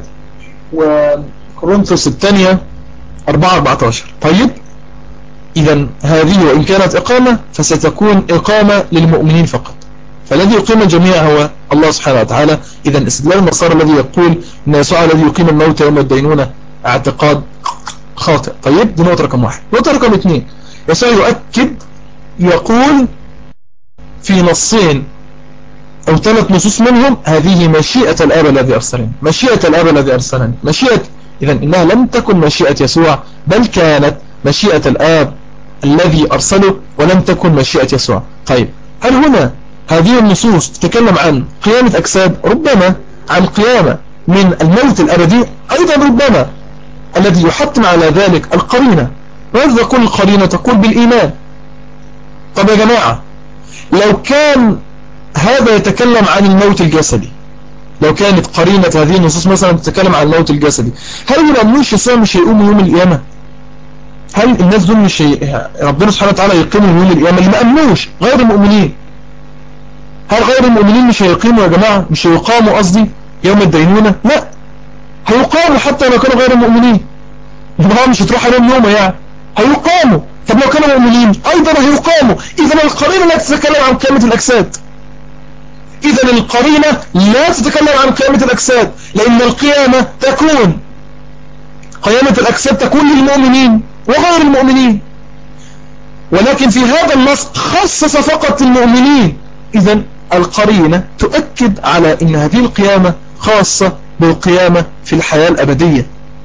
Speaker 1: وكورنثوس الثانية 4:14. طيب إذا هذه وإن كانت إقامة فستكون إقامة للمؤمنين فقط، فالذي يقيم الجميع هو الله سبحانه وتعالى. إذا استدلال النصارى الذي يقول إن يسوع الذي يقيم الموت يوم الدينونة اعتقاد خاطئ. طيب دي نقطة رقم 1. نقطة رقم 2 يسوع يؤكد يقول في نصين أو 3 نصوص منهم هذه مشيئة الآب الذي أرسلني، مشيئة الآب الذي أرسلني، مشيئة. إذا إنها لم تكن مشيئة يسوع بل كانت مشيئة الآب الذي أرسله ولم تكن مشيئة يسوع. طيب هل هنا هذه النصوص تتكلم عن قيامة أجساد؟ ربما. عن قيامة من الموت الأبدي أيضا ربما. الذي يحتم على ذلك القرينة. ماذا تقول القرينة؟ تقول بالإيمان. طب يا جماعة لو كان هذا يتكلم عن الموت الجسدي، لو كانت قرينة هذه النصوص مثلا تتكلم عن الموت الجسدي، هل يؤمنوش يسوع مش هيقوم يوم القيامة؟ هل الناس دول مش ربنا سبحانه وتعالى يقيمهم يوم القيامة؟ اللي ما أمنوش غير المؤمنين، هل غير المؤمنين مش هيقيموا يا جماعة؟ مش هيقاموا قصدي يوم الدينونة؟ لا هيقاموا حتى لو كانوا غير المؤمنين. يبقى مش هتروح عليهم يوم يعني هيقاموا. طب لو كانوا مؤمنين أيضا هيقاموا. إذا القرينة لا تتكلم عن قيامة الأجساد. إذا القرينة لا تتكلم عن قيامة الأجساد، لأن القيامة تكون قيامة الأجساد تكون للمؤمنين وغير المؤمنين، ولكن في هذا النص خصص فقط المؤمنين. إذا القرينة تؤكد على أن هذه القيامة خاصة بالقيامة في الحياة الأبدية،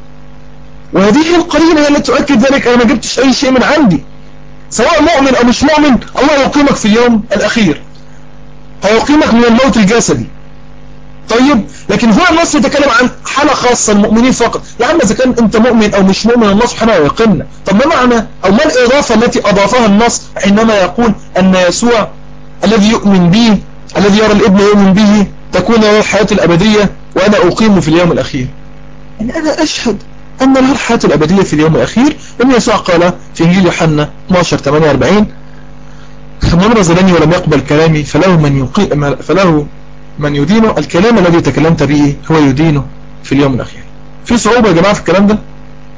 Speaker 1: وهذه القرينة هي التي تؤكد ذلك. أنا ما جبتش أي شيء من عندي، سواء مؤمن أو مش مؤمن الله يقيمك في اليوم الأخير، هيقيمك من الموت الجسدي. طيب لكن هو النص يتكلم عن حالة خاصة المؤمنين فقط. يا عم إذا كان أنت مؤمن أو مش مؤمن الله سبحانه يقيمنا. طب ما معنى أو ما الإضافة التي أضافها النص حينما يقول أن يسوع الذي يؤمن به الذي يرى الابن يؤمن به تكون له الحياة الأبدية وأنا أقيمه في اليوم الأخير؟ يعني أنا أشهد أن له الحياة الأبدية في اليوم الأخير، لأن يسوع قال في إنجيل يوحنا 12:48 من رزلني ولم يقبل كلامي فله من يدينه، الكلام الذي تكلمت به هو يدينه في اليوم الأخير. في صعوبة يا جماعة في الكلام ده؟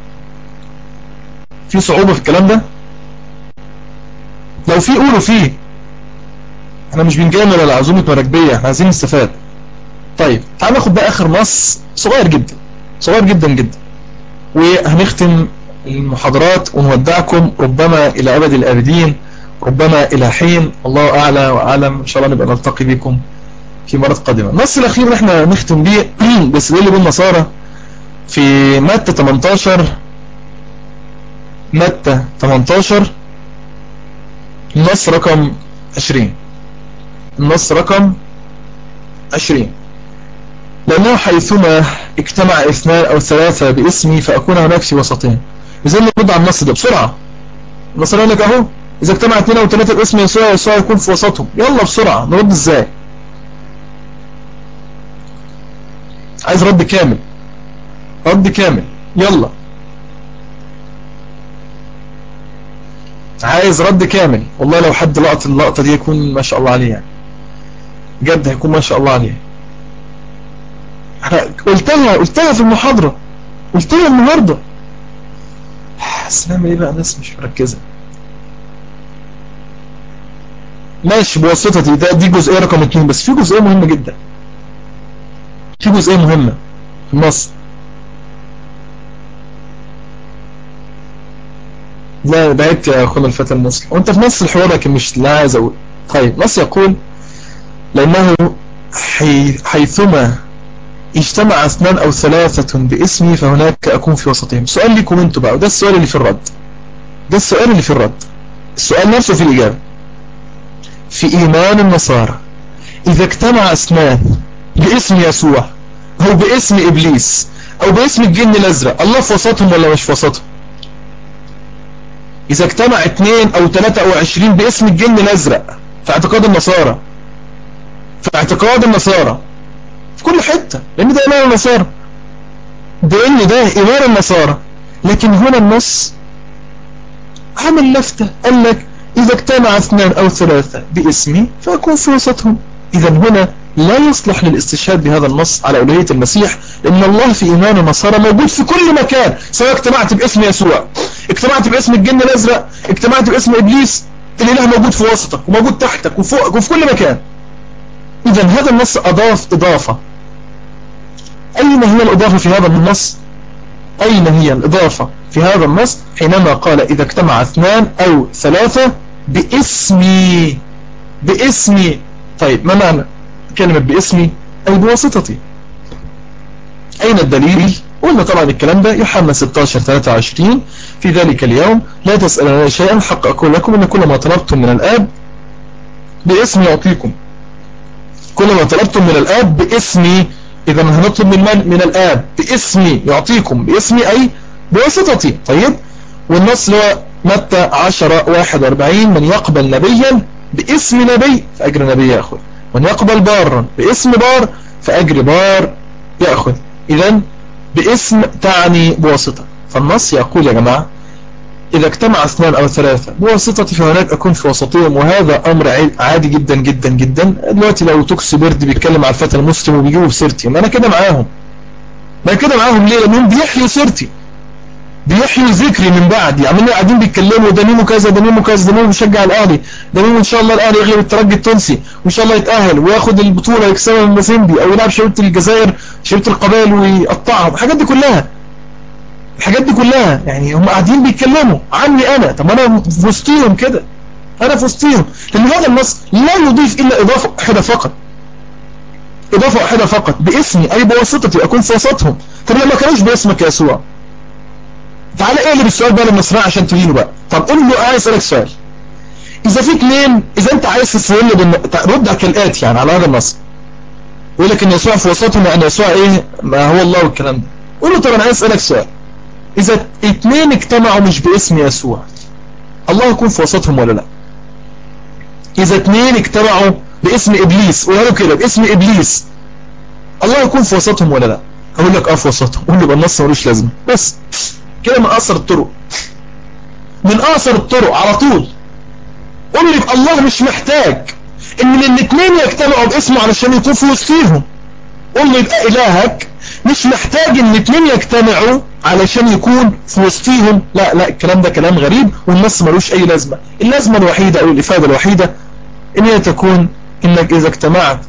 Speaker 1: في صعوبة في الكلام ده؟ لو في قولوا فيه. احنا مش بنجامل على عزومة مراكبية، احنا عايزين نستفاد. طيب تعال ناخد بقى آخر نص صغير جدا صغير جدا جدا وهنختم المحاضرات ونودعكم ربما إلى أبد الآبدين، ربما إلى حين، الله أعلى وأعلم. إن شاء الله نبقى نلتقي بكم في مرات قادمة. النص الأخير اللي احنا نختم بيه بيستدل بالنصارى في متى 18 النص رقم 20. النص رقم 20 لأنه حيثما اجتمع 2 أو 3 باسمي فأكون هناك في وسطهم. إذا نرد على النص ده بسرعة. النص يقول لك أهو إذا اجتمع 2 أو 3 باسم يسوع يكون في وسطهم. يلا بسرعة نرد إزاي؟ عايز رد كامل، رد كامل. يلا عايز رد كامل. والله لو حد لقط اللقطة دي يكون ما شاء الله عليه، يعني بجد هيكون ما شاء الله عليه. انا قلتها في المحاضرة، قلتها النهاردة، بس نعمل ايه بقى؟ ناس مش مركزة. ماشي بواسطتي دي جزئية رقم 2، بس في جزئية مهمة جدا، في جزئية مهمة في النص. لا بعدت يا اخونا الفتى المسلم، وانت في نص الحوار لكن مش لا عايز اقول. طيب نص يقول لانه حيثما اجتمع اثنان او ثلاثة باسمي فهناك اكون في وسطهم. سؤال لكم انتوا بقى، وده السؤال اللي في الرد، ده السؤال اللي في الرد، السؤال نفسه في الاجابة. في ايمان النصارى اذا اجتمع اثنان باسم يسوع او باسم ابليس او باسم الجن الازرق، الله في وسطهم ولا مش في وسطهم؟ اذا اجتمع 2 او 3 او 20 باسم الجن الازرق في اعتقاد النصارى، في اعتقاد النصارى في كل حتة، لان ده ايمان النصارى، بان ده ايمان النصارى. لكن هنا النص عمل لفتة، قال لك اذا اجتمع 2 او 3 باسمي فاكون في وسطهم. اذا هنا لا يصلح للاستشهاد بهذا النص على ألوهية المسيح، لأن الله في إيمان النصارى موجود في كل مكان، سواء اجتمعت باسم يسوع، اجتمعت باسم الجن الأزرق، اجتمعت باسم إبليس، الإله موجود في وسطك وموجود تحتك وفوقك وفي كل مكان. إذا هذا النص أضاف إضافة. أين هي الإضافة في هذا النص؟ أين هي الإضافة في هذا النص حينما قال إذا اجتمع 2 أو 3 باسمي؟ باسمي. طيب ما معنى كلمة باسمي؟ أي بواسطتي. أين الدليل؟ قلنا طبعا الكلام ده يوحنا 16:23 في ذلك اليوم لا تسألون شيئا حق أقول لكم إن كل ما طلبتم من الآب باسمي يعطيكم. كل ما طلبتم من الآب باسمي. إذا هنطلب من الآب باسمي يعطيكم. باسمي أي بواسطتي. طيب، والنص هو متى 10:41 من يقبل نبيا باسم نبي فأجر نبي يأخذ، من يقبل بارا باسم بار فأجر بار يأخذ. إذن باسم تعني بواسطة. فالنص يقول يا جماعة إذا اجتمع 2 أو 3 بواسطتي فهناك أكون في وسطهم، وهذا أمر عادي جدا جدا جدا. دلوقتي لو توكسي بيرد بيتكلم على الفتى المسلم وبيجيبوا بسيرتي، ما أنا كده معاهم، ما أنا كده معاهم. ليه؟ لأنهم بيحيوا سيرتي، بيحيوا ذكري من بعد. يعني قاعدين بيتكلموا ده ميمو كذا، ده ميمو كذا، ده ميمو بيشجع الاهلي، ده ميمو ان شاء الله الاهلي يغلب الترجي التونسي وان شاء الله يتاهل وياخد البطوله يكسبها من مازيمبي، او يلعب شبيبه الجزائر شبيبه القبائل ويقطعهم. الحاجات دي كلها، الحاجات دي كلها يعني هم قاعدين بيتكلموا عني انا. طب انا في وسطيهم كده، انا في وسطيهم. لان هذا النص لا يضيف الا اضافه واحده فقط، اضافه واحده فقط، باسمي اي بواسطتي اكون في وسطهم. طب لما كانوش باسمك يا يسوع؟ تعالى اقلب السؤال بقى للنصراني عشان تجيله بقى. طب قول له عايز اسالك سؤال، اذا في 2، اذا انت عايز تستدل رد كالاتي يعني على هذا النص، يقول لك ان يسوع في وسطهم، يعني يسوع ايه؟ ما هو الله والكلام ده. قول له طب انا عايز اسالك سؤال، اذا 2 اجتمعوا مش باسم يسوع الله يكون في وسطهم ولا لا؟ اذا 2 اجتمعوا باسم ابليس، قولها له كده، باسم ابليس، الله يكون في وسطهم ولا لا؟ اقول لك في وسطهم. قول له يبقى النص ملوش لازمه. بس كده من اقصر الطرق، من اقصر الطرق على طول. قول لي الله مش محتاج ان الاثنين يجتمعوا باسمه علشان يكون في وسطهم. قول لي يبقى الهك مش محتاج ان الاثنين يجتمعوا علشان يكون في وسطهم. لا لا، الكلام ده كلام غريب والنص ملوش اي لازمه. اللازمه الوحيده او الافاده الوحيده ان هي تكون انك اذا اجتمعت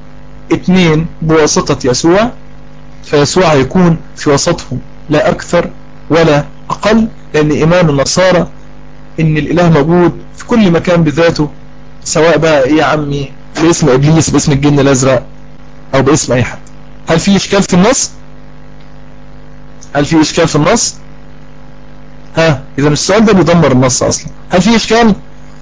Speaker 1: 2 بواسطه يسوع فيسوع هيكون في وسطهم، لا اكثر ولا اقل. لان ايمان النصارى ان الاله موجود في كل مكان بذاته، سواء بقى ايه يا عمي باسم ابليس، باسم الجن الازرق، او باسم اي حد. هل في اشكال في النص؟ هل في اشكال في النص؟ ها، اذا السؤال ده بيدمر النص اصلا. هل في اشكال؟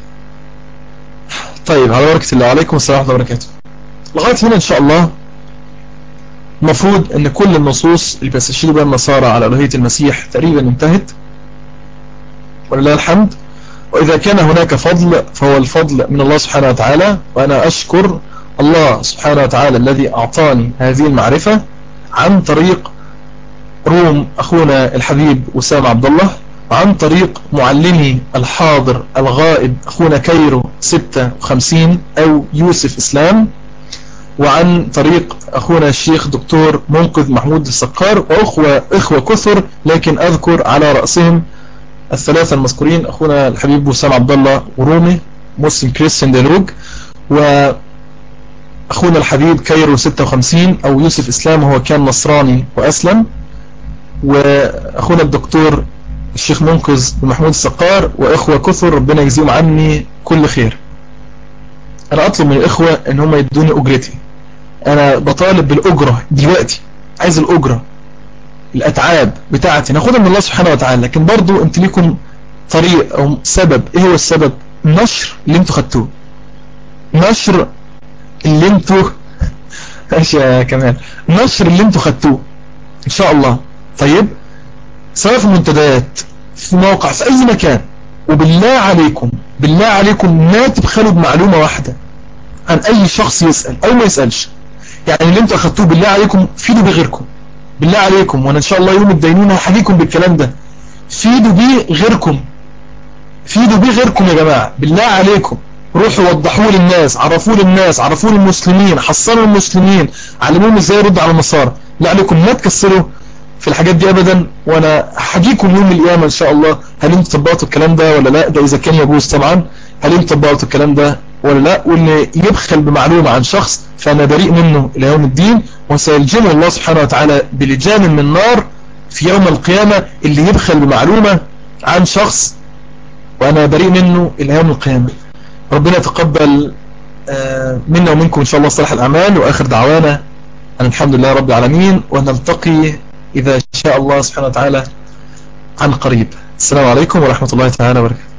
Speaker 1: طيب، على بركة الله، عليكم السلام ورحمة الله وبركاته. لغاية هنا ان شاء الله المفروض ان كل النصوص اللي بيستشهدوا بها النصارى على الوهية المسيح تقريبا انتهت ولله الحمد. وإذا كان هناك فضل فهو الفضل من الله سبحانه وتعالى، وأنا أشكر الله سبحانه وتعالى الذي أعطاني هذه المعرفة عن طريق روم أخونا الحبيب وسام عبد الله، وعن طريق معلمي الحاضر الغائب أخونا كايرو 56 أو يوسف إسلام، وعن طريق أخونا الشيخ دكتور منقذ محمود السقار، وإخوة كثر لكن أذكر على رأسهم الثلاثة المذكورين، أخونا الحبيب وسام عبد الله ورومي مسلم كريستيان ديالوج، وأخونا الحبيب كايرو 56 أو يوسف إسلام هو كان نصراني وأسلم، وأخونا الدكتور الشيخ منقذ محمود السقار، وإخوة كثر ربنا يجزيهم عني كل خير. أنا أطلب من الإخوة إن هم يدوني أجرتي، أنا بطالب بالأجرة دلوقتي عايز الأجرة، الأتعاب بتاعتي ناخدها من الله سبحانه وتعالى، لكن برضو انت ليكم طريق أو سبب. ايه هو السبب؟ نشر اللي انتوا خدتوه، نشر اللي انتوا ماشي يا كمال، نشر اللي انتوا خدتوه ان شاء الله. طيب، سواء في منتديات، في موقع، في اي مكان. وبالله عليكم، بالله عليكم ما تبخلوا بمعلومة واحدة عن اي شخص يسأل او ما يسألش. يعني اللي انتوا اخدتوه بالله عليكم فيدوا بغيركم، بالله عليكم. وانا ان شاء الله يوم الدينونة هحكيكم بالكلام ده. فيدوا بيه غيركم، فيدوا بيه غيركم يا جماعة، بالله عليكم. روحوا وضحوه للناس، عرفوه للناس، عرفوه للمسلمين، حصلوا المسلمين، علموهم ازاي يردوا على المسار. لا عليكم ما تكسروا في الحاجات دي ابدا. وانا هحكيكم يوم القيامة ان شاء الله هل انتوا طبقتوا الكلام ده ولا لا. ده اذا كان يجوز طبعا. هل انتوا طبقتوا الكلام ده ولا لا؟ واللي يبخل بمعلومة عن شخص فانا بريء منه الى يوم الدين، وسيلجمه الله سبحانه وتعالى بلجام من نار في يوم القيامة. اللي يبخل بمعلومة عن شخص وانا بريء منه الى يوم القيامة. ربنا يتقبل منا ومنكم ان شاء الله صالح الاعمال. واخر دعوانا ان الحمد لله رب العالمين، ونلتقي اذا شاء الله سبحانه وتعالى عن قريب. السلام عليكم ورحمة الله تعالى وبركاته.